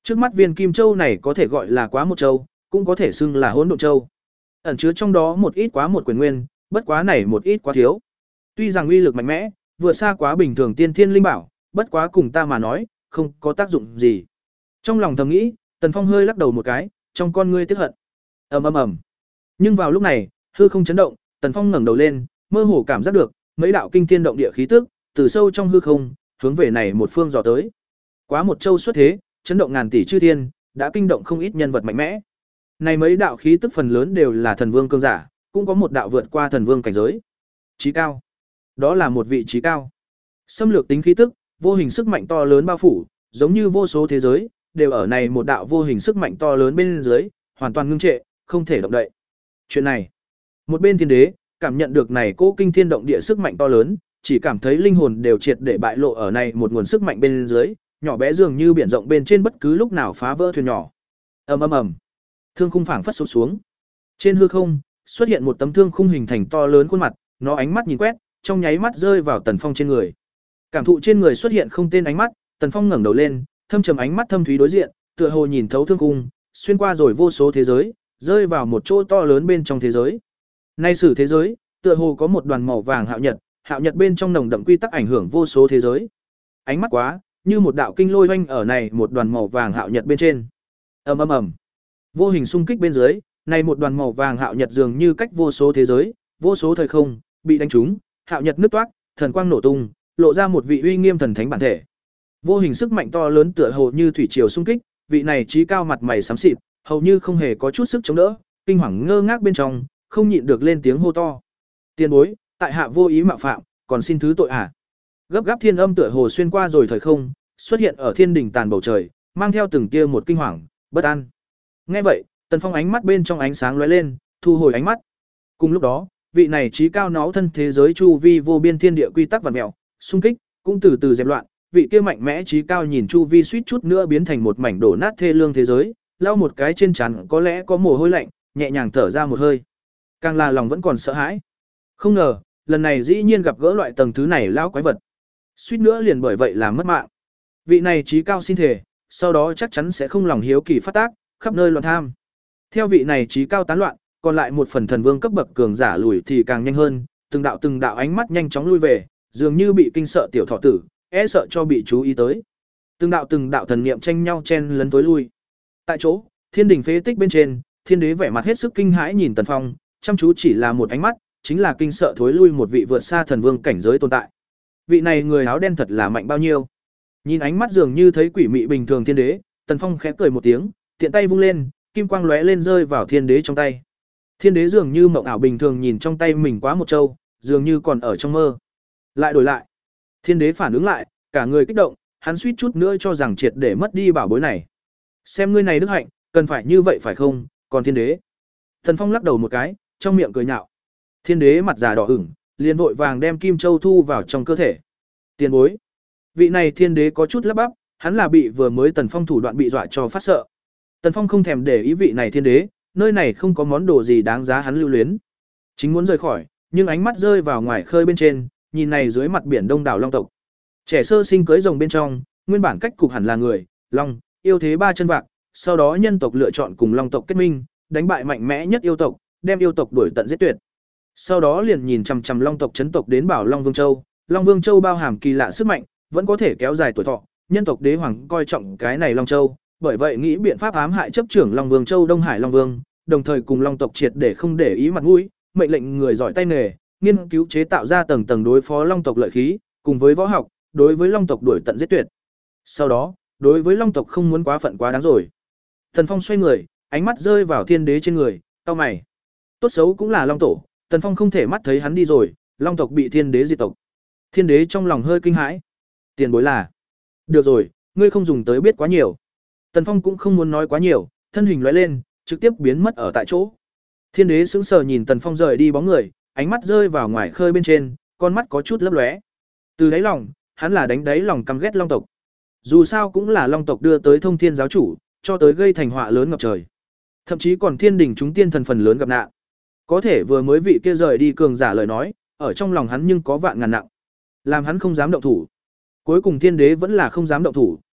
Trước mắt viên kim châu này có thể gọi là quá một châu, cũng có thể xưng là hỗn độn châu. Ẩn chứa trong đó một ít quá một quyền nguyên, bất quá này một ít quá thiếu. Tuy rằng uy lực mạnh mẽ, vượt xa quá bình thường tiên thiên linh bảo, bất quá cùng ta mà nói, không có tác dụng gì. Trong lòng thầm nghĩ, Tần Phong hơi lắc đầu một cái, trong con ngươi tiếc hận. Ầm ầm ầm. Nhưng vào lúc này, hư không chấn động, Tần Phong ngẩng đầu lên, mơ hồ cảm giác được mấy đạo kinh thiên động địa khí tức từ sâu trong hư không, hướng về này một phương dò tới. Quá một châu xuất thế, chấn động ngàn tỷ chư thiên, đã kinh động không ít nhân vật mạnh mẽ. Này mấy đạo khí tức phần lớn đều là thần vương cương giả, cũng có một đạo vượt qua thần vương cảnh giới. Chí cao. Đó là một vị trí cao. Xâm lược tính khí tức, vô hình sức mạnh to lớn bao phủ, giống như vô số thế giới, đều ở này một đạo vô hình sức mạnh to lớn bên dưới, hoàn toàn ngưng trệ, không thể động đậy. Chuyện này, một bên thiên đế, cảm nhận được này cố kinh thiên động địa sức mạnh to lớn, chỉ cảm thấy linh hồn đều triệt để bại lộ ở này một nguồn sức mạnh bên dưới, nhỏ bé dường như biển rộng bên trên bất cứ lúc nào phá vỡ thuyền nhỏ. Ầm ầm ầm. Thương khung phảng phất sụp xuống. Trên hư không, xuất hiện một tấm thương khung hình thành to lớn khuôn mặt, nó ánh mắt nhìn quét, trong nháy mắt rơi vào Tần Phong trên người. Cảm thụ trên người xuất hiện không tên ánh mắt, Tần Phong ngẩng đầu lên, thâm trầm ánh mắt thâm thúy đối diện, tựa hồ nhìn thấu thương khung, xuyên qua rồi vô số thế giới, rơi vào một chỗ to lớn bên trong thế giới. Nay sử thế giới, tựa hồ có một đoàn màu vàng hạo nhật, hạo nhật bên trong nồng đậm quy tắc ảnh hưởng vô số thế giới. Ánh mắt quá, như một đạo kinh lôi oanh ở này một đoàn màu vàng hạo nhật bên trên. Ầm ầm ầm. Vô hình xung kích bên dưới, này một đoàn màu vàng hạo nhật dường như cách vô số thế giới, vô số thời không bị đánh trúng, hạo nhật nứt toác, thần quang nổ tung, lộ ra một vị uy nghiêm thần thánh bản thể. Vô hình sức mạnh to lớn tựa hồ như thủy triều xung kích, vị này trí cao mặt mày xám xịt, hầu như không hề có chút sức chống đỡ, kinh hoàng ngơ ngác bên trong, không nhịn được lên tiếng hô to. Tiền bối, tại hạ vô ý mạo phạm, còn xin thứ tội à? Gấp gáp thiên âm tựa hồ xuyên qua rồi thời không, xuất hiện ở thiên đỉnh tàn bầu trời, mang theo từng tia một kinh hoàng, bất an. Nghe vậy, Tần Phong ánh mắt bên trong ánh sáng lóe lên, thu hồi ánh mắt. Cùng lúc đó, vị này trí cao nó thân thế giới chu vi vô biên thiên địa quy tắc vặn mèo, xung kích, cũng từ từ dẹp loạn, vị kia mạnh mẽ trí cao nhìn chu vi suýt chút nữa biến thành một mảnh đổ nát thê lương thế giới, lau một cái trên trán có lẽ có mồ hôi lạnh, nhẹ nhàng thở ra một hơi. Càng là lòng vẫn còn sợ hãi. Không ngờ, lần này dĩ nhiên gặp gỡ loại tầng thứ này lão quái vật. Suýt nữa liền bởi vậy làm mất mạng. Vị này trí cao xin thề, sau đó chắc chắn sẽ không lòng hiếu kỳ phát tác, khắp nơi loạn tham. Theo vị này trí cao tán loạn, còn lại một phần thần vương cấp bậc cường giả lùi thì càng nhanh hơn, từng đạo từng đạo ánh mắt nhanh chóng lui về, dường như bị kinh sợ tiểu thọ tử, e sợ cho bị chú ý tới. Từng đạo từng đạo thần niệm tranh nhau chen lấn tối lui. Tại chỗ, thiên đình phế tích bên trên, thiên đế vẻ mặt hết sức kinh hãi nhìn Tần Phong, chăm chú chỉ là một ánh mắt, chính là kinh sợ thối lui một vị vượt xa thần vương cảnh giới tồn tại. Vị này người áo đen thật là mạnh bao nhiêu? Nhìn ánh mắt dường như thấy quỷ mị bình thường thiên đế, Tần Phong khẽ cười một tiếng, tiện tay vung lên, kim quang lóe lên rơi vào thiên đế trong tay. Thiên đế dường như mộng ảo bình thường nhìn trong tay mình quá một châu, dường như còn ở trong mơ. Lại đổi lại. Thiên đế phản ứng lại, cả người kích động, hắn suýt chút nữa cho rằng triệt để mất đi bảo bối này. Xem ngươi này đức hạnh, cần phải như vậy phải không? Còn thiên đế. Tần Phong lắc đầu một cái, trong miệng cười nhạo. Thiên đế mặt già đỏ ửng, liền vội vàng đem kim châu thu vào trong cơ thể. Tiền bối. Vị này thiên đế có chút lắp bắp, hắn là bị vừa mới Tần Phong thủ đoạn bị dọa cho phát sợ. Tần Phong không thèm để ý vị này thiên đế, nơi này không có món đồ gì đáng giá hắn lưu luyến. Chính muốn rời khỏi, nhưng ánh mắt rơi vào ngoài khơi bên trên, nhìn này dưới mặt biển đông đảo long tộc. Trẻ sơ sinh cưới rồng bên trong, nguyên bản cách cục hẳn là người, long, yêu thế ba chân vạc, sau đó nhân tộc lựa chọn cùng long tộc kết minh, đánh bại mạnh mẽ nhất yêu tộc, đem yêu tộc đuổi tận giết tuyệt. Sau đó liền nhìn chằm chằm long tộc chấn tộc đến bảo Long Vương Châu, Long Vương Châu bao hàm kỳ lạ sức mạnh, vẫn có thể kéo dài tuổi thọ, nhân tộc đế hoàng coi trọng cái này Long Châu, bởi vậy nghĩ biện pháp ám hại chấp trưởng Long Vương Châu Đông Hải Long Vương, đồng thời cùng long tộc triệt để không để ý mặt mũi, mệnh lệnh người giỏi tay nghề, nghiên cứu chế tạo ra tầng tầng đối phó long tộc lợi khí, cùng với võ học, đối với long tộc đuổi tận giết tuyệt. Sau đó, đối với long tộc không muốn quá phận quá đáng rồi. Tần Phong xoay người, ánh mắt rơi vào thiên đế trên người, cau mày. Tốt xấu cũng là long tổ, Tần Phong không thể mắt thấy hắn đi rồi, long tộc bị thiên đế diệt tộc. Thiên đế trong lòng hơi kinh hãi. Tiền bối là. Được rồi, ngươi không dùng tới biết quá nhiều. Tần Phong cũng không muốn nói quá nhiều, thân hình lóe lên, trực tiếp biến mất ở tại chỗ. Thiên đế sững sờ nhìn Tần Phong rời đi bóng người, ánh mắt rơi vào ngoài khơi bên trên, con mắt có chút lấp lóe. Từ đáy lòng, hắn là đánh đáy lòng căm ghét long tộc. Dù sao cũng là long tộc đưa tới thông thiên giáo chủ, cho tới gây thành họa lớn ngập trời. Thậm chí còn thiên đình chúng tiên thần phần lớn gặp nạn. Có thể vừa mới vị kia rời đi cường giả lời nói, ở trong lòng hắn nhưng có vạn ngàn nặng. Làm hắn không dám động thủ. Cuối cùng thiên đế vẫn là không dám động thủ,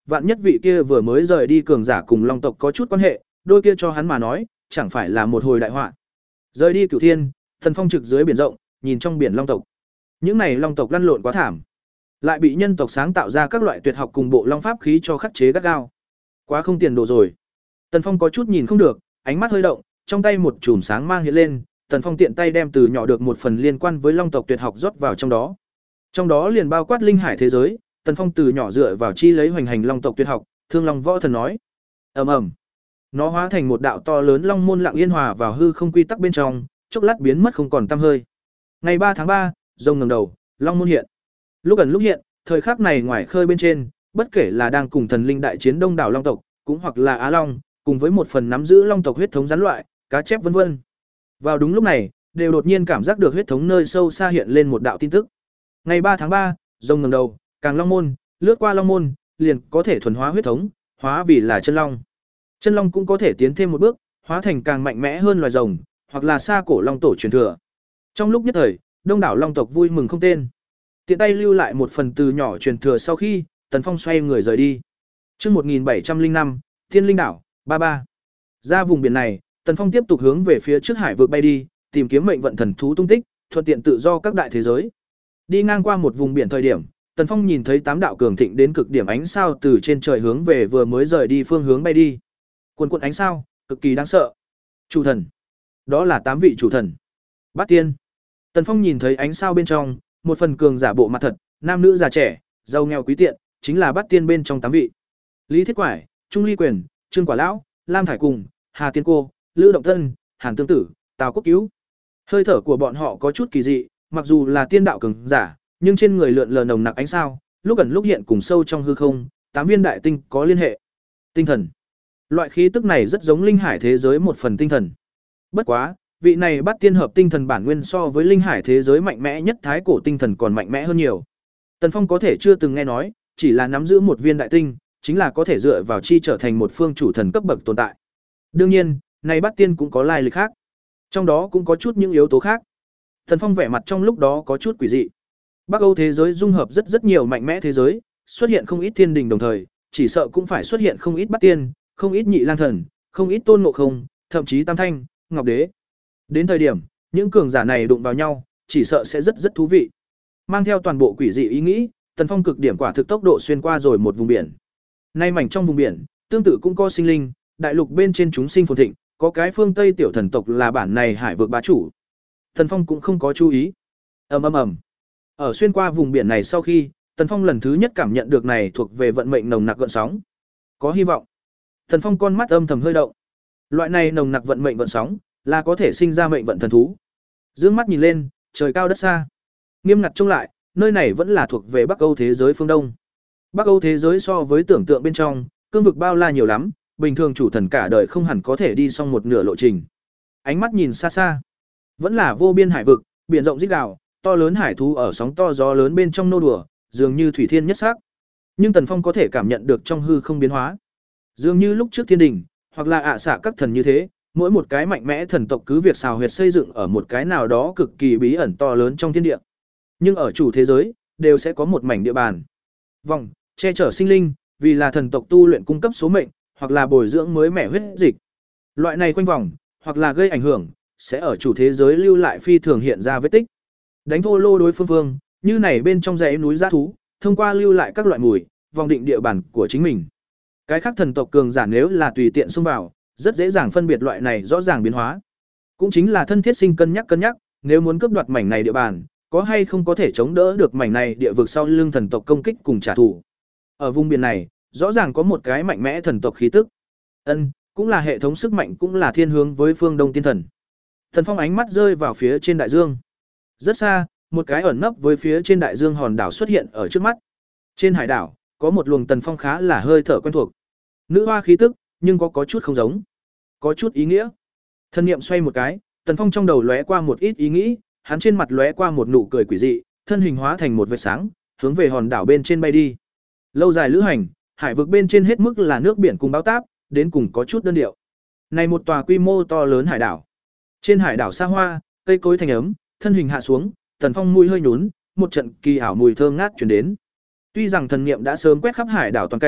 vạn nhất vị kia vừa mới rời đi cường giả cùng long tộc có chút quan hệ, đôi kia cho hắn mà nói, chẳng phải là một hồi đại họa. Rời đi Cửu Thiên, Tần Phong trực dưới biển rộng, nhìn trong biển long tộc. Những này long tộc lăn lộn quá thảm, lại bị nhân tộc sáng tạo ra các loại tuyệt học cùng bộ long pháp khí cho khắc chế gắt gao. Quá không tiền đồ rồi. Tần Phong có chút nhìn không được, ánh mắt hơi động, trong tay một chùm sáng mang hiện lên, Tần Phong tiện tay đem từ nhỏ được một phần liên quan với long tộc tuyệt học rót vào trong đó. Trong đó liền bao quát linh hải thế giới, Tần Phong từ nhỏ dựa vào chi lấy hoành hành long tộc tuyệt học, Thương Long Võ Thần nói. Ầm ầm. Nó hóa thành một đạo to lớn long môn lặng yên hòa vào hư không quy tắc bên trong, chốc lát biến mất không còn tăm hơi. Ngày ba tháng ba, rồng ngẩng đầu, long môn hiện. Lúc gần lúc hiện, thời khắc này ngoài khơi bên trên, bất kể là đang cùng thần linh đại chiến đông đảo long tộc, cũng hoặc là Á Long, cùng với một phần nắm giữ long tộc huyết thống rắn loại, cá chép vân vân. Vào đúng lúc này, đều đột nhiên cảm giác được huyết thống nơi sâu xa hiện lên một đạo tin tức. Ngày ba tháng ba, rồng ngẩng đầu, càng long môn, lướt qua long môn, liền có thể thuần hóa huyết thống, hóa vì là chân long. Chân long cũng có thể tiến thêm một bước, hóa thành càng mạnh mẽ hơn loài rồng, hoặc là xa cổ long tổ truyền thừa. Trong lúc nhất thời, đông đảo long tộc vui mừng không tên. Tiện tay lưu lại một phần từ nhỏ truyền thừa sau khi, Tần Phong xoay người rời đi. Chương một nghìn bảy trăm linh năm, Thiên Linh đảo, ba ba. Ra vùng biển này, Tần Phong tiếp tục hướng về phía trước hải vực bay đi, tìm kiếm mệnh vận thần thú tung tích, thuận tiện tự do các đại thế giới. Đi ngang qua một vùng biển thời điểm, Tần Phong nhìn thấy tám đạo cường thịnh đến cực điểm ánh sao từ trên trời hướng về vừa mới rời đi phương hướng bay đi. Cuồn cuộn ánh sao, cực kỳ đáng sợ. Chủ thần. Đó là tám vị chủ thần. Bát tiên. Tần Phong nhìn thấy ánh sao bên trong, một phần cường giả bộ mặt thật, nam nữ già trẻ, giàu nghèo quý tiện, chính là Bát tiên bên trong tám vị. Lý Thiết Quải, Trung Ly Quyền, Trương Quả Lão, Lam Thải Cùng, Hà Tiên Cô, Lữ Động Tân, Hàn Tương Tử, Tào Quốc Cứu. Hơi thở của bọn họ có chút kỳ dị, mặc dù là tiên đạo cường giả, nhưng trên người lượn lờ nồng nặc ánh sao, lúc ẩn lúc hiện cùng sâu trong hư không, tám viên đại tinh có liên hệ. Tinh thần. Loại khí tức này rất giống linh hải thế giới một phần tinh thần. Bất quá, vị này Bát tiên hợp tinh thần bản nguyên so với linh hải thế giới mạnh mẽ nhất thái cổ tinh thần còn mạnh mẽ hơn nhiều. Tần Phong có thể chưa từng nghe nói, chỉ là nắm giữ một viên đại tinh, chính là có thể dựa vào chi trở thành một phương chủ thần cấp bậc tồn tại. Đương nhiên, này Bát tiên cũng có lai lịch khác. Trong đó cũng có chút những yếu tố khác. Tần Phong vẻ mặt trong lúc đó có chút quỷ dị. Bắc Âu thế giới dung hợp rất rất nhiều mạnh mẽ thế giới, xuất hiện không ít thiên đình đồng thời, chỉ sợ cũng phải xuất hiện không ít Bát tiên, không ít Nhị Lang Thần, không ít Tôn Ngộ Không, thậm chí Tam Thanh, Ngọc Đế. Đến thời điểm, những cường giả này đụng vào nhau, chỉ sợ sẽ rất rất thú vị. Mang theo toàn bộ quỷ dị ý nghĩ, Tần Phong cực điểm quả thực tốc độ xuyên qua rồi một vùng biển. Nay mảnh trong vùng biển, tương tự cũng có sinh linh, đại lục bên trên chúng sinh phồn thịnh, có cái phương Tây tiểu thần tộc là bản này hải vực bá chủ. Tần Phong cũng không có chú ý. Ầm ầm ầm. Ở xuyên qua vùng biển này sau khi, Tần Phong lần thứ nhất cảm nhận được này thuộc về vận mệnh nồng nặc gợn sóng. Có hy vọng. Tần Phong con mắt âm thầm hơi động. Loại này nồng nặc vận mệnh gợn sóng, là có thể sinh ra mệnh vận thần thú. Dương mắt nhìn lên, trời cao đất xa. Nghiêm ngặt trông lại, nơi này vẫn là thuộc về Bắc Âu thế giới phương Đông. Bắc Âu thế giới so với tưởng tượng bên trong, cương vực bao la nhiều lắm, bình thường chủ thần cả đời không hẳn có thể đi xong một nửa lộ trình. Ánh mắt nhìn xa xa, vẫn là vô biên hải vực, biển rộng rít gào, to lớn hải thú ở sóng to gió lớn bên trong nô đùa, dường như thủy thiên nhất sắc. Nhưng Tần Phong có thể cảm nhận được trong hư không biến hóa. Dường như lúc trước thiên đình, hoặc là ạ xạ các thần như thế, mỗi một cái mạnh mẽ thần tộc cứ việc xào huyệt xây dựng ở một cái nào đó cực kỳ bí ẩn to lớn trong thiên địa. Nhưng ở chủ thế giới, đều sẽ có một mảnh địa bàn. Vòng, che chở sinh linh, vì là thần tộc tu luyện cung cấp số mệnh, hoặc là bồi dưỡng mới mẻ huyết dịch. Loại này quanh vòng, hoặc là gây ảnh hưởng, sẽ ở chủ thế giới lưu lại phi thường hiện ra vết tích. Đánh thô lô đối phương phương, như này bên trong dãy núi giã thú, thông qua lưu lại các loại mùi, vòng định địa bàn của chính mình. Cái khác thần tộc cường giả nếu là tùy tiện xông vào, rất dễ dàng phân biệt loại này rõ ràng biến hóa. Cũng chính là thân thiết sinh cân nhắc cân nhắc, nếu muốn cướp đoạt mảnh này địa bàn, có hay không có thể chống đỡ được mảnh này địa vực sau lưng thần tộc công kích cùng trả thù. Ở vùng biển này, rõ ràng có một cái mạnh mẽ thần tộc khí tức. Ân, cũng là hệ thống sức mạnh cũng là thiên hướng với phương Đông tiên thần. Thần Phong ánh mắt rơi vào phía trên đại dương. Rất xa, một cái ẩn nấp với phía trên đại dương hòn đảo xuất hiện ở trước mắt. Trên hải đảo, có một luồng Tần Phong khá là hơi thở quen thuộc. Nữ hoa khí tức, nhưng có có chút không giống, có chút ý nghĩa. Thân niệm xoay một cái, Tần Phong trong đầu lóe qua một ít ý nghĩ, hắn trên mặt lóe qua một nụ cười quỷ dị, thân hình hóa thành một vệt sáng, hướng về hòn đảo bên trên bay đi. Lâu dài lữ hành, hải vực bên trên hết mức là nước biển cùng bão táp, đến cùng có chút đơn điệu. Này một tòa quy mô to lớn hải đảo. Trên hải đảo xa hoa, cây cối thành ấm, thân hình hạ xuống, Tần Phong mũi hơi nhún, một trận kỳ ảo mùi thơm ngát truyền đến. Tuy rằng thần niệm đã sớm quét khắp hải đảo toàn cảnh,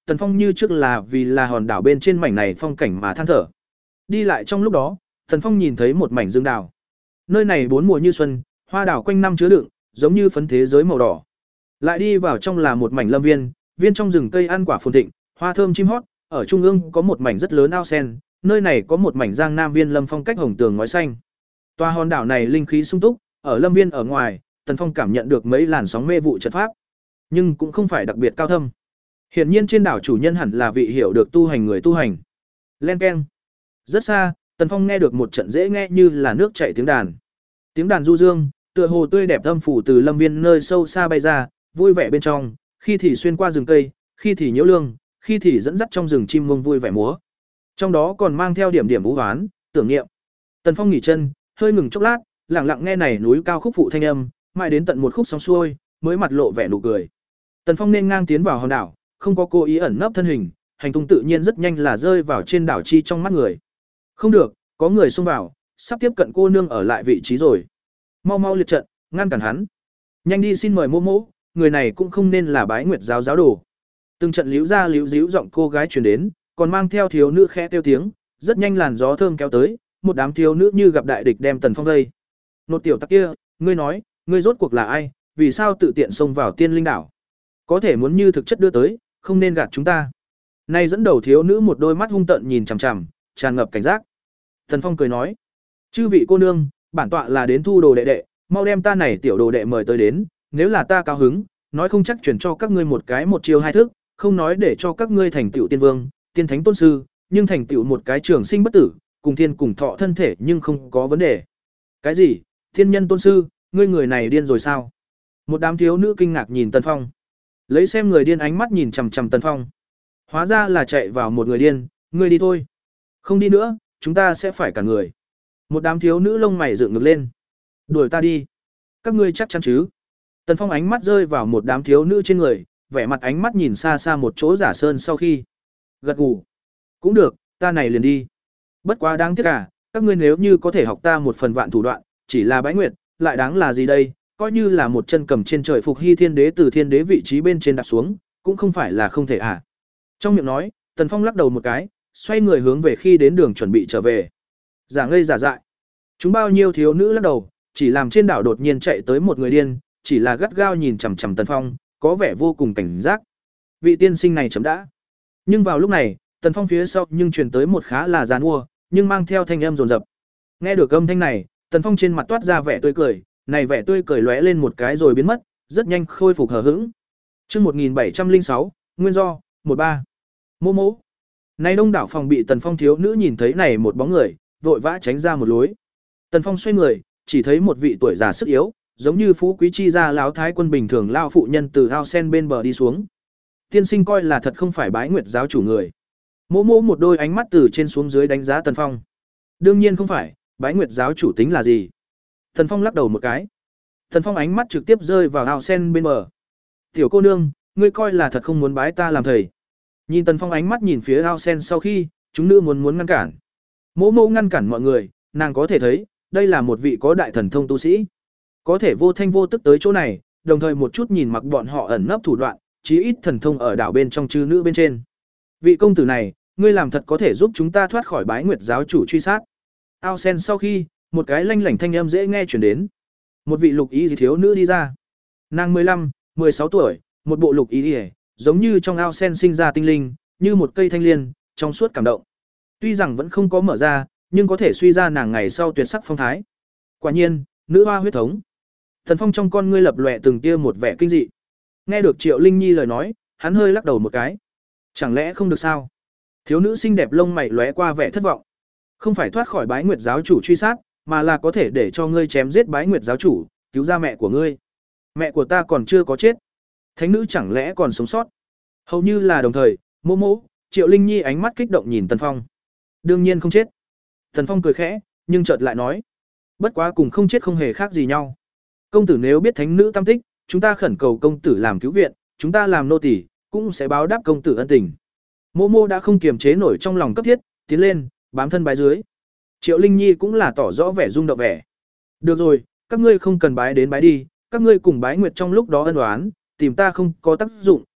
Tần Phong như trước là vì là hòn đảo bên trên mảnh này phong cảnh mà than thở. Đi lại trong lúc đó, Tần Phong nhìn thấy một mảnh rừng đào. Nơi này bốn mùa như xuân, hoa đào quanh năm chứa đựng, giống như phấn thế giới màu đỏ. Lại đi vào trong là một mảnh lâm viên, viên trong rừng cây ăn quả phồn thịnh, hoa thơm chim hót, ở trung ương có một mảnh rất lớn ao sen, nơi này có một mảnh giang nam viên lâm phong cách hồng tường ngói xanh. Tòa hòn đảo này linh khí sung túc, ở lâm viên ở ngoài, Tần Phong cảm nhận được mấy làn sóng mê vụ trận pháp, nhưng cũng không phải đặc biệt cao thâm. Hiển nhiên trên đảo chủ nhân hẳn là vị hiểu được tu hành người tu hành. Len keng. Rất xa, Tần Phong nghe được một trận dễ nghe như là nước chảy tiếng đàn. Tiếng đàn du dương, tựa hồ tươi đẹp âm phủ từ lâm viên nơi sâu xa bay ra, vui vẻ bên trong, khi thì xuyên qua rừng cây, khi thì nhiễu lương, khi thì dẫn dắt trong rừng chim mông vui vẻ múa. Trong đó còn mang theo điểm điểm u hoán, tưởng niệm. Tần Phong nghỉ chân, hơi ngừng chốc lát, lặng lặng nghe này núi cao khúc phụ thanh âm, mãi đến tận một khúc xong xuôi, mới mặt lộ vẻ nụ cười. Tần Phong nên ngang tiến vào hòn đảo, không có cố ý ẩn nấp thân hình, hành tung tự nhiên rất nhanh là rơi vào trên đảo chi trong mắt người. Không được, có người xông vào, sắp tiếp cận cô nương ở lại vị trí rồi. Mau mau liệt trận, ngăn cản hắn. Nhanh đi xin mời Mô Mỗ, người này cũng không nên là Bái Nguyệt giáo giáo đồ. Từng trận líu ra líu díu giọng cô gái truyền đến, còn mang theo thiếu nữ khẽ kêu tiếng, rất nhanh làn gió thơm kéo tới, một đám thiếu nữ như gặp đại địch đem Tần Phong vây. Nột tiểu tặc kia, ngươi nói, ngươi rốt cuộc là ai, vì sao tự tiện xông vào Tiên Linh đảo? Có thể muốn như thực chất đưa tới, không nên gạt chúng ta. Nay dẫn đầu thiếu nữ một đôi mắt hung tợn nhìn chằm chằm, tràn ngập cảnh giác. Tần Phong cười nói, chư vị cô nương, bản tọa là đến thu đồ đệ đệ, mau đem ta này tiểu đồ đệ mời tới đến, nếu là ta cao hứng, nói không chắc chuyển cho các ngươi một cái một chiêu hai thức, không nói để cho các ngươi thành tựu tiên vương, tiên thánh tôn sư, nhưng thành tựu một cái trường sinh bất tử, cùng thiên cùng thọ thân thể nhưng không có vấn đề. Cái gì? Thiên nhân tôn sư, ngươi người này điên rồi sao? Một đám thiếu nữ kinh ngạc nhìn Tần Phong. Lấy xem người điên ánh mắt nhìn chằm chằm Tần Phong. Hóa ra là chạy vào một người điên, ngươi đi thôi. Không đi nữa, chúng ta sẽ phải cả người. Một đám thiếu nữ lông mày dựng ngược lên. Đuổi ta đi. Các ngươi chắc chắn chứ? Tần Phong ánh mắt rơi vào một đám thiếu nữ trên người, vẻ mặt ánh mắt nhìn xa xa một chỗ giả sơn sau khi. Gật gù. Cũng được, ta này liền đi. Bất quá đáng tiếc cả, các ngươi nếu như có thể học ta một phần vạn thủ đoạn, chỉ là Bái Nguyệt, lại đáng là gì đây? Coi như là một chân cầm trên trời phục hy thiên đế từ thiên đế vị trí bên trên đặt xuống, cũng không phải là không thể à. Trong miệng nói, Tần Phong lắc đầu một cái, xoay người hướng về khi đến đường chuẩn bị trở về. Giả ngây giả dại. Chúng bao nhiêu thiếu nữ lắc đầu, chỉ làm trên đảo đột nhiên chạy tới một người điên, chỉ là gắt gao nhìn chằm chằm Tần Phong, có vẻ vô cùng cảnh giác. Vị tiên sinh này chấm đã. Nhưng vào lúc này, Tần Phong phía sau nhưng truyền tới một khá là giàn mua, nhưng mang theo thanh âm rồn rập. Nghe được âm thanh này, Tần Phong trên mặt toát ra vẻ tươi cười, này vẻ tươi cười lóe lên một cái rồi biến mất, rất nhanh khôi phục hờ hững. Chương một nghìn bảy trăm lẻ sáu, nguyên do, một ba. Mô Mỗ. Này đông đảo phòng bị Tần Phong thiếu nữ nhìn thấy này một bóng người, vội vã tránh ra một lối. Tần Phong xoay người, chỉ thấy một vị tuổi già sức yếu, giống như phú quý chi gia lão thái quân bình thường lao phụ nhân từ ao sen bên bờ đi xuống. Tiên sinh coi là thật không phải Bái Nguyệt giáo chủ người. Mỗ Mỗ một đôi ánh mắt từ trên xuống dưới đánh giá Tần Phong. Đương nhiên không phải, Bái Nguyệt giáo chủ tính là gì? Tần Phong lắc đầu một cái. Tần Phong ánh mắt trực tiếp rơi vào ao sen bên bờ. Tiểu cô nương, ngươi coi là thật không muốn bái ta làm thầy. Nhìn Tần Phong ánh mắt nhìn phía ao sen sau khi, chúng nữ muốn muốn ngăn cản. Mỗ Mỗ ngăn cản mọi người, nàng có thể thấy, đây là một vị có đại thần thông tu sĩ. Có thể vô thanh vô tức tới chỗ này, đồng thời một chút nhìn mặc bọn họ ẩn nấp thủ đoạn, chí ít thần thông ở đảo bên trong chư nữ bên trên. Vị công tử này, ngươi làm thật có thể giúp chúng ta thoát khỏi Bái Nguyệt giáo chủ truy sát. Ao sen sau khi, một cái lanh lảnh thanh âm dễ nghe chuyển đến. Một vị lục ý thiếu nữ đi ra. Nàng mười lăm, mười sáu tuổi, một bộ lục ý hề, giống như trong ao sen sinh ra tinh linh, như một cây thanh liên, trong suốt cảm động. Tuy rằng vẫn không có mở ra, nhưng có thể suy ra nàng ngày sau tuyệt sắc phong thái. Quả nhiên, nữ hoa huyết thống. Thần Phong trong con ngươi lập lòe từng tia một vẻ kinh dị. Nghe được Triệu Linh Nhi lời nói, hắn hơi lắc đầu một cái. Chẳng lẽ không được sao? Thiếu nữ xinh đẹp lông mày lóe qua vẻ thất vọng. Không phải thoát khỏi Bái Nguyệt giáo chủ truy sát, mà là có thể để cho ngươi chém giết Bái Nguyệt giáo chủ, cứu ra mẹ của ngươi. Mẹ của ta còn chưa có chết. Thánh nữ chẳng lẽ còn sống sót? Hầu như là đồng thời, Mô Mỗ, Triệu Linh Nhi ánh mắt kích động nhìn Tần Phong. Đương nhiên không chết. Tần Phong cười khẽ, nhưng chợt lại nói, bất quá cùng không chết không hề khác gì nhau. Công tử nếu biết thánh nữ tâm tích, chúng ta khẩn cầu công tử làm cứu viện, chúng ta làm nô tỳ cũng sẽ báo đáp công tử ân tình. Mô Mô đã không kiềm chế nổi trong lòng cấp thiết, tiến lên, bám thân bái dưới. Triệu Linh Nhi cũng là tỏ rõ vẻ rung động vẻ. Được rồi, các ngươi không cần bái đến bái đi, các ngươi cùng Bái Nguyệt trong lúc đó ân oán, tìm ta không có tác dụng,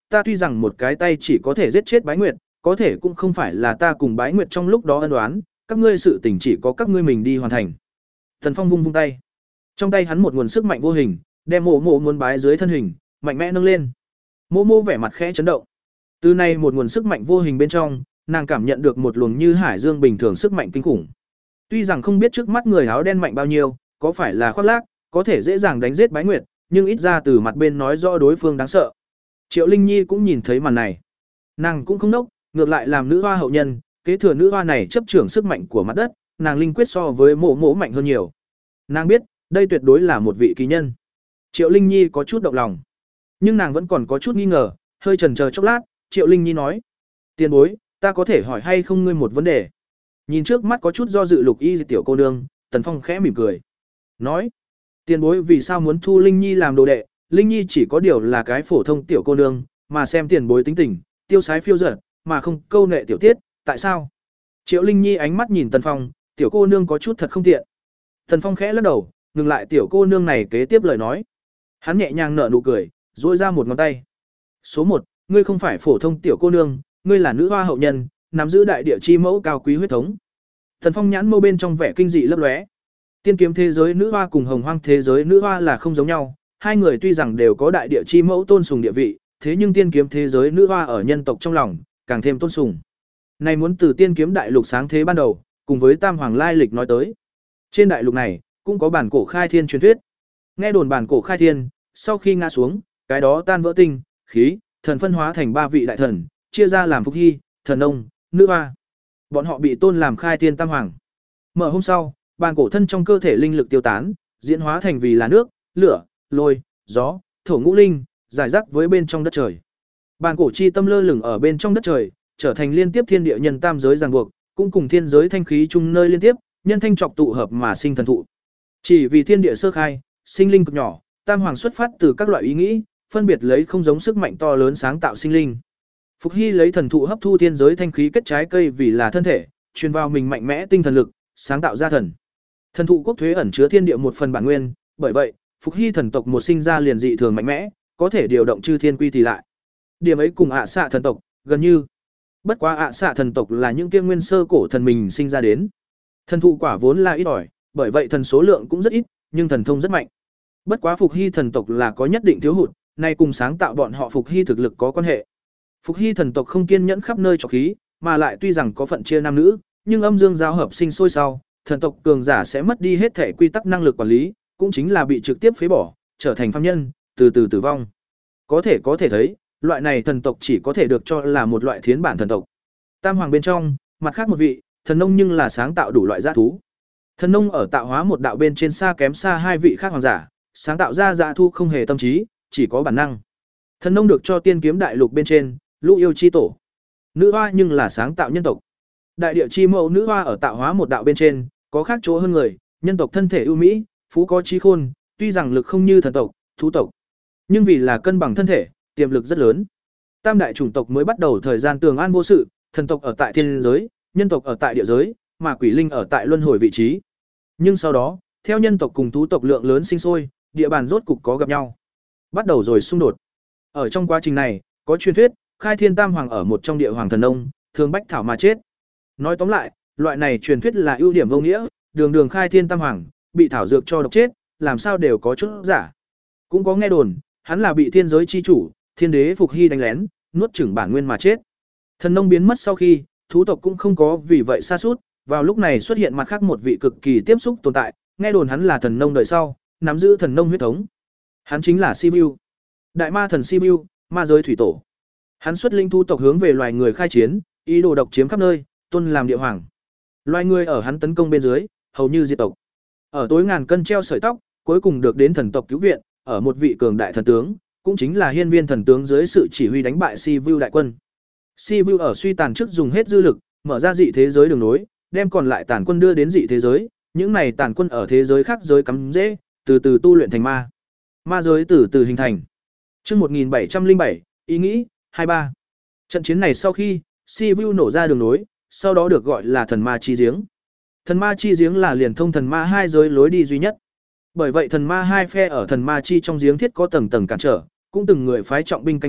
ta tuy rằng một cái tay chỉ có thể giết chết Bái Nguyệt, có thể cũng không phải là ta cùng Bái Nguyệt trong lúc đó ân oán, các ngươi sự tình chỉ có các ngươi mình đi hoàn thành. Tần Phong vung vung tay. Trong tay hắn một nguồn sức mạnh vô hình, đem Mộ Mộ muốn bái dưới thân hình, mạnh mẽ nâng lên. Mộ Mộ vẻ mặt khẽ chấn động. Từ nay một nguồn sức mạnh vô hình bên trong, nàng cảm nhận được một luồng như hải dương bình thường sức mạnh kinh khủng. Tuy rằng không biết trước mắt người áo đen mạnh bao nhiêu, có phải là khoác lác, có thể dễ dàng đánh giết Bái Nguyệt, nhưng ít ra từ mặt bên nói rõ đối phương đáng sợ. Triệu Linh Nhi cũng nhìn thấy màn này. Nàng cũng không nốc, ngược lại làm nữ hoa hậu nhân, kế thừa nữ hoa này chấp trưởng sức mạnh của mặt đất, nàng linh quyết so với Mộ Mộ mạnh hơn nhiều. Nàng biết, đây tuyệt đối là một vị kỳ nhân. Triệu Linh Nhi có chút động lòng, nhưng nàng vẫn còn có chút nghi ngờ, hơi chần chờ chốc lát, Triệu Linh Nhi nói: "Tiền bối, ta có thể hỏi hay không ngươi một vấn đề?" Nhìn trước mắt có chút do dự Lục Y tiểu cô nương, Tần Phong khẽ mỉm cười, nói: "Tiền bối vì sao muốn thu Linh Nhi làm đồ đệ? Linh Nhi chỉ có điều là cái phổ thông tiểu cô nương, mà xem tiền bối tính tình, tiêu sái phiêu dật, mà không câu nệ tiểu tiết, tại sao?" Triệu Linh Nhi ánh mắt nhìn Tần Phong, tiểu cô nương có chút thật không tiện. Tần Phong khẽ lắc đầu, ngừng lại tiểu cô nương này kế tiếp lời nói. Hắn nhẹ nhàng nở nụ cười, duỗi ra một ngón tay. "Số một, ngươi không phải phổ thông tiểu cô nương, ngươi là nữ hoa hậu nhân, nắm giữ đại địa chi mẫu cao quý huyết thống." Tần Phong nhãn mâu bên trong vẻ kinh dị lấp lóe. Tiên kiếm thế giới nữ hoa cùng hồng hoang thế giới nữ hoa là không giống nhau, hai người tuy rằng đều có đại địa chi mẫu tôn sùng địa vị, thế nhưng tiên kiếm thế giới nữ hoa ở nhân tộc trong lòng càng thêm tôn sùng. Này muốn từ tiên kiếm đại lục sáng thế ban đầu, cùng với Tam Hoàng lai lịch nói tới. Trên đại lục này cũng có bản cổ khai thiên truyền thuyết. Nghe đồn bản cổ khai thiên, sau khi ngã xuống, cái đó tan vỡ tinh, khí, thần phân hóa thành ba vị đại thần, chia ra làm Phục Hy, Thần Nông, Nữ Hoa. Bọn họ bị tôn làm khai thiên tam hoàng. Mở hôm sau, bản cổ thân trong cơ thể linh lực tiêu tán, diễn hóa thành vì là nước, lửa, lôi, gió, thổ ngũ linh, giải rác với bên trong đất trời. Bản cổ chi tâm lơ lửng ở bên trong đất trời, trở thành liên tiếp thiên địa nhân tam giới ràng buộc, cũng cùng thiên giới thanh khí chung nơi liên tiếp, nhân thanh trọc tụ hợp mà sinh thần thụ. Chỉ vì thiên địa sơ khai, sinh linh cực nhỏ, tam hoàng xuất phát từ các loại ý nghĩ, phân biệt lấy không giống sức mạnh to lớn sáng tạo sinh linh. Phục Hy lấy thần thụ hấp thu thiên giới thanh khí kết trái cây vì là thân thể, truyền vào mình mạnh mẽ tinh thần lực, sáng tạo ra thần. Thần thụ quốc thuế ẩn chứa thiên địa một phần bản nguyên, bởi vậy, Phục Hy thần tộc một sinh ra liền dị thường mạnh mẽ, có thể điều động chư thiên quy thì lại. Điểm ấy cùng ạ xạ thần tộc gần như. Bất quá ạ xạ thần tộc là những kia nguyên sơ cổ thần mình sinh ra đến. Thần thụ quả vốn là ít ỏi, bởi vậy thần số lượng cũng rất ít, nhưng thần thông rất mạnh. Bất quá Phục Hy thần tộc là có nhất định thiếu hụt, nay cùng sáng tạo bọn họ Phục Hy thực lực có quan hệ. Phục Hy thần tộc không kiên nhẫn khắp nơi trọc khí, mà lại tuy rằng có phận chia nam nữ, nhưng âm dương giao hợp sinh sôi sau, thần tộc cường giả sẽ mất đi hết thể quy tắc năng lực quản lý, cũng chính là bị trực tiếp phế bỏ, trở thành phàm nhân, từ từ tử vong. Có thể có thể thấy, loại này thần tộc chỉ có thể được cho là một loại thiến bản thần tộc. Tam hoàng bên trong, mặt khác một vị, Thần Nông nhưng là sáng tạo đủ loại dã thú. Thần Nông ở tạo hóa một đạo bên trên xa kém xa hai vị khác hoàng giả, sáng tạo ra dã thú không hề tâm trí, chỉ có bản năng. Thần Nông được cho tiên kiếm đại lục bên trên, lũ yêu chi tổ. Nữ hoa nhưng là sáng tạo nhân tộc. Đại địa chi mẫu nữ hoa ở tạo hóa một đạo bên trên, có khác chỗ hơn người, nhân tộc thân thể ưu mỹ, phú có trí khôn, tuy rằng lực không như thần tộc, thú tộc, nhưng vì là cân bằng thân thể, tiềm lực rất lớn. Tam đại chủng tộc mới bắt đầu thời gian tường an vô sự, thần tộc ở tại thiên giới, nhân tộc ở tại địa giới, mà quỷ linh ở tại luân hồi vị trí. Nhưng sau đó, theo nhân tộc cùng thú tộc lượng lớn sinh sôi, địa bàn rốt cục có gặp nhau. Bắt đầu rồi xung đột. Ở trong quá trình này, có truyền thuyết, khai thiên tam hoàng ở một trong địa hoàng thần nông, thường bách thảo mà chết. Nói tóm lại, loại này truyền thuyết là ưu điểm vô nghĩa, đường đường khai thiên tam hoàng, bị thảo dược cho độc chết, làm sao đều có chút giả. Cũng có nghe đồn, hắn là bị thiên giới chi chủ, thiên đế Phục Hy đánh lén, nuốt chửng bản nguyên mà chết. Thần nông biến mất sau khi, thú tộc cũng không có vì vậy sa sút, vào lúc này xuất hiện mặt khác một vị cực kỳ tiếp xúc tồn tại, nghe đồn hắn là thần nông đời sau, nắm giữ thần nông huyết thống. Hắn chính là Sibiu, đại ma thần Sibiu, ma giới thủy tổ. Hắn xuất linh thú tộc hướng về loài người khai chiến, ý đồ độc chiếm khắp nơi, tôn làm địa hoàng. Loài người ở hắn tấn công bên dưới, hầu như diệt tộc. Ở tối ngàn cân treo sợi tóc, cuối cùng được đến thần tộc cứu viện, ở một vị cường đại thần tướng, cũng chính là hiên viên thần tướng dưới sự chỉ huy đánh bại Sibiu đại quân. Sibiu ở suy tàn trước dùng hết dư lực, mở ra dị thế giới đường nối, đem còn lại tàn quân đưa đến dị thế giới, những này tàn quân ở thế giới khác giới cắm rễ, từ từ tu luyện thành ma. Ma giới từ từ hình thành. Chương một nghìn bảy trăm lẻ bảy, ý nghĩ hai mươi ba. Trận chiến này sau khi, Sibiu nổ ra đường nối, sau đó được gọi là thần ma chi giếng. Thần ma chi giếng là liền thông thần ma hai giới lối đi duy nhất. Bởi vậy thần ma hai phe ở thần ma chi trong giếng thiết có tầng tầng cản trở, cũng từng người phái trọng binh canh gác,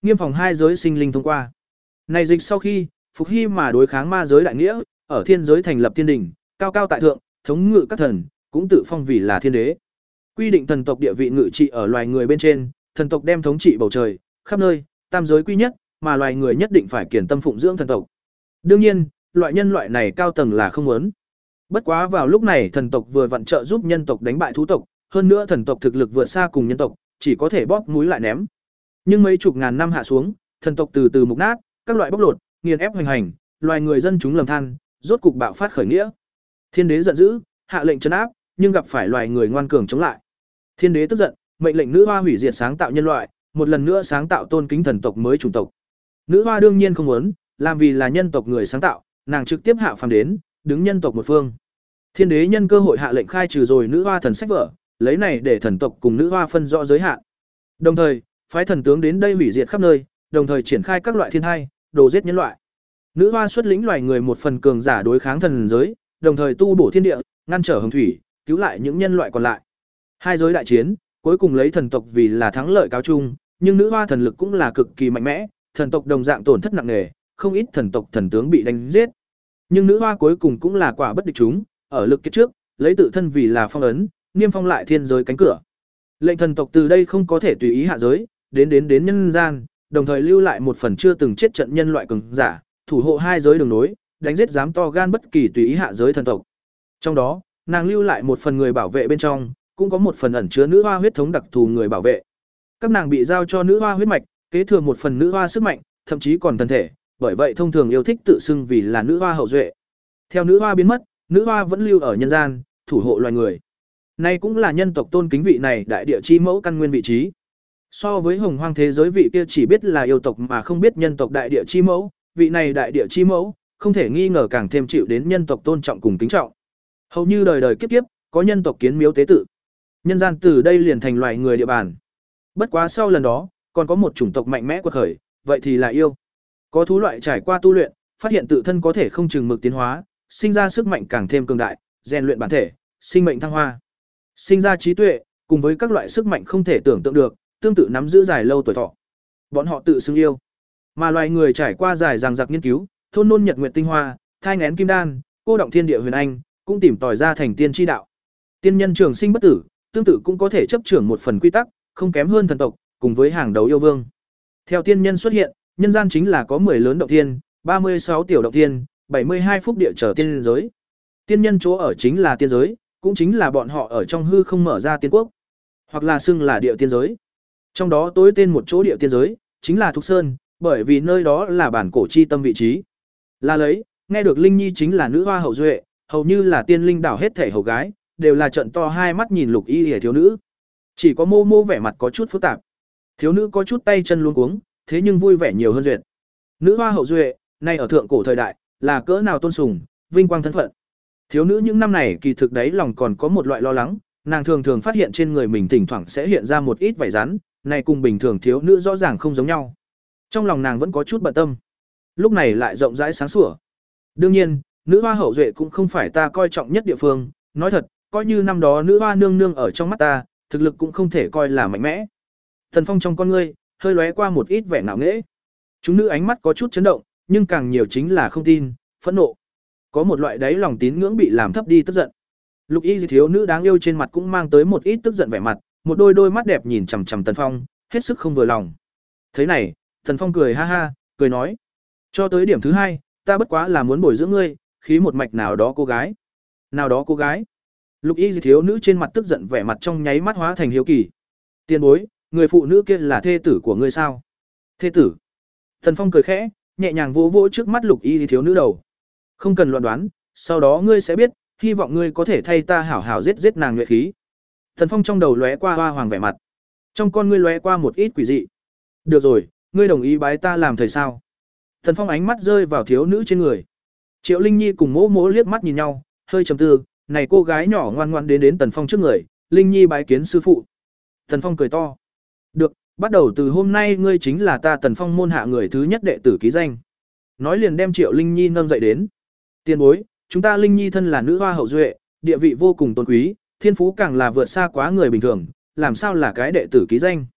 Nghiêm phòng hai giới sinh linh thông qua. Này dịch sau khi, phục hy mà đối kháng ma giới đại nghĩa, ở thiên giới thành lập thiên đình, cao cao tại thượng, thống ngự các thần, cũng tự phong vì là thiên đế. Quy định thần tộc địa vị ngự trị ở loài người bên trên, thần tộc đem thống trị bầu trời, khắp nơi, tam giới quy nhất, mà loài người nhất định phải kiển tâm phụng dưỡng thần tộc. Đương nhiên, loại nhân loại này cao tầng là không muốn. Bất quá vào lúc này thần tộc vừa vặn trợ giúp nhân tộc đánh bại thú tộc, hơn nữa thần tộc thực lực vượt xa cùng nhân tộc, chỉ có thể bóp mũi lại ném. Nhưng mấy chục ngàn năm hạ xuống, thần tộc từ từ mục nát, các loại bóc lột, nghiền ép hoành hành, loài người dân chúng lầm than, rốt cục bạo phát khởi nghĩa. Thiên đế giận dữ, hạ lệnh trấn áp, nhưng gặp phải loài người ngoan cường chống lại. Thiên đế tức giận, mệnh lệnh nữ hoa hủy diệt sáng tạo nhân loại, một lần nữa sáng tạo tôn kính thần tộc mới chủng tộc. Nữ hoa đương nhiên không muốn, làm vì là nhân tộc người sáng tạo, nàng trực tiếp hạ phàm đến, đứng nhân tộc một phương. Thiên đế nhân cơ hội hạ lệnh khai trừ rồi nữ hoa thần sách vở, lấy này để thần tộc cùng nữ hoa phân rõ giới hạn. Đồng thời, phái thần tướng đến đây hủy diệt khắp nơi, đồng thời triển khai các loại thiên hai, đồ giết nhân loại. Nữ hoa xuất lĩnh loài người một phần cường giả đối kháng thần giới, đồng thời tu bổ thiên địa, ngăn trở hồng thủy, cứu lại những nhân loại còn lại. Hai giới đại chiến, cuối cùng lấy thần tộc vì là thắng lợi cáo chung, nhưng nữ hoa thần lực cũng là cực kỳ mạnh mẽ, thần tộc đồng dạng tổn thất nặng nề, không ít thần tộc thần tướng bị đánh giết. Nhưng nữ hoa cuối cùng cũng là quả bất địch chúng, ở lực kết trước, lấy tự thân vì là phong ấn, niêm phong lại thiên giới cánh cửa. Lệnh thần tộc từ đây không có thể tùy ý hạ giới, đến đến đến nhân gian, đồng thời lưu lại một phần chưa từng chết trận nhân loại cường giả, thủ hộ hai giới đường nối, đánh giết dám to gan bất kỳ tùy ý hạ giới thần tộc. Trong đó, nàng lưu lại một phần người bảo vệ bên trong, cũng có một phần ẩn chứa nữ hoa huyết thống đặc thù người bảo vệ. Các nàng bị giao cho nữ hoa huyết mạch, kế thừa một phần nữ hoa sức mạnh, thậm chí còn thân thể, bởi vậy thông thường yêu thích tự xưng vì là nữ hoa hậu duệ. Theo nữ hoa biến mất, nữ hoa vẫn lưu ở nhân gian, thủ hộ loài người. Nay cũng là nhân tộc tôn kính vị này đại địa chi mẫu căn nguyên vị trí. So với hồng hoang thế giới vị kia chỉ biết là yêu tộc mà không biết nhân tộc đại địa chi mẫu, vị này đại địa chi mẫu, không thể nghi ngờ càng thêm chịu đến nhân tộc tôn trọng cùng kính trọng. Hầu như đời đời kiếp kiếp, có nhân tộc kiến miếu tế tự. Nhân gian từ đây liền thành loài người địa bàn. Bất quá sau lần đó, còn có một chủng tộc mạnh mẽ quật khởi, vậy thì là yêu. Có thú loại trải qua tu luyện, phát hiện tự thân có thể không chừng mực tiến hóa, sinh ra sức mạnh càng thêm cường đại, rèn luyện bản thể, sinh mệnh thăng hoa. Sinh ra trí tuệ, cùng với các loại sức mạnh không thể tưởng tượng được, tương tự nắm giữ dài lâu tuổi thọ. Bọn họ tự xưng yêu. Mà loài người trải qua dài dằng dặc nghiên cứu, thôn nôn nhật nguyệt tinh hoa, thai nghén kim đan, cô động thiên địa huyền anh, cũng tìm tòi ra thành tiên tri đạo. Tiên nhân trường sinh bất tử, tương tự cũng có thể chấp trưởng một phần quy tắc, không kém hơn thần tộc, cùng với hàng đầu yêu vương. Theo tiên nhân xuất hiện, nhân gian chính là có mười lớn động thiên, ba mươi sáu tiểu động thiên, bảy mươi hai phúc địa trở tiên giới. Tiên nhân chỗ ở chính là tiên giới, cũng chính là bọn họ ở trong hư không mở ra tiên quốc, hoặc là xưng là địa tiên giới. Trong đó tối tên một chỗ địa tiên giới, chính là Thục Sơn, bởi vì nơi đó là bản cổ chi tâm vị trí. Là lấy, nghe được Linh Nhi chính là nữ hoa hậu duệ, hầu như là tiên linh đảo hết thể hầu gái, đều là trận to hai mắt nhìn Lục Y Liễu thiếu nữ. Chỉ có Mô Mô vẻ mặt có chút phức tạp. Thiếu nữ có chút tay chân luống cuống, thế nhưng vui vẻ nhiều hơn duyệt. Nữ hoa hậu duệ, nay ở thượng cổ thời đại, là cỡ nào tôn sùng, vinh quang thân phận. Thiếu nữ những năm này kỳ thực đấy lòng còn có một loại lo lắng, nàng thường thường phát hiện trên người mình thỉnh thoảng sẽ hiện ra một ít vảy rắn, này cùng bình thường thiếu nữ rõ ràng không giống nhau. Trong lòng nàng vẫn có chút bận tâm. Lúc này lại rộng rãi sáng sủa. Đương nhiên, nữ hoa hậu duệ cũng không phải ta coi trọng nhất địa phương, nói thật, coi như năm đó nữ hoa nương nương ở trong mắt ta, thực lực cũng không thể coi là mạnh mẽ. Thần Phong trong con ngươi hơi lóe qua một ít vẻ ngạo nghễ. Chúng nữ ánh mắt có chút chấn động, nhưng càng nhiều chính là không tin, phẫn nộ. Có một loại đáy lòng tín ngưỡng bị làm thấp đi tức giận. Lục Y thiếu nữ đáng yêu trên mặt cũng mang tới một ít tức giận vẻ mặt, một đôi đôi mắt đẹp nhìn chằm chằm Tần Phong, hết sức không vừa lòng. Thế này, Tần Phong cười ha ha, cười nói: "Cho tới điểm thứ hai, ta bất quá là muốn bồi dưỡng ngươi, khí một mạch nào đó cô gái." "Nào đó cô gái?" Lục Y thiếu nữ trên mặt tức giận vẻ mặt trong nháy mắt hóa thành hiếu kỳ. "Tiên bối, người phụ nữ kia là thê tử của ngươi sao?" "Thê tử?" Tần Phong cười khẽ, nhẹ nhàng vỗ vỗ trước mắt Lục Y thiếu nữ đầu. "Không cần loạn đoán, sau đó ngươi sẽ biết, hy vọng ngươi có thể thay ta hảo hảo giết giết nàng nhuệ khí." Tần Phong trong đầu lóe qua hoa hoàng vẻ mặt, trong con ngươi lóe qua một ít quỷ dị. "Được rồi, ngươi đồng ý bái ta làm thầy sao?" Tần Phong ánh mắt rơi vào thiếu nữ trên người. Triệu Linh Nhi cùng Mỗ Mỗ liếc mắt nhìn nhau, hơi trầm tư, này cô gái nhỏ ngoan ngoãn đến đến Tần Phong trước người, Linh Nhi bái kiến sư phụ. Tần Phong cười to. "Được, bắt đầu từ hôm nay ngươi chính là ta Tần Phong môn hạ người thứ nhất đệ tử ký danh." Nói liền đem Triệu Linh Nhi nâng dậy đến. "Tiền bối, chúng ta Linh Nhi thân là nữ hoa hậu duệ, địa vị vô cùng tôn quý, thiên phú càng là vượt xa quá người bình thường, làm sao là cái đệ tử ký danh?"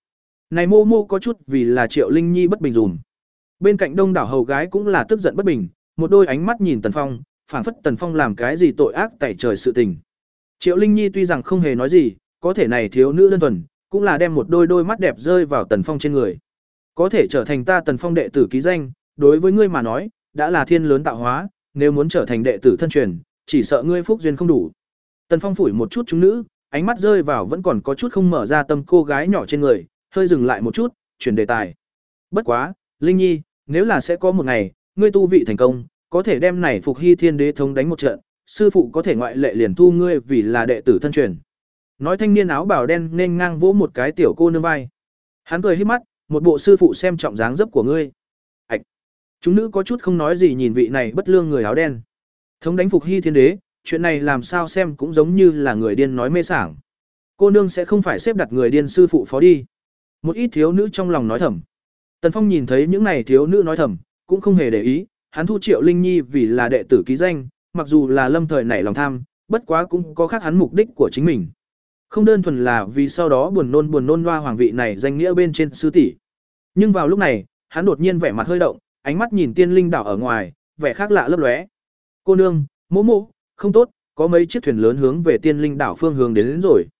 Này mô mô có chút vì là Triệu Linh Nhi bất bình dùm. Bên cạnh đông đảo hầu gái cũng là tức giận bất bình, một đôi ánh mắt nhìn Tần Phong, phảng phất Tần Phong làm cái gì tội ác tẩy trời sự tình. Triệu Linh Nhi tuy rằng không hề nói gì, có thể này thiếu nữ đơn thuần, cũng là đem một đôi đôi mắt đẹp rơi vào Tần Phong trên người. Có thể trở thành ta Tần Phong đệ tử ký danh, đối với ngươi mà nói, đã là thiên lớn tạo hóa, nếu muốn trở thành đệ tử thân truyền, chỉ sợ ngươi phúc duyên không đủ. Tần Phong phủi một chút chúng nữ, ánh mắt rơi vào vẫn còn có chút không mở ra tâm cô gái nhỏ trên người, hơi dừng lại một chút, chuyển đề tài. Bất quá, Linh Nhi, nếu là sẽ có một ngày, ngươi tu vị thành công, có thể đem này Phục Hy Thiên Đế thống đánh một trận, sư phụ có thể ngoại lệ liền thu ngươi vì là đệ tử thân truyền. Nói thanh niên áo bào đen nên ngang vỗ một cái tiểu cô nương vai. Hắn cười híp mắt, một bộ sư phụ xem trọng dáng dấp của ngươi. Ảch. Chúng nữ có chút không nói gì nhìn vị này bất lương người áo đen. Thống đánh Phục Hy Thiên Đế, chuyện này làm sao xem cũng giống như là người điên nói mê sảng. Cô nương sẽ không phải xếp đặt người điên sư phụ phó đi. Một ít thiếu nữ trong lòng nói thầm. Tần Phong nhìn thấy những này thiếu nữ nói thầm, cũng không hề để ý, hắn thu Triệu Linh Nhi vì là đệ tử ký danh, mặc dù là lâm thời nảy lòng tham, bất quá cũng có khác hắn mục đích của chính mình. Không đơn thuần là vì sau đó buồn nôn buồn nôn loa hoàng vị này danh nghĩa bên trên sư tỷ. Nhưng vào lúc này, hắn đột nhiên vẻ mặt hơi động, ánh mắt nhìn Tiên Linh đảo ở ngoài, vẻ khác lạ lấp lóe. Cô nương, mỗ mỗ, không tốt, có mấy chiếc thuyền lớn hướng về Tiên Linh đảo phương hướng đến, đến rồi.